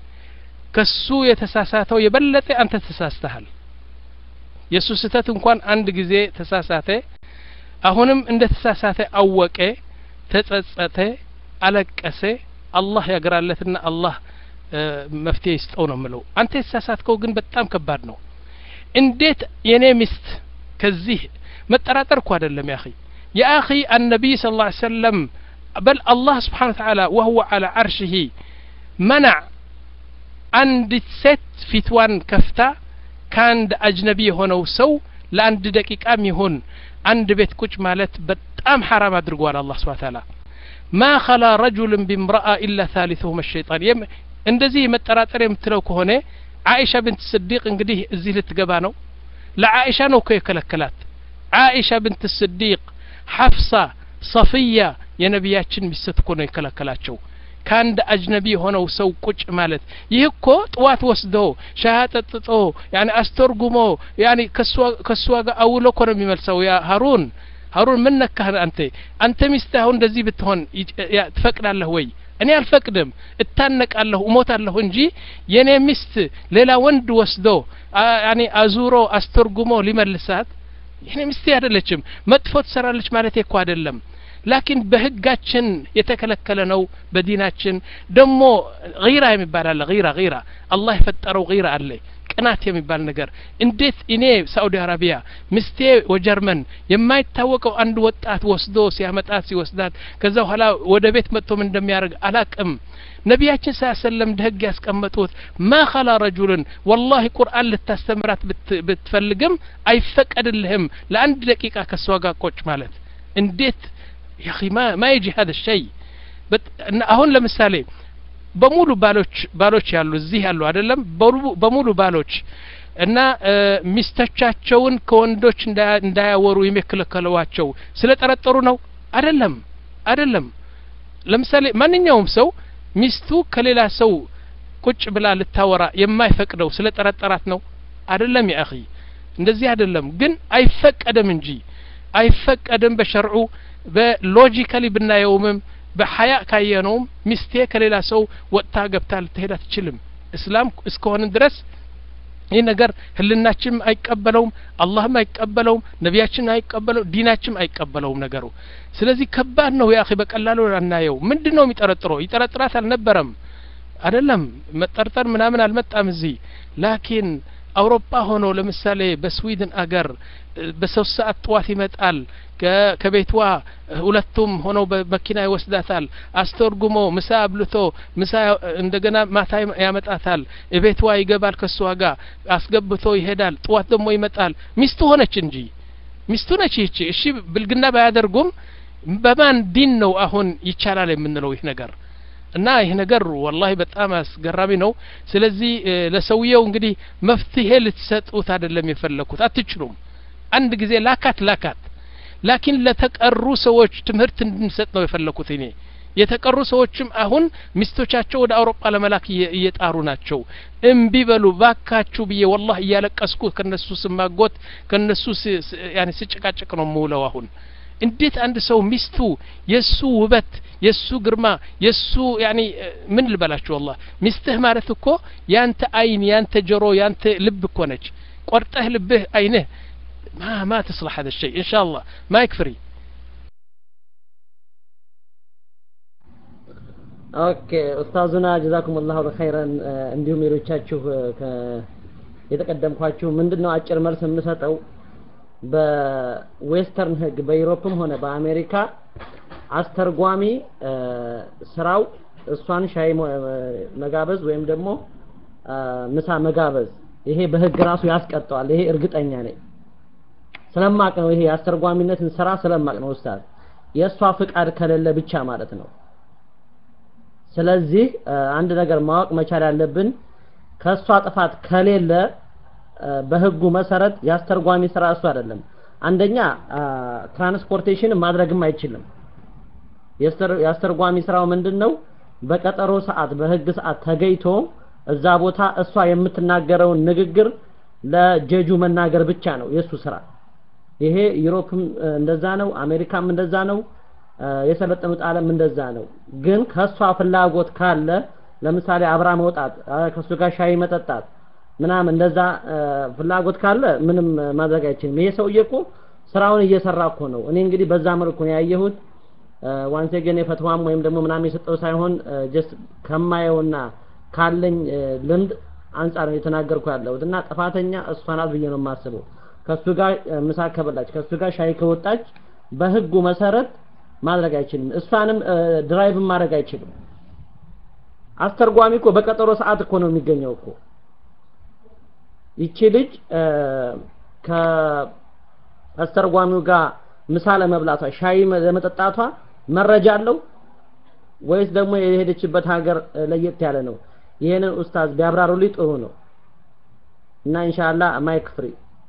ከሱ የተሳሳተው የበለጠ አንተ ተሳስተሃል የሱ ስህተት እንኳን አንድ ጊዜ ተሳሳተ አሁንም እንደ ተሳሳተ አወቀ ተጸጸተ አለቀሰ አላህ ያግራለትና አላህ መፍትሄ ይስጠው ነው ምለው አንተ ተሳሳትከው ግን በጣም ከባድ ነው እንዴት የኔ ሚስት ከዚህ መጠራጠር እኮ አይደለም يا اخي يا اخي النبي صلى الله عليه وسلم بل الله سبحانه وتعالى وهو على عرشه منع عند ست فتوان كفتا كان اجنبي ሆነው ሰው ለአንድ ደቂቃም ይሁን አንድ ቤት ቁጭ ማለት በጣም حرام አድርጓል አላህ Subhanahu Wa Ta'ala ما خلا رجل بامرأة الا ثالثهما الشيطان እንደዚህ መጠራጠር የምትለው ከሆነ عائشة بنت الصديق እንግዲህ እዚህ ልትገባ ነው ለዓኢሻ ነው ከየከለከላት عائشة بنت الصديق حفصة صفية የነቢያችን ሚስት እኮ ነው የከለከላቸው ካንድ አጅነቢ ሆነው ሰው ቁጭ ማለት ይህ እኮ ጥዋት ወስዶ ሻሃጠጥጦ ያኒ አስተርጉሞ ያኒ ከሷ ከሷ ጋር አውሎ እኮ ነው የሚመልሰው ያ ሃሩን ሃሩን ምን ነካህ አንተ አንተ ሚስት አሁን እንደዚህ ብትሆን ትፈቅዳለህ ወይ እኔ አልፈቅድም እታነቃለሁ እሞታለሁ እንጂ የኔ ሚስት ሌላ ወንድ ወስዶ ያኒ አዙሮ አስተርጉሞ ሊመልሳት የኔ ሚስት አይደለችም መጥፎ ትሰራለች ማለት እኮ አይደለም لكن بهجاتشن يتكلكل نو بديناتشن دمو غيرة يمبال الله غيرة غيرة الله يفتروا غيرة عليه قنات يمبال نجر انديت اني سعودي عربية مستي وجرمن يما يتوقعوا عند وطات وسدو سيامتات سيوسدات كذا هلا ወደ ቤት መጥቶ ምን እንደሚያደርግ አላቅም ነቢያችን ሰለላሁ ደግ ያስቀመጡት ما خلا رجل والله ቁርአን ልታስተምራት ብትፈልግም አይፈቀድልህም ለአንድ ደቂቃ ከሷ ጋር ቁጭ ማለት እንዴት يا اخي ما ما يجي هذا الشيء አሁን ለምሳሌ በሙሉ ባሎች ባሎች ያሉ እዚህ ያሉ አይደለም በሙሉ ባሎች እና ሚስቶቻቸውን ከወንዶች እንዳያወሩ የሚከለከሏቸው ስለጠረጠሩ ነው አይደለም አይደለም ለምሳሌ ማንኛውም ሰው ሚስቱ ከሌላ ሰው ቁጭ ብላ ልታወራ የማይፈቅደው ስለጠረጠራት ነው አይደለም ያ اخي እንደዚህ አይደለም ግን አይፈቀደም እንጂ አይፈቀደም በሸርዑ በሎጂካሊ ብናየውም በሐያ ካየነውም ሚስቴ ከሌላ ሰው ወጣ ገብታ ልትሄድ አትችልም እስላም እስከሆነ ድረስ ይህ ነገር ህልናችን አይቀበለውም አላህም አይቀበለውም ነቢያችን አይቀበለው ዲናችን አይቀበለውም ነገሩ ስለዚህ ከባድ ነው ያ اخي በቀላሉ አናየው ምንድነው የሚጠረጥረው ይጠረጥራት አልነበረም አይደለም መጠርጠር ምናምን አልመጣም እዚህ ላኪን አውሮፓ ሆኖ ለምሳሌ በስዊድን አገር በሶስት ሰዓት ጧት ይመጣል ከቤትዋ ሁለቱም ሆነው በመኪና ይወስዳታል አስተርጉሞ ምሳ አብልቶ ምሳ እንደገና ማታ ያመጣታል እቤትዋ ይገባል ከሷ ጋር አስገብቶ ይሄዳል ጧት ደግሞ ይመጣል ሚስቱ ሆነች እንጂ ሚስቱ ነች እቺ እሺ ብልግና ባያደርጉም በማን ዲን ነው አሁን ይቻላል የምንለው ይህ ነገር እና ይህ ነገር والله በጣም አስገራሚ ነው ስለዚህ ለሰውየው እንግዲህ መፍትሄ ልትሰጡት አይደለም የፈለኩት አትችሉም አንድ ጊዜ ላካት ላካት ላኪን ለተቀሩ ሰዎች ትምህርት እንድንሰጥ ነው የፈለኩት እኔ የተቀሩ ሰዎችም አሁን ሚስቶቻቸው ወደ አውሮፓ ለመላክ እየጣሩ ናቸው እምቢ በሉ ባካችሁ ብዬ والله እያለቀስኩ ከነሱ ስማጎት ከነሱ ያኔ ስጨቃጨቅ ነው ሙለው አሁን እንዴት አንድ ሰው ሚስቱ የሱ ውበት የሱ ግርማ የሱ ያኒ ምን ልበላችሁ والله ሚስትህ ማለት እኮ ያንተ አይን ያንተ ጆሮ ያንተ ልብ እኮ ነች ቆርጠህ ልብህ አይንህ ما ما تصلح هذا الشيء ان شاء الله ما يكفري اوكي استاذنا جزاكم الله خيرا እንዲሁም ሌሎቻችሁ የተቀደምኳችሁ ምንድነው አጭር መልስ የምሰጠው በዌስተርን ህግ በዩሮፕም ሆነ በአሜሪካ አስተርጓሚ ስራው እሷን ሻይ መጋበዝ ወይም ደግሞ ምሳ መጋበዝ ይሄ በህግ ራሱ ያስቀጣዋል ይሄ እርግጠኛ ነኝ ስለማቅ ነው ይሄ አስተርጓሚነትን ስራ ስለማቅ ነው ኡስታዝ የሷ ፍቃድ ከሌለ ብቻ ማለት ነው ስለዚህ አንድ ነገር ማወቅ መቻል ያለብን ከሷ ጥፋት ከሌለ በህጉ መሰረት ያስተርጓሚ ስራ እሱ አይደለም አንደኛ ትራንስፖርቴሽን ማድረግም አይችልም ያስተርጓሚ ስራው ምንድነው በቀጠሮ ሰዓት በህግ ሰዓት ተገይቶ እዛ ቦታ እሷ የምትናገረው ንግግር ለጀጁ መናገር ብቻ ነው የሱ ስራ ይሄ ዩሮፕም እንደዛ ነው አሜሪካም እንደዛ ነው የሰለጠኑት ዓለም እንደዛ ነው ግን ከሷ ፍላጎት ካለ ለምሳሌ አብራ መውጣት ከሱ ጋር ሻይ መጠጣት ምናምን እንደዛ ፍላጎት ካለ ምንም ማድረግ አይችልም ይሄ ሰውዬ እኮ ስራውን እየሰራ እኮ ነው እኔ እንግዲህ በዛ መልኩ ነው ያየሁት ዋንስ አገን የፈትዋም ወይም ደግሞ ምናምን የሰጠው ሳይሆን ጀስት ከማየውና ካለኝ ልምድ አንፃር ነው የተናገርኩ ያለሁትና ጥፋተኛ እሷ ናት ብዬ ነው የማስበው ከሱ ጋር ምሳ ከበላች ከሱ ጋር ሻይ ከወጣች በህጉ መሰረት ማድረግ አይችልም እሷንም ድራይቭ ማድረግ አይችልም አስተርጓሚ እኮ በቀጠሮ ሰዓት እኮ ነው የሚገኘው እኮ ይቺ ልጅ ከአስተርጓሚው ጋር ምሳ ለመብላቷ ሻይ ለመጠጣቷ መረጃ አለው ወይስ ደግሞ የሄደችበት ሀገር ለየት ያለ ነው ይሄንን ኡስታዝ ቢያብራሩልኝ ጥሩ ነው እና ኢንሻአላህ ማይክ ፍሪ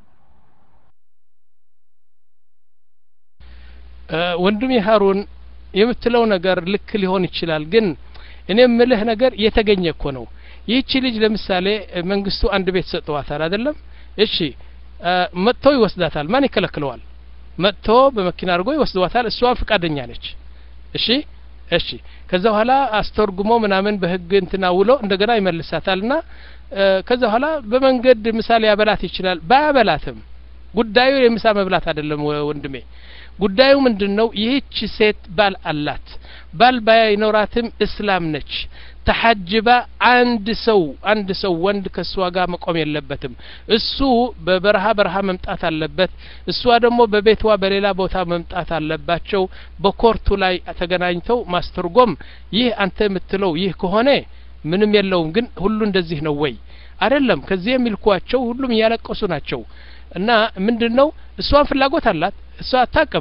ወንድም ይሃሩን የምትለው ነገር ልክ ሊሆን ይችላል ግን እኔ ምልህ ነገር የተገኘ እኮ ነው ይህች ልጅ ለምሳሌ መንግስቱ አንድ ቤት ሰጥቷታል አይደለም እሺ መጥቶ ይወስዳታል ማን ይከለክለዋል መጥቶ በመኪና አድርጎ ይወስዷታል እሷ ፍቃደኛ ነች እሺ እሺ ከዛ በኋላ አስተርጉሞ ምናምን በህግ እንትና ውሎ እንደገና ይመልሳታልና ከዛ በኋላ በመንገድ ምሳሌ ያበላት ይችላል ባያበላትም ጉዳዩ የምሳ መብላት አይደለም ወንድሜ ጉዳዩ ምንድነው ይህች ሴት ባል አላት ባል ባይኖራትም እስላም ነች ተሐጅባ አንድ ሰው አንድ ሰው ወንድ ከሷ ጋር መቆም የለበትም እሱ በበረሃ በረሃ መምጣት አለበት እሷ ደግሞ በቤትዋ በሌላ ቦታ መምጣት አለባቸው በኮርቱ ላይ ተገናኝተው ማስተርጎም ይህ አንተ የምትለው ይህ ከሆነ ምንም የለውም ግን ሁሉ እንደዚህ ነው ወይ አይደለም ከዚህ የሚልኳቸው ሁሉም ያለቀሱ ናቸው እና ምንድነው እሷን ፍላጎት አላት እሷ አታቀም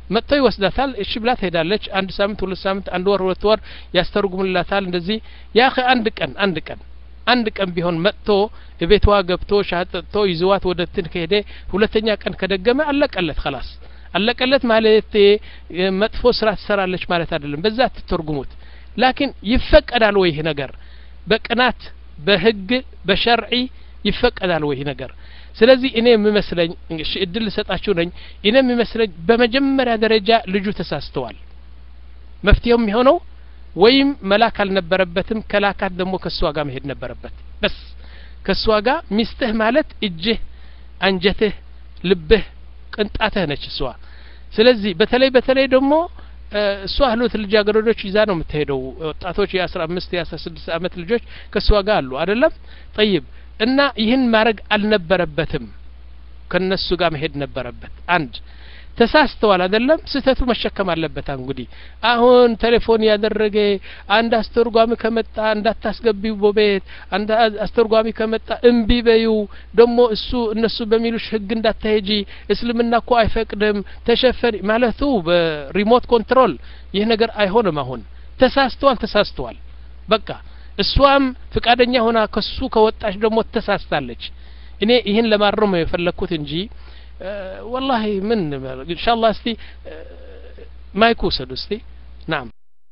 መጥቶ ይወስዳታል እሺ ብላ ትሄዳለች አንድ ሳምንት ሁለት ሳምንት አንድ ወር ሁለት ወር ያስተርጉምላታል እንደዚህ ያ اخي አንድ ቀን አንድ ቀን አንድ ቀን ቢሆን መጥቶ ቤቷ ገብቶ ሻጥቶ ይዘዋት ወደ እንትን ከሄደ ሁለተኛ ቀን ከደገመ አለቀለት خلاص አለቀለት ማለት መጥፎ ስራ ትሰራለች ማለት አይደለም በዛ ትተርጉሙት ላኪን ይፈቀዳል ወይ ነገር በቅናት በህግ በሸርዒ ይፈቀዳል ወይ ነገር ስለዚህ እኔ የምመስለኝ እሺ እድል ሰጣችሁ ነኝ እኔ የምመስለኝ በመጀመሪያ ደረጃ ልጁ ተሳስተዋል መፍትሄው የሚሆነው ወይም መላክ አልነበረበትም ከላካት ደግሞ ከሷ ጋር መሄድ ነበረበት በስ ከሷ ጋር ሚስትህ ማለት እጅህ አንጀትህ ልብህ ቅንጣትህ ነች እሷ ስለዚህ በተለይ በተለይ ደግሞ እሷ ህሉት ልጃገረዶች ይዛ ነው የምትሄደው ወጣቶች የ15 የ16 አመት ልጆች ከሷ ጋር አሉ አይደለም طيب እና ይህን ማድረግ አልነበረበትም ከነሱ ጋር መሄድ ነበረበት አንድ ተሳስተዋል አይደለም ስህተቱ መሸከም አለበት እንግዲህ አሁን ቴሌፎን ያደረገ አንድ አስተርጓሚ ከመጣ እንዳታስገቢው በቤት አንድ አስተርጓሚ ከመጣ እምቢ በዩ ደግሞ እሱ እነሱ በሚሉሽ ህግ እንዳትሄጂ እስልምና እኮ አይፈቅድም ተሸፈሪ ማለቱ በሪሞት ኮንትሮል ይህ ነገር አይሆንም አሁን ተሳስተዋል ተሳስተዋል በቃ እሷም ፍቃደኛ ሆና ከሱ ከወጣች ደግሞ ተሳስታለች እኔ ይህን ለማረም ነው የፈለኩት እንጂ والله من ان شاء الله استي ما يكوسد استي نعم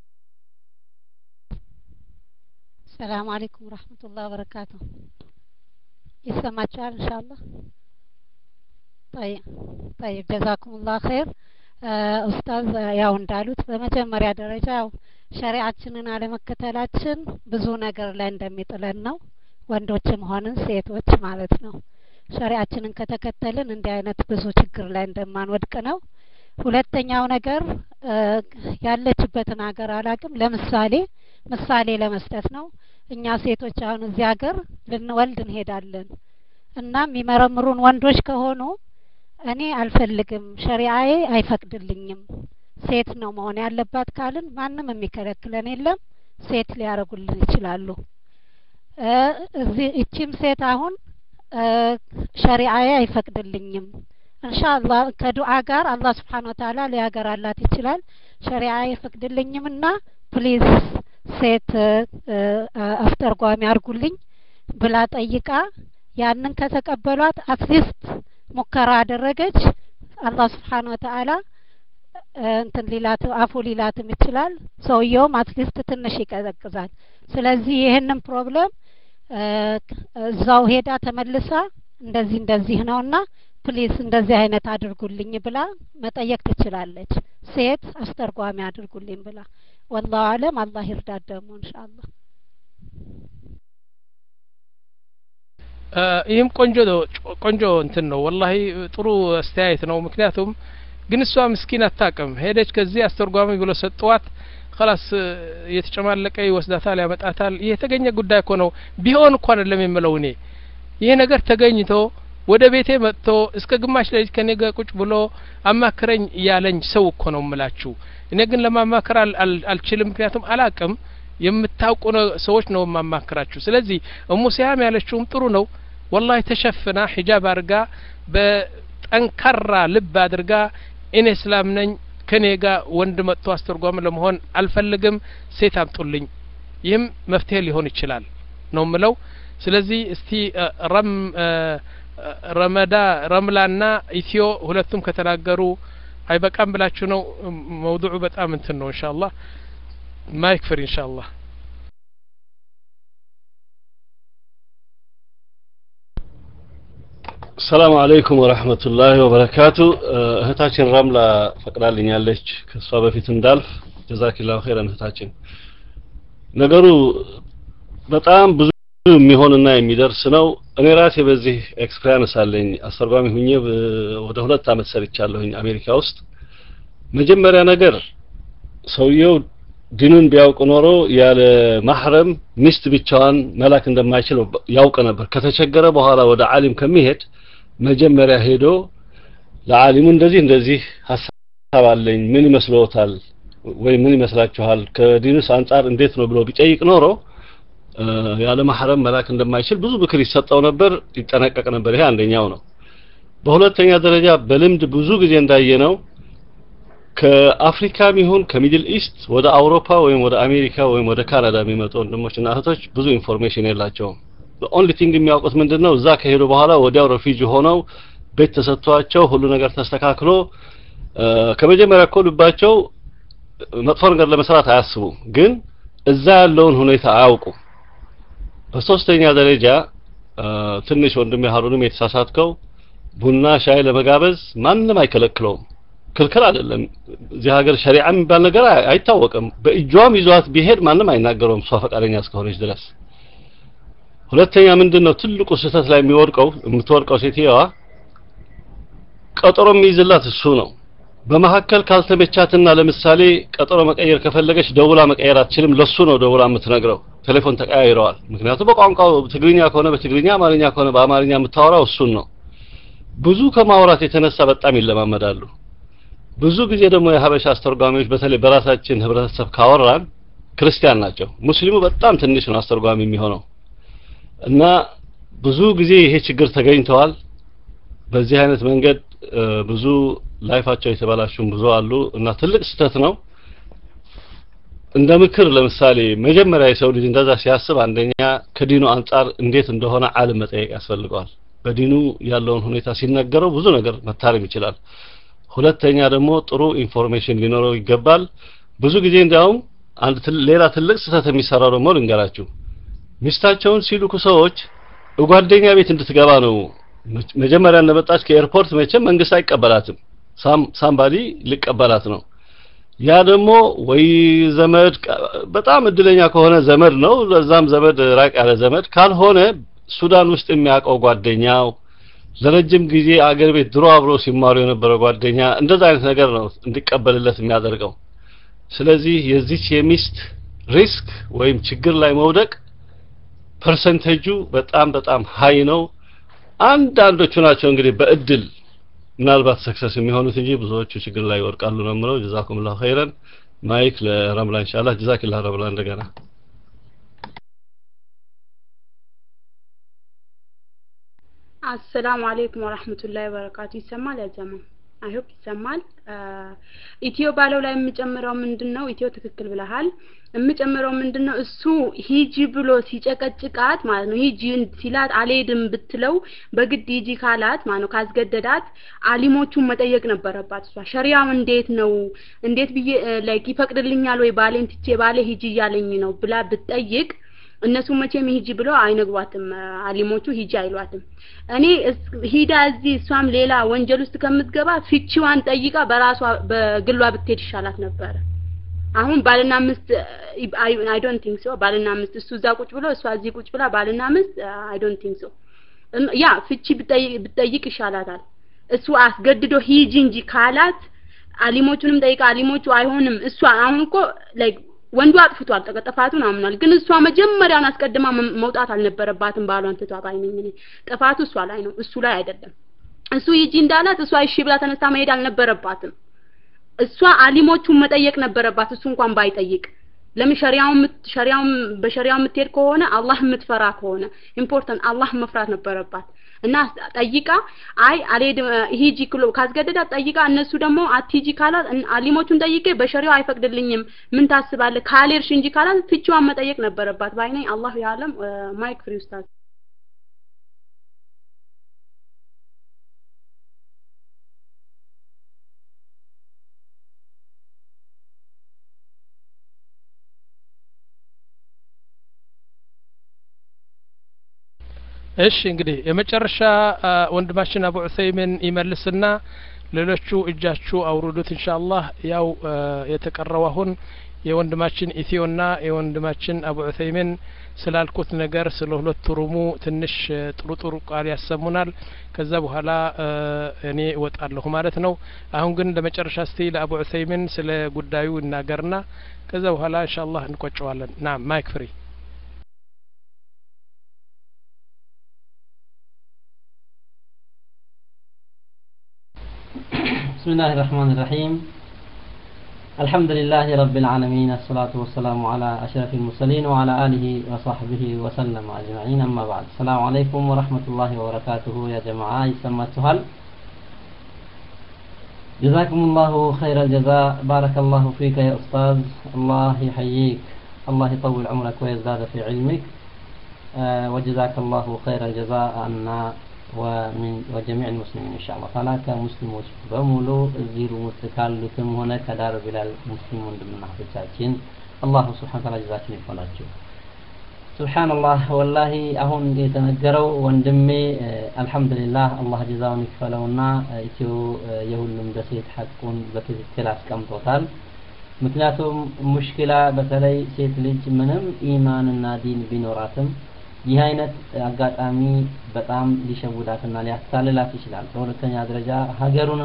السلام عليكم ورحمة الله وبركاته يسمعكم ان شاء الله طيب طيب جزاكم الله خير ኡስታዝ ያው እንዳሉት በመጀመሪያ ደረጃ ሸሪዓችንን አለመከተላችን ብዙ ነገር ላይ እንደሚጥለን ነው ወንዶችም ሆነን ሴቶች ማለት ነው ሸሪዓችንን ከተከተልን እንዲህ አይነት ብዙ ችግር ላይ እንደማንወድቅ ነው ሁለተኛው ነገር ያለችበትን ሀገር አላቅም ለምሳሌ ምሳሌ ለመስጠት ነው እኛ ሴቶች አሁን እዚህ ሀገር ልንወልድ እንሄዳለን እና የሚመረምሩን ወንዶች ከሆኑ እኔ አልፈልግም ሸሪዓዬ አይፈቅድልኝም ሴት ነው መሆን ያለባት ካልን ማንም የሚከለክለን የለም ሴት ሊያረጉልን ይችላሉ እዚህ እቺም ሴት አሁን ሸሪዓዬ አይፈቅድልኝም ኢንሻአላህ ከዱዓ ጋር አላህ Subhanahu Wa Ta'ala ሊያገራላት ይችላል ሸሪዓዬ አይፈቅድልኝምና ፕሊዝ ሴት አስተርጓሚ አርጉልኝ ብላ ጠይቃ ያንን ከተቀበሏት አትሊስት ሙከራ አደረገች አላህ Subhanahu Wa Ta'ala እንትን ሊላት አፉ ሊላትም ይችላል ሰውየውም አትሊስት ትንሽ ይቀዘቅዛል ስለዚህ ይሄንን ፕሮብለም እዛው ሄዳ ተመልሳ እንደዚህ እንደዚህ ነውና ፕሊስ እንደዚህ አይነት አድርጉልኝ ብላ መጠየቅ ትችላለች ሴት አስተርጓሚ አድርጉልኝ ብላ والله አለም አላህ ይርዳት ደግሞ ኢንሻአላህ ይህም ቆንጆ ቆንጆ እንትን ነው والله ጥሩ አስተያየት ነው ምክንያቱም ግን እሷ ምስኪን አታቀም ሄደች ከዚህ አስተርጓሚ ብሎ ሰጥቷት خلاص የተጨማለቀ ይወስዳታል ያመጣታል ይሄ ተገኘ ጉዳይ እኮ ነው ቢሆን እንኳን አይደለም የምለው እኔ ይሄ ነገር ተገኝቶ ወደ ቤቴ መጥቶ እስከ ግማሽ ላይ ከኔ ጋር ቁጭ ብሎ አማክረኝ ያለኝ ሰው እኮ ነው የምላችሁ እኔ ግን ለማማከር አልችልም ምክንያቱም አላቅም የምታውቁ ሰዎች ነው ማማከራችሁ ስለዚህ እሙ ሲያም ያለችውም ጥሩ ነው والله ተሸፍና ሒጃብ አድርጋ በጠንካራ ልብ አድርጋ እኔ እስላም ነኝ ከኔ ጋር ወንድ መጥቶ አስተርጓሚ ለመሆን አልፈልግም ሴት አምጡልኝ ይህም መፍትሄ ሊሆን ይችላል ነው ምለው ስለዚህ እስቲ ረም ረመዳ ረምላና ኢትዮ ሁለቱም ከተናገሩ አይበቃም ብላችሁ ነው መውዱዑ በጣም እንትን ነው ኢንሻአላህ ما يكفر إن شاء الله السلام عليكم ورحمة الله وبركاته እህታችን ረምላ ፈቅዳልኛለች ከሷ በፊት እንዳልፍ ጀዛኪላሁ ኸይራን እህታችን ነገሩ በጣም ብዙ የሚሆንና የሚደርስ ነው እኔ ራሴ በዚህ ኤክስፒሪየንስ አለኝ አስተርጓሚ ሆኜ ወደ ሁለት አመት ሰርቻለሁኝ አሜሪካ ውስጥ መጀመሪያ ነገር ሰውየው ዲኑን ቢያውቅ ኖሮ ያለ ማህረም ሚስት ብቻዋን መላክ እንደማይችል ያውቅ ነበር ከተቸገረ በኋላ ወደ ዓሊም ከሚሄድ መጀመሪያ ሄዶ ለዓሊሙ እንደዚህ እንደዚህ ሐሳብ አለኝ ምን ይመስሎታል ወይ ምን ይመስላችኋል ከዲኑስ አንፃር እንዴት ነው ብሎ ቢጠይቅ ኖሮ ያለ ማህረም መላክ እንደማይችል ብዙ ምክር ይሰጣው ነበር ይጠነቀቅ ነበር ይሄ አንደኛው ነው በሁለተኛ ደረጃ በልምድ ብዙ ጊዜ እንዳየነው ከአፍሪካም ይሁን ከሚድል ኢስት ወደ አውሮፓ ወይም ወደ አሜሪካ ወይም ወደ ካናዳ የሚመጡ ወንድሞችና እህቶች ብዙ ኢንፎርሜሽን የላቸውም። the only thing የሚያውቁት ምንድነው እዛ ከሄዱ በኋላ ወዲያው ሪፊጂ ሆነው ቤት ተሰጥቷቸው ሁሉ ነገር ተስተካክሎ ከመጀመሪያ እኮ ልባቸው መጥፎ ነገር ለመስራት አያስቡ፣ ግን እዛ ያለውን ሁኔታ አያውቁ። በሶስተኛ ደረጃ ትንሽ ወንድሜ ሀሩንም የተሳሳትከው ቡና ሻይ ለመጋበዝ ማንንም አይከለክለውም። ክልክል አይደለም። እዚህ ሀገር ሸሪዓ የሚባል ነገር አይታወቅም። በእጇም ይዟት ቢሄድ ማንም አይናገረውም እሷ ፈቃደኛ እስከሆነች ድረስ። ሁለተኛ ምንድነው ትልቁ ስህተት ላይ የሚወድቀው የምትወድቀው ሴትየዋ ቀጠሮ የሚይዝላት እሱ ነው። በመሐከል ካልተመቻትና ለምሳሌ ቀጠሮ መቀየር ከፈለገች ደውላ መቀየር አትችልም። ለሱ ነው ደውላ የምትነግረው። ቴሌፎን ተቀያይረዋል። ምክንያቱም በቋንቋው ትግርኛ ከሆነ በትግርኛ፣ አማርኛ ከሆነ በአማርኛ የምታወራው እሱን ነው። ብዙ ከማውራት የተነሳ በጣም ይለማመዳሉ። ብዙ ጊዜ ደግሞ የሀበሻ አስተርጓሚዎች በተለይ በራሳችን ህብረተሰብ ካወራን ክርስቲያን ናቸው። ሙስሊሙ በጣም ትንሽ ነው አስተርጓሚ የሚሆነው እና ብዙ ጊዜ ይሄ ችግር ተገኝተዋል። በዚህ አይነት መንገድ ብዙ ላይፋቸው የተበላሹም ብዙ አሉ እና ትልቅ ስህተት ነው። እንደ ምክር ለምሳሌ መጀመሪያ የሰው ልጅ እንደዛ ሲያስብ አንደኛ ከዲኑ አንፃር እንዴት እንደሆነ ዓለም መጠየቅ ያስፈልገዋል። በዲኑ ያለውን ሁኔታ ሲነገረው ብዙ ነገር መታረም ይችላል። ሁለተኛ ደግሞ ጥሩ ኢንፎርሜሽን ሊኖረው ይገባል። ብዙ ጊዜ እንዲያውም አንድ ሌላ ትልቅ ስህተት የሚሰራው ደግሞ ልንገራችሁ። ሚስታቸውን ሲልኩ ሰዎች ጓደኛ ቤት እንድትገባ ነው መጀመሪያ እንደመጣች ከኤርፖርት መቼም መንግስት አይቀበላትም። ሳም ሳምባዲ ሊቀበላት ነው። ያ ደግሞ ወይ ዘመድ በጣም እድለኛ ከሆነ ዘመድ ነው፣ ለዛም ዘመድ ራቅ ያለ ዘመድ ካልሆነ ሱዳን ውስጥ የሚያውቀው ጓደኛው ለረጅም ጊዜ አገር ቤት ድሮ አብሮ ሲማሩ የነበረ ጓደኛ እንደዛ አይነት ነገር ነው እንዲቀበልለት የሚያደርገው። ስለዚህ የዚች የሚስት ሪስክ ወይም ችግር ላይ መውደቅ ፐርሰንቴጁ በጣም በጣም ሃይ ነው። አንዳንዶቹ ናቸው እንግዲህ በእድል ምናልባት ሰክሰስ የሚሆኑት እንጂ ብዙዎቹ ችግር ላይ ይወድቃሉ ነው የምለው። ጀዛኩሙላሁ ኸይረን። ማይክ ለረምላ ኢንሻአላህ። ጀዛኪላህ ረምላ። እንደገና አሰላሙ አለይኩም ወራህመቱላሂ ወበረካቱ። ይሰማል ያ ጀማ? አይ ሆፕ ይሰማል። ኢትዮ ባለው ላይ የምጨምረው ምንድነው? ኢትዮ ትክክል ብለሃል። የምጨምረው ምንድነው? እሱ ሂጂ ብሎ ሲጨቀጭቃት ማለት ነው። ሂጂ ሲላት አልሄድም ብትለው በግድ ሂጂ ካላት ማለት ነው ካስገደዳት አሊሞቹን መጠየቅ ነበረባት። እሷ ሸሪዓው እንዴት ነው እንዴት ብዬ ላይክ ይፈቅድልኛል ወይ ባሌን ትቼ ባሌ ሂጂ እያለኝ ነው ብላ ብትጠይቅ እነሱ መቼም ሂጂ ብለው አይነግሯትም። አሊሞቹ ሂጂ አይሏትም። እኔ ሂዳ እዚህ እሷም ሌላ ወንጀል ውስጥ ከምትገባ ፍቺዋን ጠይቃ በራሷ በግሏ ብትሄድ ይሻላት ነበር። አሁን ባልና ሚስት አይ ዶንት ቲንክ ሶ ባልና ሚስት እሱ እዛ ቁጭ ብሎ እሷ እዚህ ቁጭ ብላ ባልና ሚስት አይ ዶንት ቲንክ ሶ ያ ፍቺ ብትጠይቅ ይሻላታል። እሱ አስገድዶ ሂጂ እንጂ ካላት አሊሞቹንም ጠይቃ አሊሞቹ አይሆንም እሷ አሁን እኮ ላይክ ወንዱ አጥፍቷል ጥፋቱን አምኗል። ግን እሷ መጀመሪያውን አስቀድማ መውጣት አልነበረባትም። ባሏን ትቷት አይነኝ እኔ ጥፋቱ እሷ ላይ ነው እሱ ላይ አይደለም። እሱ ሂጂ እንዳላት እሷ እሺ ብላ ተነስታ መሄድ አልነበረባትም። እሷ አሊሞቹን መጠየቅ ነበረባት እሱ እንኳን ባይጠይቅ። ለምን ሸሪዓው ሸሪዓው በሸሪዓው የምትሄድ ከሆነ አላህ የምትፈራ ከሆነ ኢምፖርታንት አላህ መፍራት ነበረባት እና ጠይቃ አይ አልሄድ ሂጂ ክሎ ካስገደዳት ጠይቃ እነሱ ደግሞ አትሂጂ ካላት አሊሞቹን ጠይቄ በሸሪዓው አይፈቅድልኝም ምን ታስባለህ ካልሄድሽ እንጂ ካላት ፍቺዋን መጠየቅ ነበረባት ባይነኝ። አላሁ ያለም። ማይክ ፍሪ ኡስታዝ። እሺ እንግዲህ የመጨረሻ ወንድማችን አቡ ዑሰይምን ይመልስና ሌሎቹ እጃችሁ አውርዱት ኢንሻአላህ። ያው የተቀረው አሁን የወንድማችን ኢትዮና የወንድማችን አቡ ዑሰይምን ስላልኩት ነገር ስለ ሁለት ሩሙ ትንሽ ጥሩ ጥሩ ቃል ያሰሙናል። ከዛ በኋላ እኔ እወጣለሁ ማለት ነው። አሁን ግን ለመጨረሻ እስቲ ለአቡ ዑሰይምን ስለ ጉዳዩ እናገርና ከዛ በኋላ ኢንሻአላህ እንቆጨዋለን። ና ማይክ ፍሪ። بسم الله الرحمن الرحيم. الحمد لله رب العالمين، الصلاة والسلام على أشرف المرسلين وعلى آله وصحبه وسلم أجمعين. أما بعد، السلام عليكم ورحمة الله وبركاته. يا جماعة يسمى السهل جزاكم الله خير الجزاء بارك الله فيك يا أستاذ الله يحييك الله يطول عمرك ويزداد في علمك أه وجزاك الله خير الجزاء عنا ومن وجميع المسلمين إن شاء الله تعالى كمسلمون بمولو الزيرو مستكالتم هنا كدار بلا المسلمون ضمن حفظاتين الله سبحانه وتعالى جزاكم يفعلاችሁ سبحان الله والله አሁን የተነገረው ወንድሜ አልহামዱሊላህ አላህ ጀዛውን ይክፈለውና ኢትዮ የሁሉም ደሴት ሐቁን በትክክል አስቀምጦታል ምክንያቱም ሙሽኪላ በተለይ ሴት ልጅ ምንም ኢማንና ዲን ቢኖራትም ይህ አይነት አጋጣሚ በጣም ሊሸውዳትና ሊያታልላት ይችላል በሁለተኛ ደረጃ ሀገሩን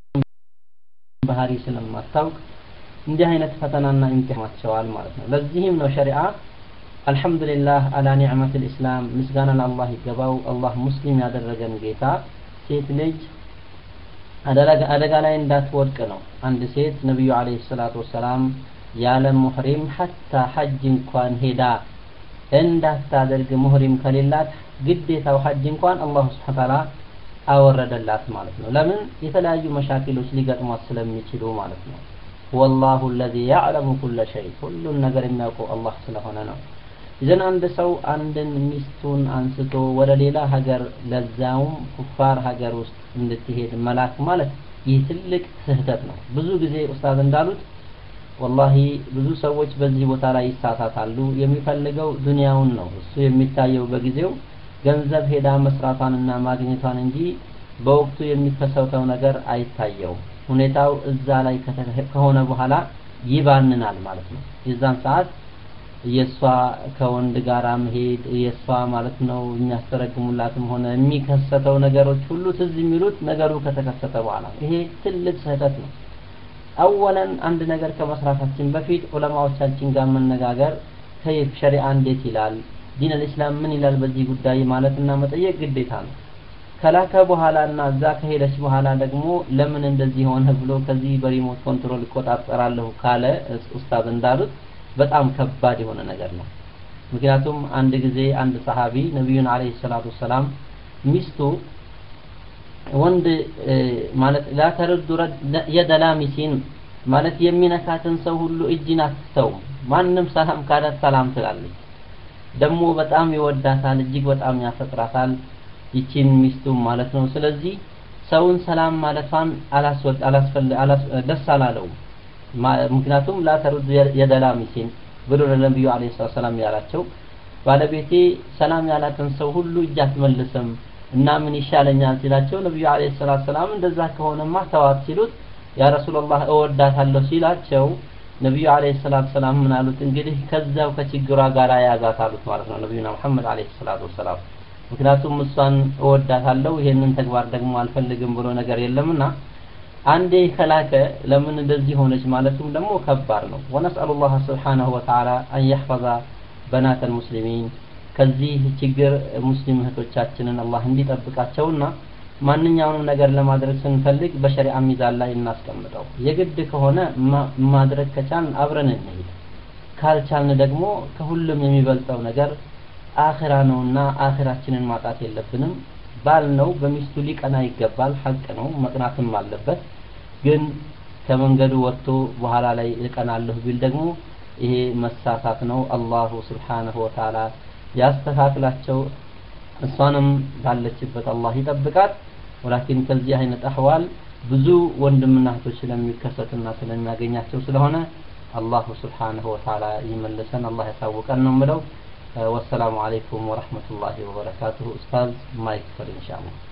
ባህሪ ስለማታውቅ እንዲህ አይነት ፈተናና ኢምቲሃናቸዋል ማለት ነው ለዚህም ነው ሸሪዓ አልহামዱሊላህ አላ ኒዕመት الاسلام ምስጋና ለአላህ ይገባው አላህ ሙስሊም ያደረገን ጌታ ሴት ልጅ አደረጋ አደጋ ላይ እንዳትወድቅ ነው አንድ ሴት ነብዩ አለይሂ ሰላቱ ወሰላም ያለ ሙህሪም hatta ሐጅ እንኳን ሄዳ እንዳታደርግ ሙህሪም ከሌላት ግዴታው ሐጅ እንኳን አላህ Subhanahu Ta'ala አወረደላት ማለት ነው ለምን የተለያዩ መሻኪሎች ሊገጥሟት ስለሚችሉ ማለት ነው والله الذي يعلم كل شيء كل ነገር የሚያውቀው አላህ ስለሆነ ነው إذن عند سو عندن ميستون አንስቶ ወደ ሌላ ሀገር ለዛውም ኩፋር ሀገር ውስጥ እንድትሄድ መላክ ማለት ይህ ትልቅ ስህተት ነው ብዙ ጊዜ ኡስታዝ እንዳሉት والله ብዙ ሰዎች በዚህ ቦታ ላይ ይሳሳታሉ የሚፈልገው ዱንያውን ነው እሱ የሚታየው በጊዜው ገንዘብ ሄዳ መስራቷንና ማግኘቷን እንጂ በወቅቱ የሚከሰተው ነገር አይታየው ሁኔታው እዛ ላይ ከሆነ በኋላ ይባንናል ማለት ነው የዛን ሰዓት የሷ ከወንድ ጋር መሄድ የሷ ማለት ነው የሚያስተረግሙላትም ሆነ የሚከሰተው ነገሮች ሁሉ ትዝ የሚሉት ነገሩ ከተከሰተ በኋላ ይሄ ትልቅ ስህተት ነው አወለን አንድ ነገር ከመስራታችን በፊት ዑለማዎቻችን ጋር መነጋገር ከይፍ ሸሪዓ እንዴት ይላል ዲን الاسلام ምን ይላል በዚህ ጉዳይ ማለትና መጠየቅ ግዴታ ነው ከላከ በኋላና እዛ ከሄደች በኋላ ደግሞ ለምን እንደዚህ ሆነ ብሎ ከዚህ በሪሞት ኮንትሮል ይቆጣጠራለሁ ካለ ኡስታዝ እንዳሉት በጣም ከባድ የሆነ ነገር ነው ምክንያቱም አንድ ጊዜ አንድ ሰሃቢ ነብዩን አለይሂ ሰላቱ ሰላም ሚስቱ ወንድ ማለት لا ترد يد لامسين ማለት የሚነካትን ሰው ሁሉ እጅን አትተው ማንንም ሰላም ካለ ሰላም ትላለች ደሞ በጣም ይወዳታል እጅግ በጣም ያፈቅራታል ይቺን ሚስቱ ማለት ነው ስለዚህ ሰውን ሰላም ማለቷን አላስወጥ አላስፈል አላስ ደስ አላለው ምክንያቱም لا ترد يد لامسين ብሎ ነብዩ አለይሂ ሰላም ያላቸው ባለቤቴ ሰላም ያላትን ሰው ሁሉ እጅ አትመልስም እና ምን ይሻለኛል ሲላቸው ነብዩ አለይሂ ሰላም እንደዛ ከሆነማ ተዋት ሲሉት ያ ረሱላህ እወዳታለሁ ሲላቸው ነብዩ አለይሂ ሰላም ምን አሉት እንግዲህ ከዛው ከችግሯ ጋር ያዛታሉት ማለት ነው ነብዩና መሐመድ አለይሂ ሰላም ምክንያቱም እሷን እወዳታለሁ ይሄንን ተግባር ደግሞ አልፈልግም ብሎ ነገር የለምና አንዴ ከላከ ለምን እንደዚህ ሆነች ማለቱም ደግሞ ከባድ ነው ወነስአሉላህ ሱብሓነሁ ወተዓላ አን يحفظ بنات المسلمين ከዚህ ችግር ሙስሊም እህቶቻችንን አላህ እንዲጠብቃቸውና ማንኛውንም ነገር ለማድረግ ስንፈልግ በሸሪዓ ሚዛን ላይ እናስቀምጠው የግድ ከሆነ ማድረግ ከቻልን አብረን እንሄድ ካልቻልን ደግሞ ከሁሉም የሚበልጠው ነገር አኺራ ነውና አኺራችንን ማጣት የለብንም ባል ነው በሚስቱ ሊቀና ይገባል ሐቅ ነው መቅናትም አለበት ግን ከመንገዱ ወጥቶ በኋላ ላይ ልቀናለሁ ቢል ደግሞ ይሄ መሳሳት ነው አላሁ Subhanahu Wa Ta'ala ያስተካክላቸው እሷንም ባለችበት አላህ ይጠብቃት ወላኪን ከዚህ አይነት አህዋል ብዙ ወንድምና እህቶች ስለሚከሰቱና ስለሚያገኛቸው ስለሆነ አላሁ Subhanahu Wa Ta'ala ይመልሰን አላህ ያሳውቀን ነው የምለው والسلام عليكم ورحمة الله وبركاته أستاذ مايك فر إن شاء الله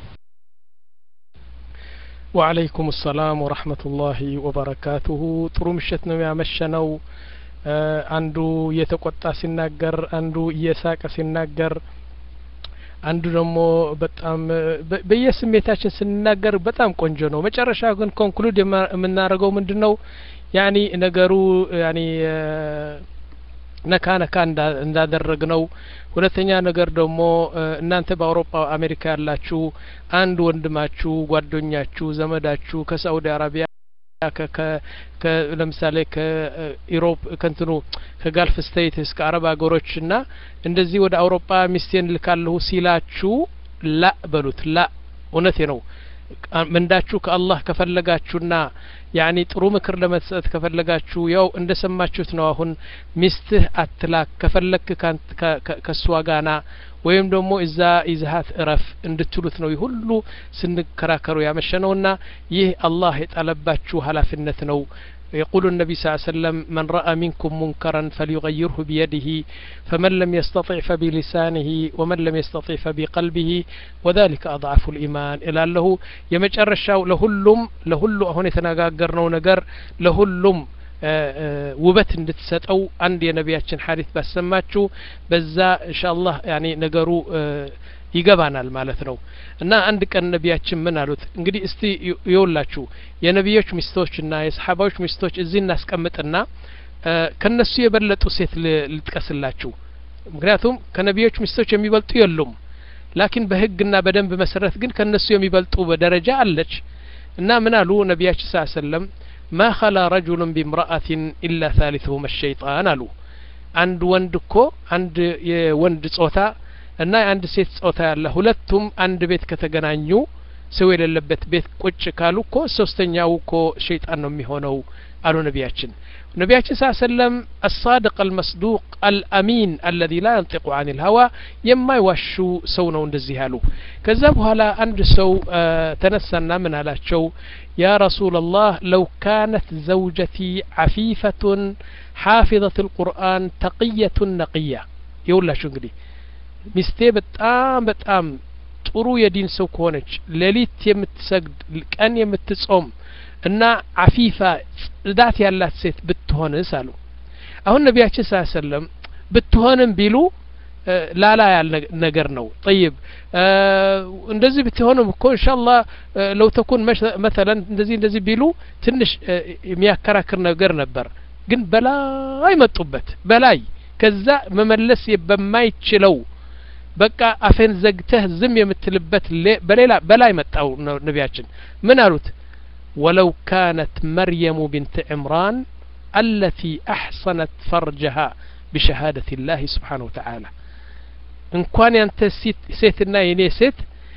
وعليكم السلام ورحمة الله وبركاته ጥሩ ምሽት ነው ያመሸነው አንዱ የተቆጣ ሲናገር አንዱ እየሳቀ ሲናገር አንዱ ደግሞ በጣም በየስሜታችን ስንናገር በጣም ቆንጆ ነው መጨረሻ ግን ኮንክሉድ የምናደርገው ምንድነው ያኒ ነገሩ ያኒ ነካ ነካ እንዳደረግነው ሁለተኛ ነገር ደግሞ እናንተ በአውሮፓ አሜሪካ ያላችሁ አንድ ወንድማችሁ ጓደኛችሁ ዘመዳችሁ ከሳውዲ አረቢያ ከ ለምሳሌ ከኢሮፕ ከንትኑ ከጋልፍ ስቴትስ ከአረብ አገሮችና እንደዚህ ወደ አውሮፓ ሚስቴን ልካለሁ ሲላችሁ ላ በሉት ላ እውነቴ ነው ምንዳችሁ ከአላህ ከፈለጋችሁና ያኒ ጥሩ ምክር ለመስጠት ከፈለጋችሁ ያው እንደሰማችሁት ነው አሁን ሚስትህ አትላክ ከፈለክ ከሷ ጋና ወይም ደግሞ እዛ ይዛሃት እረፍ እንድትሉት ነው ሁሉ ስንከራከሩ ያመሸነውና ይህ አላህ የጣለባችሁ ኃላፊነት ነው يقول النبي صلى الله عليه وسلم من رأى منكم منكرا فليغيره بيده فمن لم يستطع فبلسانه ومن لم يستطع فبقلبه وذلك أضعف الإيمان إلى له يمجرشاو لهلم لهلو هون يتناغاغرنو ነገር ለሁሉም ውበት እንድትሰጠው አንድ የነቢያችን ሐዲስ ባሰማችሁ በዛ ኢንሻአላህ ያኒ ነገሩ ይገባናል ማለት ነው እና አንድ ቀን ነቢያችን ምን አሉት እንግዲህ እስቲ ይውላችሁ የነቢዮች ሚስቶችና የሰሃባዎች ሚስቶች እዚህ እናስቀምጥና ከነሱ የበለጡ ሴት ልጥቀስላችሁ ምክንያቱም ከነቢዮች ሚስቶች የሚበልጡ የሉም ላኪን በህግና በደንብ መሰረት ግን ከነሱ የሚበልጡ በደረጃ አለች እና ምን አሉ ነቢያችን ሰለላሁ ዐለይሂ ወሰለም ما خلا رجل بامرأة إلا ثالثهما الشيطان አሉ አንድ ወንድ እኮ አንድ የወንድ ጾታ እና አንድ ሴት ጾታ ያለ ሁለቱም አንድ ቤት ከተገናኙ ሰው የሌለበት ቤት ቁጭ ካሉ እኮ ሶስተኛው እኮ ሸይጣን ነው የሚሆነው አሉ ነቢያችን ነቢያችን ሰለላሁ ዐለይሂ ወሰለም الصادق المصدوق الأمين الذي لا ينطق عن الهوى የማይዋሹ ሰው ነው እንደዚህ ያሉ ከዛ በኋላ አንድ ሰው ተነሳና ምን አላቸው يا رسول الله لو كانت زوجتي عفيفة حافظة القرآن تقية نقية يقولش እንግዲህ ሚስቴ በጣም በጣም ጥሩ የዲን ሰው ከሆነች ሌሊት የምትሰግድ ቀን የምትጾም እና አፊፋ ጽዳት ያላት ሴት ብትሆንስ አሉ አሁን ነቢያችን ሰለላሁ ዐለይሂ ወሰለም ብትሆንም ቢሉ ላላ ያለ ነገር ነው طيب እንደዚህ ብትሆንም እኮ ኢንሻአላህ ለው ተኩን مثلا እንደዚህ እንደዚህ ቢሉ ትንሽ የሚያከራክር ነገር ነበር ግን በላይ መጡበት በላይ ከዛ መመለስ በማይችለው በቃ አፈን ዘግተህ ዝም የምትልበት በሌላ በላይ መጣው ነቢያችን ምን አሉት ولو كانت مريم بنت عمران التي أحصنت فرجها بشهادة الله سبحانه وتعالى እንኳን ያንተ ሴትና የኔ ሴት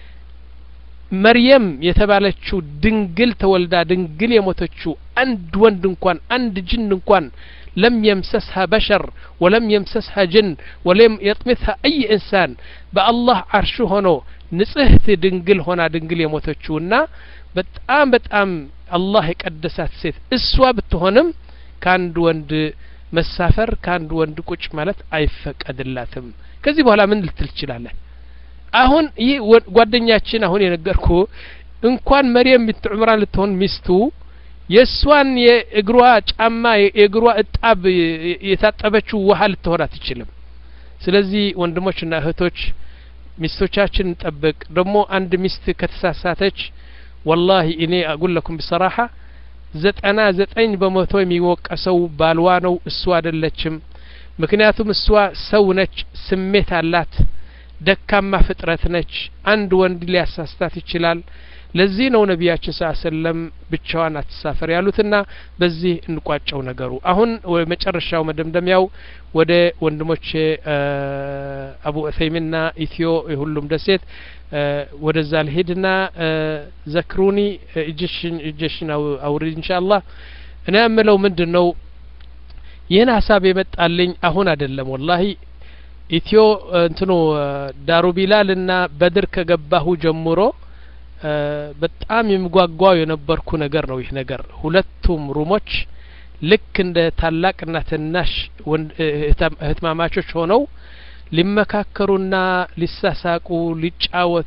መርየም የተባለችው ድንግል ተወልዳ ድንግል የሞተችው አንድ ወንድ እንኳን አንድ ጅን እንኳን لم يمسسها بشر ولم يمسسها جن ولم يطمثها أي إنسان بالله عرشه هنا نصهت دنقل هنا دنقل يموتشونا بتأم بتأم الله يقدسات سيت اسوا بتهونم كان دوند مسافر كان دوند كوش مالت አይፈቅ አይደላትም ከዚህ በኋላ ምን ልትል ትችላለህ አሁን ይህ ጓደኛችን አሁን የነገርኩ እንኳን መርየም ቢንት ዑምራን ልትሆን ሚስቱ የሷን የእግሯ ጫማ የእግሯ እጣብ የታጠበችው ውሃ ልትሆን አትችልም ስለዚህ ወንድሞችና እህቶች ሚስቶቻችን እንጠብቅ ደግሞ አንድ ሚስት ከተሳሳተች والله እኔ اقول لكم بصراحه ዘጠና ዘጠኝ በመቶ የሚወቀሰው ባልዋ ነው እሷ አይደለችም ምክንያቱም እሷ ሰው ነች ስሜት አላት ደካማ ፍጥረት ነች አንድ ወንድ ሊያሳስታት ይችላል ለዚህ ነው ነቢያችን ሰለላሁ ዐለይሂ ወሰለም ብቻዋን አትሳፈር ያሉትና በዚህ እንቋጨው ነገሩ አሁን መጨረሻው መደምደሚያው ወደ ወንድሞቼ አቡ ዑሰይሚንና ኢትዮ ሁሉም ደሴት ወደዛ ልሄድና ዘክሩኒ እጅሽን እጅሽን አውሪ ኢንሻአላህ እኔ አምለው ምንድነው ይህን ሀሳብ የመጣልኝ አሁን አይደለም ወላሂ ኢትዮ እንትኑ ዳሩ ቢላልና በድር ከገባሁ ጀምሮ በጣም የሚጓጓው የነበርኩ ነገር ነው ይህ ነገር ሁለቱም ሩሞች ልክ እንደ ታላቅና ትናሽ እህትማማቾች ሆነው ሊመካከሩና ሊሳሳቁ ሊጫወቱ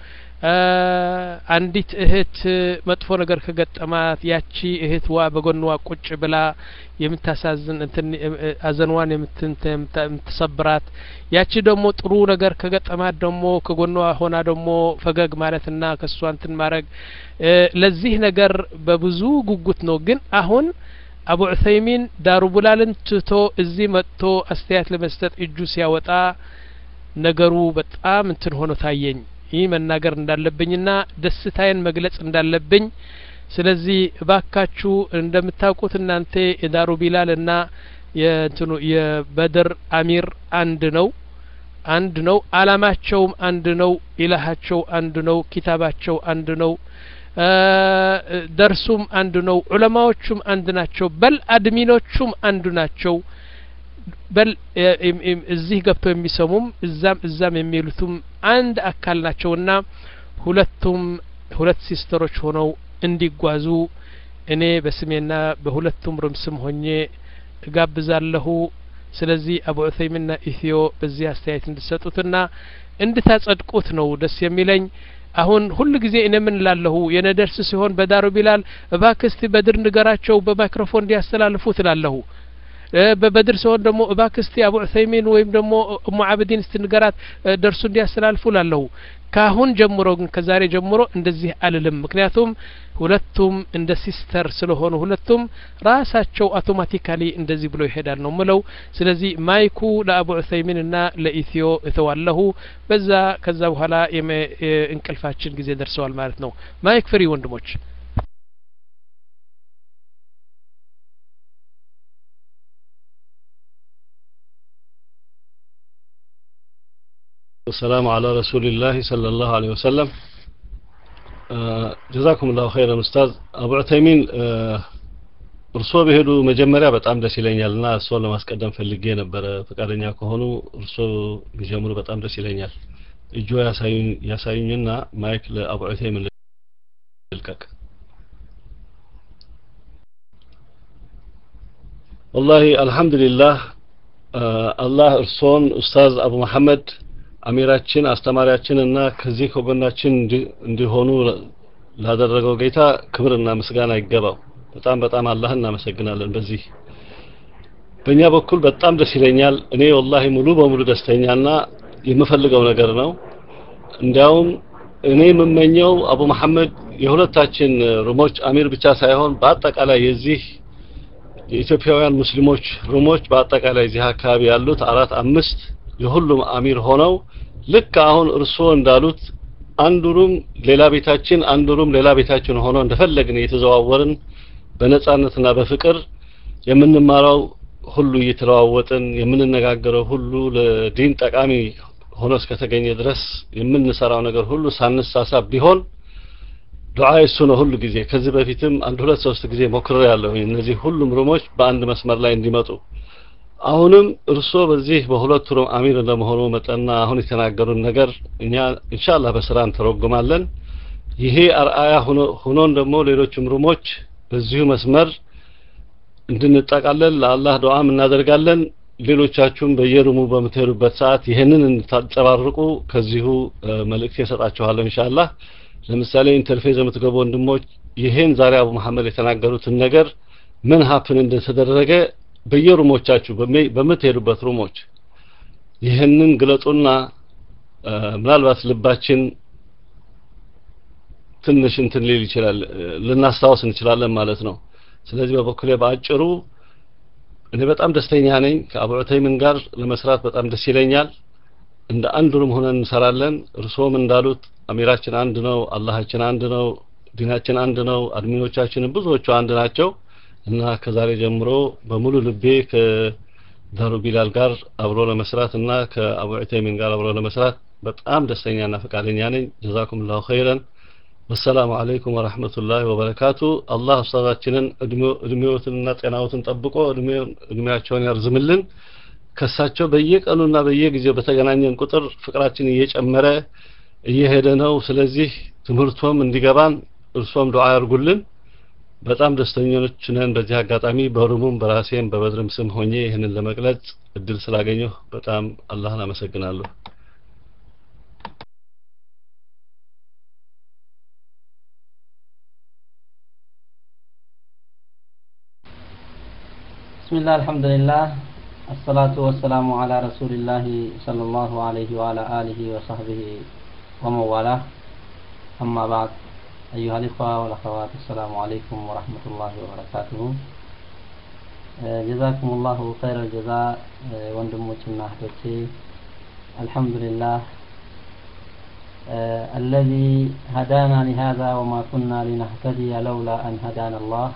አንዲት እህት መጥፎ ነገር ከገጠማት ያቺ እህትዋ በጎንዋ ቁጭ ብላ የምታሳዝን እንትን አዘንዋን የምትሰብራት ያቺ ደግሞ ጥሩ ነገር ከገጠማት ደግሞ ከጎንዋ ሆና ደግሞ ፈገግ ማለትና ከሷ እንትን ማረግ ለዚህ ነገር በብዙ ጉጉት ነው ግን አሁን አቡ ዑሰይሚን ዳሩ ቡላልን ትቶ እዚህ መጥቶ አስተያየት ለመስጠት እጁ ሲያወጣ ነገሩ በጣም እንትን ሆኖ ታየኝ ይህ መናገር እንዳለብኝና ደስታዬን መግለጽ እንዳለብኝ ስለዚህ ባካችሁ እንደምታውቁት እናንተ የዳሩ ቢላልና የእንትኑ የበድር አሚር አንድ ነው አንድ ነው አላማቸውም አንድ ነው ኢላሃቸው አንድ ነው ኪታባቸው አንድ ነው ደርሱም አንድ ነው ዑለማዎቹም አንድ ናቸው በል አድሚኖቹም አንድ ናቸው በል እዚህ ገብተው የሚሰሙም እዛም እዛም የሚሉትም አንድ አካል ናቸውና ሁለቱም ሁለት ሲስተሮች ሆነው እንዲጓዙ እኔ በስሜና በሁለቱም ርምስም ሆኜ እጋብዛለሁ ስለዚህ አቡ ዑሰይምና ኢትዮ በዚህ አስተያየት እንድትሰጡትና እንድታጸድቁት ነው ደስ የሚለኝ አሁን ሁሉ ጊዜ እኔ ምን ላለሁ የነደርስ ሲሆን በዳሩ ቢላል እባክስቲ በድር ንገራቸው በማይክሮፎን እንዲያስተላልፉት ላለሁ በበድር ሲሆን ደግሞ እባክስቲ አቡ ዑሰይሚን ወይም ደግሞ ኡሙ አብዲን ስትንገራት ደርሱ እንዲያስተላልፉ ላለሁ ካሁን ጀምሮ ግን ከዛሬ ጀምሮ እንደዚህ አልልም ምክንያቱም ሁለቱም እንደ ሲስተር ስለሆኑ ሁለቱም ራሳቸው አውቶማቲካሊ እንደዚህ ብሎ ይሄዳል ነው ምለው ስለዚህ ማይኩ ለአቡ ዑሰይሚን እና ለኢትዮ እተዋለሁ በዛ ከዛ በኋላ እንቅልፋችን ጊዜ ደርሰዋል ማለት ነው ማይክ ፍሪ ወንድሞች والسلام على رسول الله صلى الله عليه وسلم جزاكم الله خيرا استاذ ابو عثيمين እርሶ በሄዱ መጀመሪያ በጣም ደስ ይለኛልና እርሶ ለማስቀደም ፈልጌ ነበር ፈቃደኛ ከሆኑ እርሶ ቢጀምሩ በጣም ደስ ይለኛል እጆ ያሳዩኝ ያሳዩኝና ማይክ ለአቡ ዑሰይሚን ልቀቅ والله الحمد لله الله እርሶን ኡስታዝ አቡ መሐመድ አሚራችን አስተማሪያችንና ከዚህ ከጎናችን እንዲሆኑ ላደረገው ጌታ ክብርና ምስጋና ይገባው በጣም በጣም አላህን እናመሰግናለን በዚህ በእኛ በኩል በጣም ደስ ይለኛል እኔ والله ሙሉ በሙሉ ደስተኛና የምፈልገው ነገር ነው እንዲያውም እኔ የምመኘው አቡ መሐመድ የሁለታችን ሩሞች አሚር ብቻ ሳይሆን በአጠቃላይ የዚህ የኢትዮጵያውያን ሙስሊሞች ሩሞች በአጠቃላይ እዚህ አካባቢ ያሉት አራት አምስት የሁሉም አሚር ሆነው ልክ አሁን እርሶ እንዳሉት አንዱሩም ሌላ ቤታችን አንዱሩም ሌላ ቤታችን ሆኖ እንደፈለግን እየተዘዋወርን በነጻነትና በፍቅር የምንማራው ሁሉ እየተለዋወጥን የምንነጋገረው ሁሉ ለዲን ጠቃሚ ሆኖ እስከተገኘ ድረስ የምንሰራው ነገር ሁሉ ሳንሳሳብ ቢሆን ዱዓ እሱ ነው ሁሉ ጊዜ ከዚህ በፊትም አንድ ሁለት ሶስት ጊዜ ሞክሬያለሁ እነዚህ ሁሉም ሩሞች በአንድ መስመር ላይ እንዲመጡ አሁንም እርሶ በዚህ በሁለቱ ሩም አሚር እንደመሆኑ መጠና አሁን የተናገሩን ነገር እኛ ኢንሻአላህ በስራ እንተረጉማለን ይሄ አርአያ ሆኖ ሆኖን ደግሞ ሌሎችም ሩሞች በዚሁ መስመር እንድንጠቃለል ለአላህ ዱዓም እናደርጋለን ሌሎቻችሁም በየሩሙ በመተሩበት ሰዓት ይሄንን እንታጸባርቁ ከዚሁ መልእክት ይሰጣችኋለሁ ኢንሻአላህ ለምሳሌ ኢንተርፌስ የምትገቡ ወንድሞች ይሄን ዛሬ አቡ መሐመድ የተናገሩትን ነገር ምን ሀፕን እንደተደረገ በየሩሞቻችሁ በመተሩበት ሩሞች ይሄንን ግለጡና ምናልባት ልባችን ትንሽ እንትን ሊል ይችላል ልናስታውስ እንችላለን ማለት ነው ስለዚህ በበኩሌ ባጭሩ እኔ በጣም ደስተኛ ነኝ ከአቡ ዑሰይሚን ጋር ለመስራት በጣም ደስ ይለኛል እንደ አንድ ሩም ሆነን እንሰራለን እርሶም እንዳሉት አሚራችን አንድ ነው አላህችን አንድ ነው ዲናችን አንድ ነው አድሚኖቻችን ብዙዎቹ አንድ ናቸው እና ከዛሬ ጀምሮ በሙሉ ልቤ ከዳሩ ቢላል ጋር አብሮ ለመስራት እና ከአቡ ዑሰይሚን ጋር አብሮ ለመስራት በጣም ደስተኛና ፈቃደኛ ነኝ ጀዛኩም ላሁ ኸይረን والسلام عليكم ورحمة الله وبركاته الله ኡስታዛችንን እድሜዎትንና ጤናዎትን ጠብቆ እድሜያቸውን ያርዝምልን ከሳቸው በየቀኑና በየጊዜው በተገናኘን ቁጥር ፍቅራችን እየጨመረ እየሄደ ነው ስለዚህ ትምህርቱም እንዲገባን እርሶም ዱዓ ያርጉልን በጣም ደስተኞች ነን በዚህ አጋጣሚ በሩሙም በራሴም በበድርም ስም ሆኜ ይሄንን ለመግለጽ እድል ስላገኘሁ በጣም አላህን አመሰግናለሁ بسم الله الحمد لله الصلاة والسلام على رسول الله صلى الله عليه وعلى آله وصحبه ومن والاه أما بعد أيها الإخوة والأخوات السلام عليكم ورحمة الله وبركاته جزاكم الله خير الجزاء وندموتنا أحبتي الحمد لله الذي هدانا لهذا وما كنا لنهتدي لولا أن هدانا الله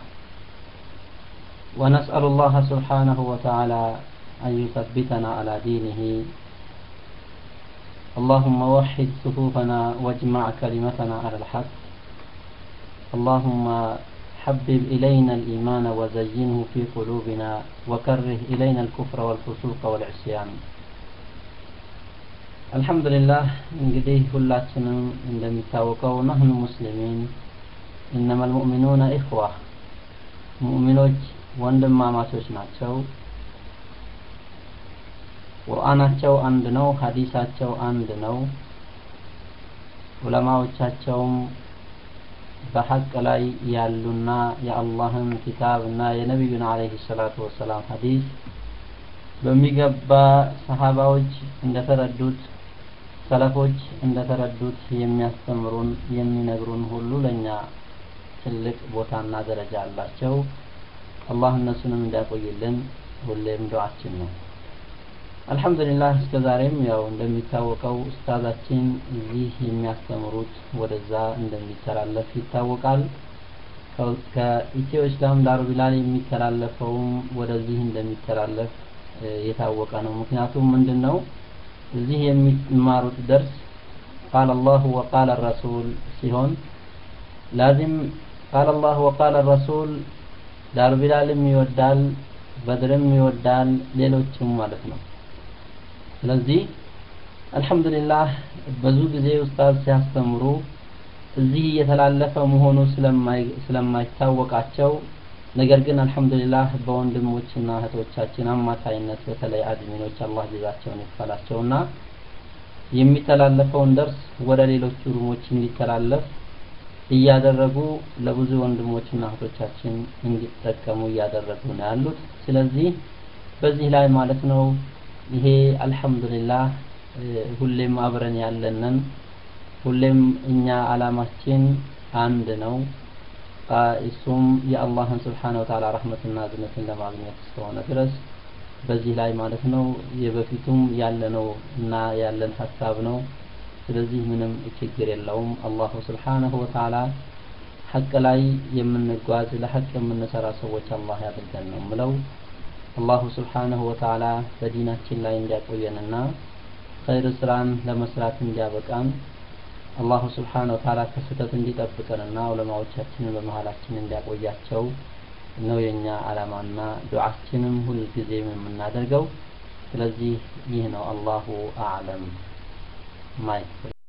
ونسأل الله سبحانه وتعالى أن يثبتنا على دينه اللهم وحد صفوفنا واجمع كلمتنا على الحق اللهم حبب إلينا الإيمان وزينه في قلوبنا وكره إلينا الكفر والفسوق والعصيان الحمد لله እንግዲህ ሁላችንም እንደሚታወቀው نحن مسلمين إنما المؤمنون إخوة ሙእሚኖች ወንድማማቾች ናቸው ቁርአናቸው አንድ ነው ሐዲሳቸው አንድ ነው ዑለማዎቻቸውም በሐቅ ላይ ያሉና የአላህን ኪታብና የነብዩን አለይሂ ሰላቱ ወሰላም ሐዲስ በሚገባ ሰሃባዎች እንደተረዱት ሰለፎች እንደተረዱት የሚያስተምሩን የሚነግሩን ሁሉ ለኛ ትልቅ ቦታና ደረጃ አላቸው አላህ እነሱንም እንዲያቆይልን ሁሌም ዱዓችን ነው አልহামዱሊላህ እስከዛሬም ያው እንደሚታወቀው ኡስታዛችን እዚህ የሚያስተምሩት ወደዛ እንደሚተላለፍ ይታወቃል ከኢትዮ እስላም ዳሩቢላል የሚተላለፈው ወደዚህ እንደሚተላለፍ የታወቀ ነው ምክንያቱም ምንድነው እዚህ የሚማሩት ደርስ قال الله وقال الرسول ሲሆን لازم قال الله وقال الرسول ዳሩቢላልም ይወዳል በድርም ይወዳል ሌሎችም ማለት ነው ስለዚህ አልহামዱሊላህ ብዙ ጊዜ ኡስታዝ ሲያስተምሩ እዚህ የተላለፈ መሆኑ ስለማይ ስለማይታወቃቸው ነገር ግን አልহামዱሊላህ በወንድሞችና እህቶቻችን አማካይነት በተለይ አድሚኖች አላህ ይዛቸውን ይፈላቸውና የሚተላለፈውን ደርስ ወደ ሌሎች ሩሞች እንዲተላለፍ እያደረጉ ለብዙ ወንድሞችና እህቶቻችን እንዲጠቀሙ እያደረጉ ነው ያሉት ስለዚህ በዚህ ላይ ማለት ነው ይሄ አልহামዱሊላህ ሁሌም አብረን ያለንን ሁሌም እኛ አላማችን አንድ ነው እሱም የአላህን Subhanahu Wa Ta'ala ረህመትና እዝነትን ለማግኘት ስለሆነ ድረስ በዚህ ላይ ማለት ነው የበፊቱም ያለነው እና ያለን ሐሳብ ነው ስለዚህ ምንም ችግር የለውም አላህ Subhanahu Wa Ta'ala ሐቅ ላይ የምንጓዝ ለሐቅ የምንሰራ ሰዎች አላህ ያድርገን ነው ምለው አላህ Subhanahu Wa Ta'ala በዲናችን ላይ እንዲያቆየንና ኸይር ስራን ለመስራት እንዲያበቃን አላህ Subhanahu Wa Ta'ala ከስተት እንዲጠብቀንና ዑለማዎቻችንን በመሃላችን እንዲያቆያቸው ነው የኛ አላማና ዱዓችንም ሁሉ ጊዜ የምናደርገው ስለዚህ ይህ ነው አላሁ አዕለም ማይ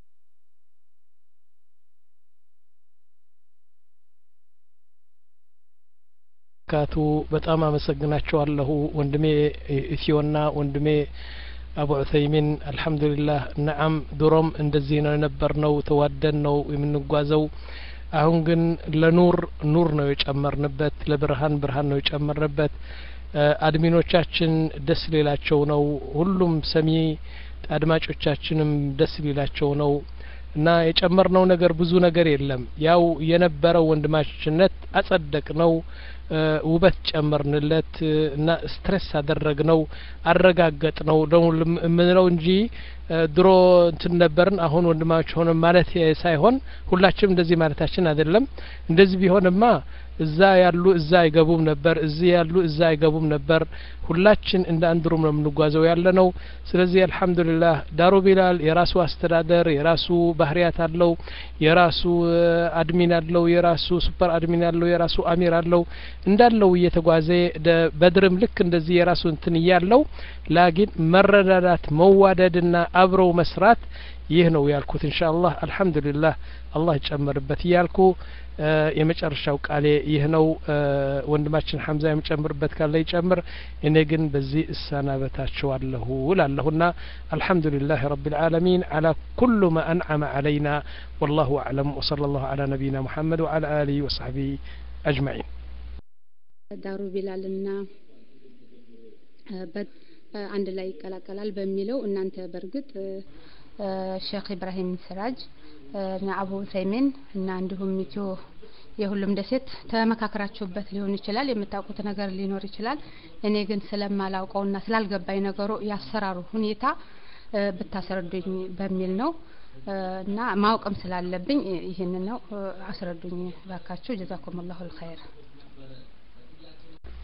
ካቱ በጣም አመሰግናቸዋለሁ ወንድሜ ኢትዮና ወንድሜ አቡ ዑሰይሚን አልহামዱሊላህ ነዓም ድሮም እንደዚህ ነው የነበርነው ተዋደን ነው የምንጓዘው አሁን ግን ለኑር ኑር ነው የጨመርንበት ለብርሃን ብርሃን ነው የጨመርንበት አድሚኖቻችን ደስ ሊላቸው ነው ሁሉም ሰሚ አድማጮቻችንም ደስ ሊላቸው ነው እና የጨመርነው ነገር ብዙ ነገር የለም ያው የነበረው ወንድማችነት አጸደቅ ነው ውበት ጨመርንለት እና ስትሬስ አደረግነው አረጋገጥ ነው ደግሞ ምንለው እንጂ ድሮ እንትን ነበርን አሁን ወንድማች ሆነ ማለት ሳይሆን ሁላችንም እንደዚህ ማለታችን አይደለም እንደዚህ ቢሆንማ እዛ ያሉ እዛ አይገቡም ነበር እዚህ ያሉ እዛ አይገቡም ነበር ሁላችን እንደ አንድ ሩም ነው የምንጓዘው ያለነው ስለዚህ አልহামዱሊላህ ዳሩ ቢላል የራሱ አስተዳደር የራሱ ባህሪያት አለው የራሱ አድሚን አለው የራሱ ሱፐር አድሚን አለው የራሱ አሚር አለው እንዳለው እየተጓዘ በድርም ልክ እንደዚህ የራሱ እንትን ያለው ላኪን መረዳዳት መዋደድና አብረው መስራት ይህ ነው ያልኩት ኢንሻአላህ አልহামዱሊላህ አላህ ይጨምርበት ያልኩ የመጨረሻው ቃሌ ይህ ነው ወንድማችን ሐምዛ የመጨመርበት ካለ ይጨምር እኔ ግን በዚህ እሰናበታችኋለሁ ላለሁና አልহামዱሊላህ ረቢል ዓለሚን على كل ما انعم علينا والله اعلم وصلى الله على نبينا محمد وعلى اله وصحبه اجمعين ዳሩ ቢላልና አንድ ላይ ይቀላቀላል በሚለው እናንተ በርግጥ ሼክ ኢብራሂም ሲራጅ እና አቡ ዑሰይሚን እና እንዲሁም ኢትዮ የሁሉም ደሴት ተመካከራችሁበት ሊሆን ይችላል የምታውቁት ነገር ሊኖር ይችላል እኔ ግን ስለማላውቀውና ስላልገባኝ ነገሩ ያሰራሩ ሁኔታ ብታስረዱኝ በሚል ነው እና ማውቀም ስላለብኝ ይሄን ነው አስረዱኝ ባካችሁ ጀዛኩሙላሁ الخير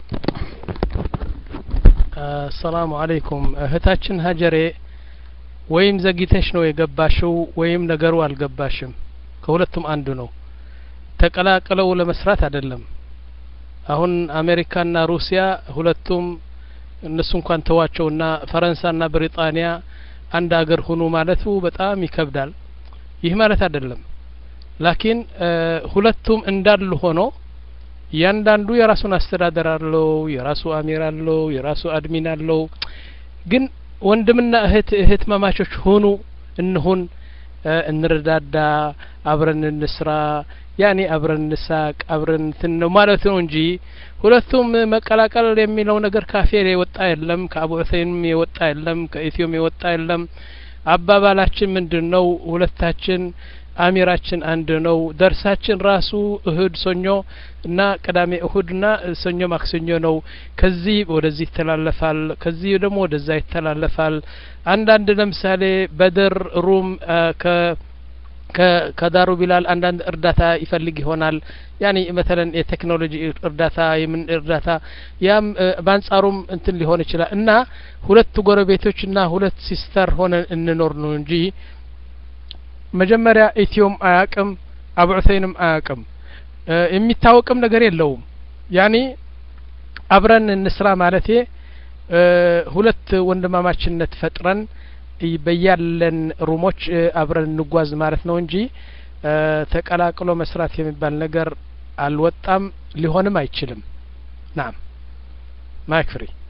السلام عليكم እህታችን ሀጀሬ ወይም ዘግይተሽ ነው የገባሽው ወይም ነገሩ አልገባሽም ከሁለቱም አንዱ ነው ተቀላቅለው ለመስራት አይደለም አሁን አሜሪካና ሩሲያ ሁለቱም እነሱ እንኳን ተዋቸውና ፈረንሳይና ብሪጣንያ አንድ አገር ሆኑ ማለቱ በጣም ይከብዳል ይህ ማለት አይደለም ላኪን ሁለቱም እንዳሉ ሆኖ ያንዳንዱ የራሱን አስተዳደር አለው የራሱ አሚር አለው የራሱ አድሚን አለው ግን ወንድምና እህት እህት ማማቾች ሆኑ እንሁን እንረዳዳ አብረን እንስራ ያኔ አብረን እንሳቅ አብረን እንትን ነው ማለት ነው እንጂ ሁለቱም መቀላቀል የሚለው ነገር ካፌር የወጣ የለም ከአቡ ዑሰይንም የወጣ የለም ከኢትዮጵያም የወጣ የለም አባባላችን ምንድነው ሁለታችን አሚራችን አንድ ነው ደርሳችን ራሱ እሁድ ሰኞ እና ቅዳሜ እሁድና ሰኞ ማክሰኞ ነው ከዚህ ወደዚህ ይተላለፋል ከዚህ ደግሞ ወደዛ ይተላለፋል አንዳንድ ለምሳሌ በድር ሩም ከ ከዳሩ ቢላል አንዳንድ እርዳታ ይፈልግ ይሆናል ያኒ مثلا የቴክኖሎጂ እርዳታ የምን እርዳታ ያም ባንጻሩም እንትን ሊሆን ይችላል እና ሁለት ጎረቤቶችና ሁለት ሲስተር ሆነን እንኖር ነው እንጂ መጀመሪያ ኢትዮጵያም አያቅም አቡ ዑሰይንም አያቅም የሚታወቅም ነገር የለውም ያኒ አብረን እንስራ ማለቴ ሁለት ወንድማማችነት ፈጥረን በያለን ሩሞች አብረን እንጓዝ ማለት ነው እንጂ ተቀላቅሎ መስራት የሚባል ነገር አልወጣም ሊሆንም አይችልም ናም ማይክ ፍሪ